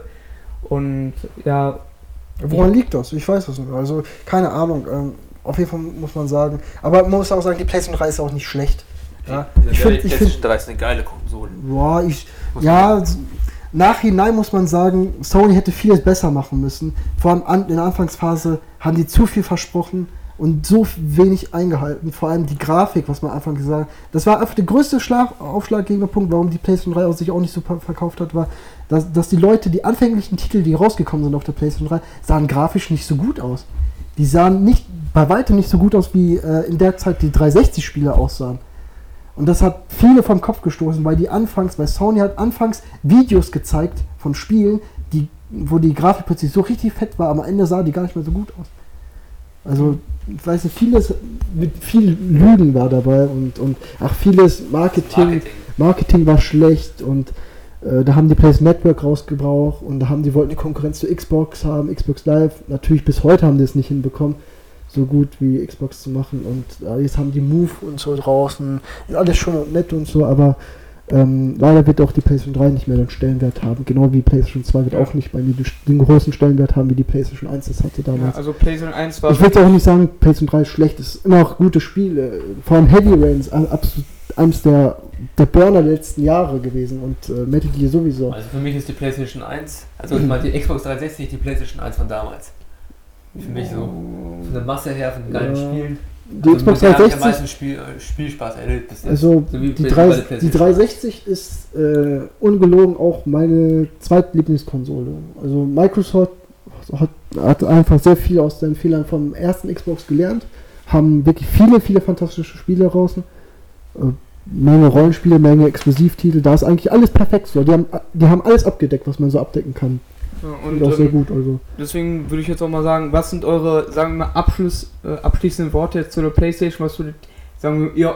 Und ja, Woran liegt das? Ich weiß das nicht. Also, keine Ahnung. Ähm, auf jeden Fall muss man sagen. Aber man muss auch sagen, die PlayStation drei ist auch nicht schlecht. Ja, ich finde, ich find, drei ist eine geile Konsole. boah, ich, ja, s- nachhinein muss man sagen, Sony hätte vieles besser machen müssen. Vor allem an, in der Anfangsphase haben die zu viel versprochen und so wenig eingehalten. Vor allem die Grafik, was man am Anfang gesagt hat. Das war einfach der größte Schlag, ausschlaggebende Punkt, warum die PlayStation drei auch sich auch nicht so verkauft hat, war, dass, dass die Leute, die anfänglichen Titel, die rausgekommen sind auf der PlayStation drei, sahen grafisch nicht so gut aus. Die sahen nicht, bei weitem nicht so gut aus, wie äh, in der Zeit die dreihundertsechzig-Spiele aussahen. Und das hat viele vom Kopf gestoßen, weil die anfangs, weil Sony hat anfangs Videos gezeigt von Spielen, die, wo die Grafik plötzlich so richtig fett war, aber am Ende sah die gar nicht mehr so gut aus. Also, ich weiß nicht, vieles, mit viel Lügen war dabei und, und ach, vieles Marketing, Marketing, Marketing. war schlecht und äh, da haben die PlayStation Network rausgebraucht und da haben die wollten die Konkurrenz zu Xbox haben, Xbox Live, natürlich bis heute haben die es nicht hinbekommen, so gut wie Xbox zu machen und äh, jetzt haben die Move und so draußen, ist alles schön und nett und so, aber ähm, leider wird auch die PlayStation drei nicht mehr den Stellenwert haben, genau wie PlayStation zwei wird Ja. auch nicht bei mir den, den größten Stellenwert haben, wie die PlayStation eins das hatte ja, damals. also PlayStation eins war Ich würde auch nicht sagen, PlayStation drei ist schlecht, es ist immer auch gute Spiele. Vor allem Heavy Rain ist absolut eines der, der Burner der letzten Jahre gewesen und äh, Metal Gear sowieso. Also für mich ist die PlayStation eins, also ich meine die Xbox dreihundertsechzig, die PlayStation eins von damals. Für mich so von der Masse her, von den geilen Ja. Spielen. Die Also Xbox mit der hab ich am dreihundertsechzig, meisten Spiel, äh, Spielspaß erlebt bis jetzt. also So wie die, bei- drei, bei der die PlayStation. dreihundertsechzig ist äh, ungelogen auch meine zweitlieblingskonsole. Also Microsoft hat, hat einfach sehr viel aus den Fehlern vom ersten Xbox gelernt, haben wirklich viele, viele fantastische Spiele draußen. Äh, Menge Rollenspiele, Menge Exklusivtitel, da ist eigentlich alles perfekt so. Die haben, die haben alles abgedeckt, was man so abdecken kann. ja, Und, und auch sehr ähm, gut, also. deswegen würde ich jetzt auch mal sagen, was sind eure, sagen wir mal, Abschluss, äh, abschließenden Worte jetzt zu der PlayStation, was würdet, sagen wir, ihr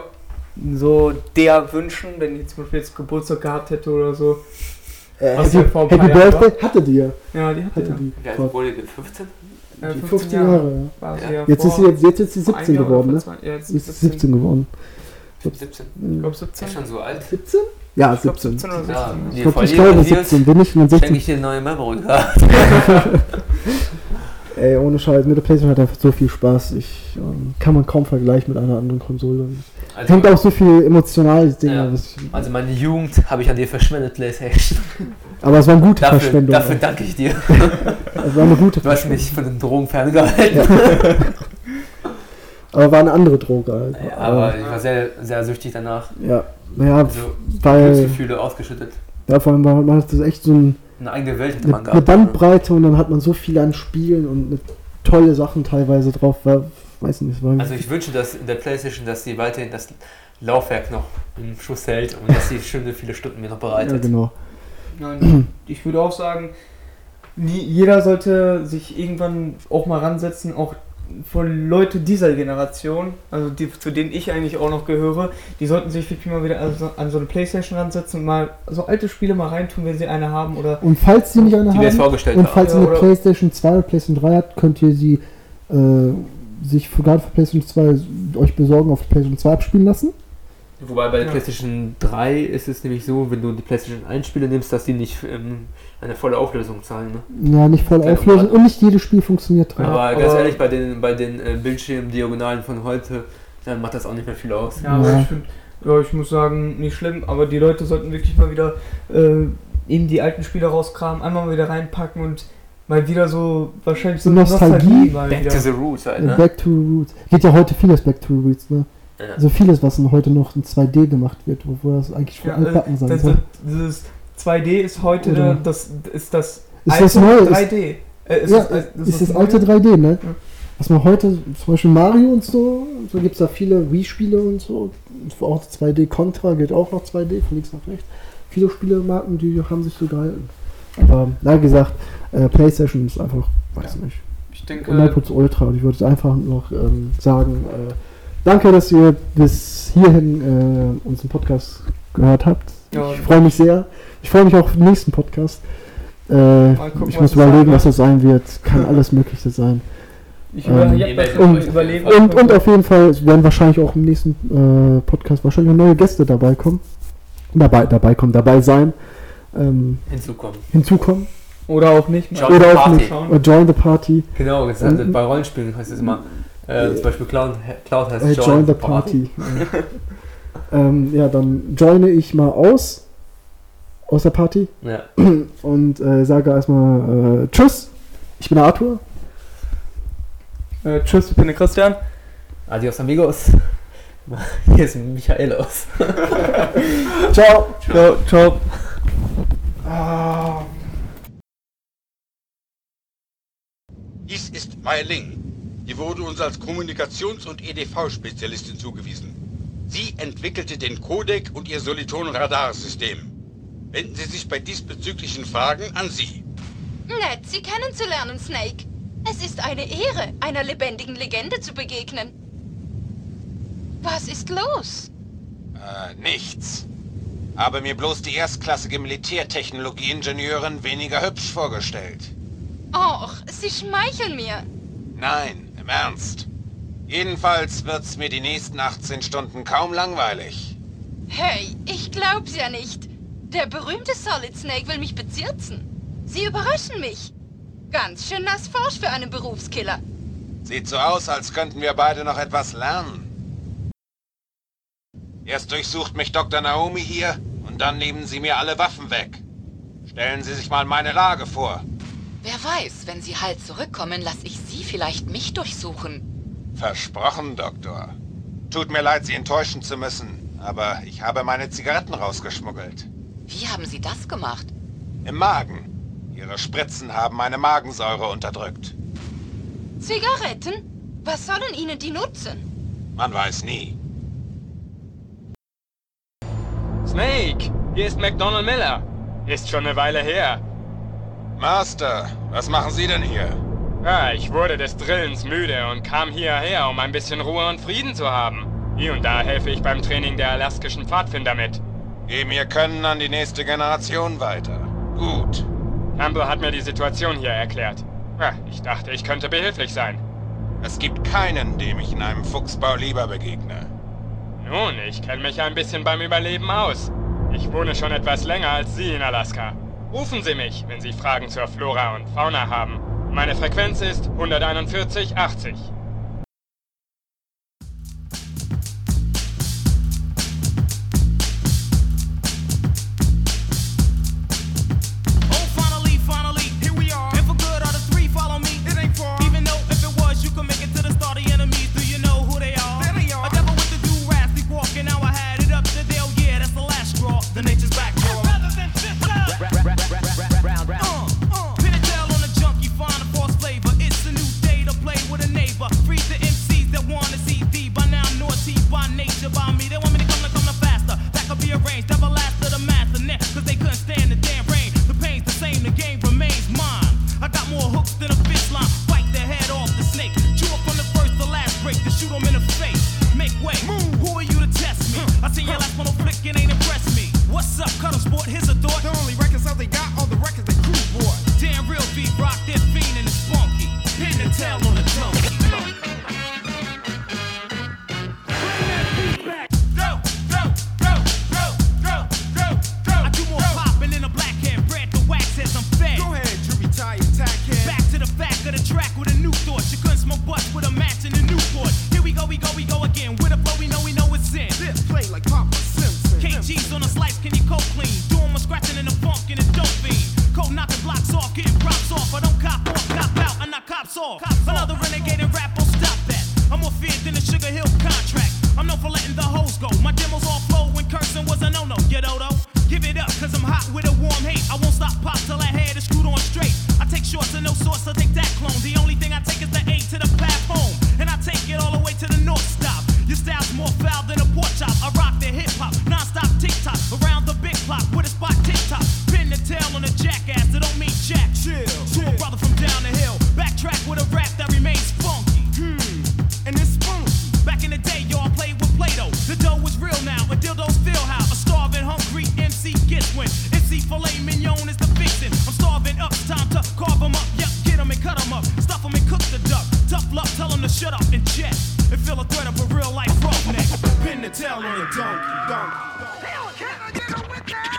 so der wünschen, wenn ihr zum Beispiel jetzt Geburtstag gehabt hätte oder so? Äh, Was Happy, ja vor ein paar Happy Jahren Birthday hatte die ja. Ja, die hatte Hatte ja. die. Wie alt wurde die? fünfzehn? Äh, Die fünfzehn fünfzehn Jahre, ja. war sie Ja. ja Jetzt ist vor- sie jetzt, jetzt ist sie vor einem siebzehn Jahr oder geworden, vor ne? zwei- Ja, jetzt Jetzt ist sie siebzehn geworden. siebzehn. Ich glaube Ist siebzehn. schon so alt. siebzehn? Ja, Ich glaube siebzehn. siebzehn oder Ja, sechzehn. nee, Ich glaube, voll ich glaube liberalisiert. siebzehn, wenn nicht, dann Schenke sechzehn. ich dir eine neue Memory Card. Ey, ohne Scheiß, mit der PlayStation hat einfach so viel Spaß. Ich ähm, kann man kaum vergleichen mit einer anderen Konsole. Also, Hängt auch so viel emotionales Ding. Ja. Was ich, also meine Jugend habe ich an dir verschwendet, PlayStation. aber es war eine gute Dafür, Verschwendung. dafür danke ich dir. Es war eine gute Du hast Verschwendung. mich von den Drogen ferngehalten. Aber war eine andere Droge halt. Ja, aber ich war sehr, sehr süchtig danach. Ja, Naja, Also, weil, Glücksgefühle ausgeschüttet. ja, vor allem man man hat das echt so ein, Eine eigene Welt hätte eine, man eine gehabt. Bandbreite und dann hat man so viel an Spielen und eine tolle Sachen teilweise drauf, war, weiß nicht, war Also ich wünsche, dass in der PlayStation, dass sie weiterhin das Laufwerk noch im Schuss hält und dass sie schöne viele Stunden mir noch ja, bereitet. genau. Nein, ich würde auch sagen, nie, jeder sollte sich irgendwann auch mal ransetzen, auch von Leute dieser Generation, also die, zu denen ich eigentlich auch noch gehöre, die sollten sich wirklich mal wieder also an so eine Playstation ransetzen und mal so alte Spiele mal reintun, wenn sie eine haben oder... Und falls sie nicht eine Die wir jetzt haben, vorgestellt und haben. falls ihr Ja, eine oder- PlayStation zwei oder PlayStation drei habt, könnt ihr sie äh, sich für, gerade für PlayStation zwei euch besorgen, auf PlayStation zwei abspielen lassen. Wobei bei der Ja. PlayStation drei ist es nämlich so, wenn du die PlayStation eins Spiele nimmst, dass die nicht ähm, eine volle Auflösung zahlen. Ne? Ja, nicht voll Keine auflösen Ahnung. und nicht jedes Spiel funktioniert dran. aber ganz aber- ehrlich, bei den, bei den äh, Bildschirmdiagonalen von heute, dann macht das auch nicht mehr viel aus. Ja, aber Ja. ich finde, ja, ich muss sagen, nicht schlimm, aber die Leute sollten wirklich mal wieder äh, eben die alten Spiele rauskramen, einmal mal wieder reinpacken und mal wieder so wahrscheinlich so Die Nostalgie. mal Back wieder. to the roots halt, ne? Back to Roots. Geht ja heute vieles Back to Roots, ne? Ja. Also vieles, was in heute noch in zwei D gemacht wird, obwohl das eigentlich schon Ja, altbacken äh, sein das, soll. dieses zwei D ist heute Oder- da, das ist das Ist das Neue? drei Ist, D. Äh, ist ja, das, äh, ist das Neue? alte drei D, ne? Ja. Was man heute, zum Beispiel Mario und so, so gibt es da viele Wii-Spiele und so. Auch zwei D Contra geht auch noch zwei D, von links nach rechts. Viele Spielemarken, die haben sich so gehalten. Aber, na gesagt, äh, PlayStation ist einfach, weiß nicht, Ich denke, hundert Ultra. Und ich würde einfach noch ähm, sagen, äh, danke, dass ihr bis hierhin äh, unseren Podcast gehört habt. Ja. Ich freue mich sehr. Ich freue mich auch auf den nächsten Podcast. Äh, gucken, ich was muss es überlegen, sein was das sein wird. Kann alles Mögliche sein. ich ähm, über, ich hab ihr das werdet schon und- überlegt. Und, und auf jeden Fall es werden wahrscheinlich auch im nächsten äh, Podcast wahrscheinlich auch neue Gäste dabei kommen. Dabei, dabei kommen, dabei sein. Ähm, Hinzukommen. hinzukommen. Oder auch nicht. Join Oder the auch party. nicht. Oder join the party. Genau, das Und- heißt, bei Rollenspielen heißt es immer, äh, zum Beispiel Cloud, Cloud heißt Äh, join the party. Ja. ähm, ja, dann joine ich mal aus. Aus der Party. Ja. Und äh, sage erstmal äh, Tschüss. Ich bin der Arthur. Äh, tschüss, ich bin der Christian. Adios amigos. Hier ist Michaelos. Ciao. Ciao, ciao. Dies ist Mai Ling. Die wurde uns als Kommunikations- und E D V-Spezialistin zugewiesen. Sie entwickelte den Codec und ihr Soliton-Radarsystem. Wenden Sie sich bei diesbezüglichen Fragen an sie. Nett, Sie kennenzulernen, Snake. Es ist eine Ehre, einer lebendigen Legende zu begegnen. Was ist los? Äh, nichts. Habe mir bloß die erstklassige Militärtechnologie-Ingenieurin weniger hübsch vorgestellt. Och, Sie schmeicheln mir. Nein, im Ernst. Jedenfalls wird's mir die nächsten achtzehn Stunden kaum langweilig. Hey, ich glaub's ja nicht. Der berühmte Solid Snake will mich bezirzen. Sie überraschen mich. Ganz schön nass forsch für einen Berufskiller. Sieht so aus, als könnten wir beide noch etwas lernen. Erst durchsucht mich Doktor Naomi hier und dann nehmen Sie mir alle Waffen weg. Stellen Sie sich mal meine Lage vor. Wer weiß, wenn Sie halt zurückkommen, lasse ich Sie vielleicht mich durchsuchen. Versprochen, Doktor. Tut mir leid, Sie enttäuschen zu müssen, aber ich habe meine Zigaretten rausgeschmuggelt. Wie haben Sie das gemacht? Im Magen. Ihre Spritzen haben meine Magensäure unterdrückt. Zigaretten? Was sollen Ihnen die nutzen? Man weiß nie. Snake, hier ist McDonald Miller. Ist schon eine Weile her. Master, was machen Sie denn hier? Ja, ich wurde des Drillens müde und kam hierher, um ein bisschen Ruhe und Frieden zu haben. Hier und da helfe ich beim Training der alaskischen Pfadfinder mit. Geben Ihr Können an die nächste Generation weiter. Gut. Campbell hat mir die Situation hier erklärt. Ja, ich dachte, ich könnte behilflich sein. Es gibt keinen, dem ich in einem Fuchsbau lieber begegne. Nun, ich kenne mich ein bisschen beim Überleben aus. Ich wohne schon etwas länger als Sie in Alaska. Rufen Sie mich, wenn Sie Fragen zur Flora und Fauna haben. Meine Frequenz ist hunderteinundvierzig achtzig. Oh, finally, finally, here we are. And for good are the three, follow me. It ain't far. Even though if it was, you could make it to the start of enemies. Do you know who they are? There they are. A devil with the do-rag, sleepwalking. Now I had it up to Dale, yeah, the tail on the donkey. I do more popping than a blackhead, bread the wax says I'm fed. Go ahead, you retire, tackhead. Back to the back of the track with a new thought. You couldn't smoke butts with a match in the Newport. Here we go, we go, we go again. With a flow, we know, we know it's in. This play like Papa Simpson. K G's on a slice, can you cold clean? Doing my scratching in the funk and the dope fiend. Cold knocking blocks off, getting props off. I don't cop off, cop out, I knock cops off. Cops Another off. Renegade and rap will stop that. I'm more feared than the Sugar Hill contract. I'm known for letting the hoes go. My demos all flow when cursing was a no-no. You dodo, give it up, cause I'm hot with a warm hate. I won't stop pop till I had it screwed on straight. I take shorts and no sauce, so take that clone. The only thing I take is the A to the platform. And I take it all the way to the north stop. Your style's more foul than a pork chop. I rock the hip-hop, non-stop tick-tock. Around the big clock with a spot tick-tock. Pin the tail on a jackass, that don't mean jack. Chill, to a brother from down the hill. Backtrack with a rap that remains funky. Hmm, and it's funky. Back in the day, y'all played with Play-Doh. The dough was real now, but dildos feel how a starving, hungry M C gets when M C filet mignon is the fixin'. I'm starving up, it's time to carve them up. Yep, get them and cut them up, stuff them and cook the duck. Tough luck, tell them to shut up and check. And feel a threat of a real life roughneck. Pin the tail on a donkey, donkey. Hell, can I get a witness?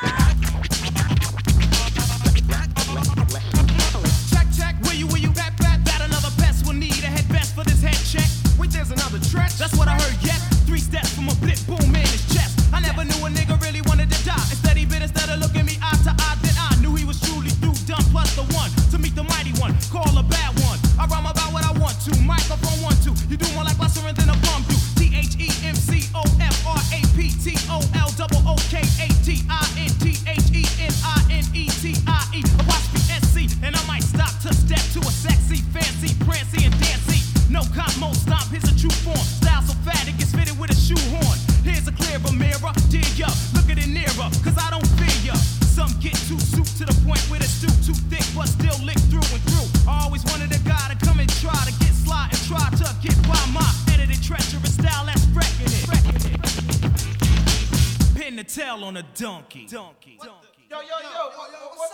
Check, check, where you, where you, pat, pat, that another pest will need a head vest for this head check. Wait, there's another track. That's what I heard, yet. Three steps from a blip, boom in his chest. I never knew a nigga really wanted to die. Instead, he bit instead of looking me eye to eye, then I knew he was truly through, done, plus the one to meet the mighty one. Call a bad one. I rhyme about what I want to. Microphone one, two. You do more like Buster than a bum do. T H E M C O F R A P T O L double O K A T I N T H E N I N E T I E. Apostrophe S C. And I might stop to step to a sexy, fancy, prancy, and dancy. No cop, mo stomp, here's a true form. Style so fat it gets fitted with a shoehorn. Here's a clearer mirror, dear ya, look at it nearer, cause I don't fear ya. Some get too soup to the point where the stew too thick, but still lick through and through. I always wanted a guy to come and try to get sly and try to get by my edited treacherous style that's wrecking it. Pin the tail on a donkey. Donkey. Donkey. Yo, yo, yo,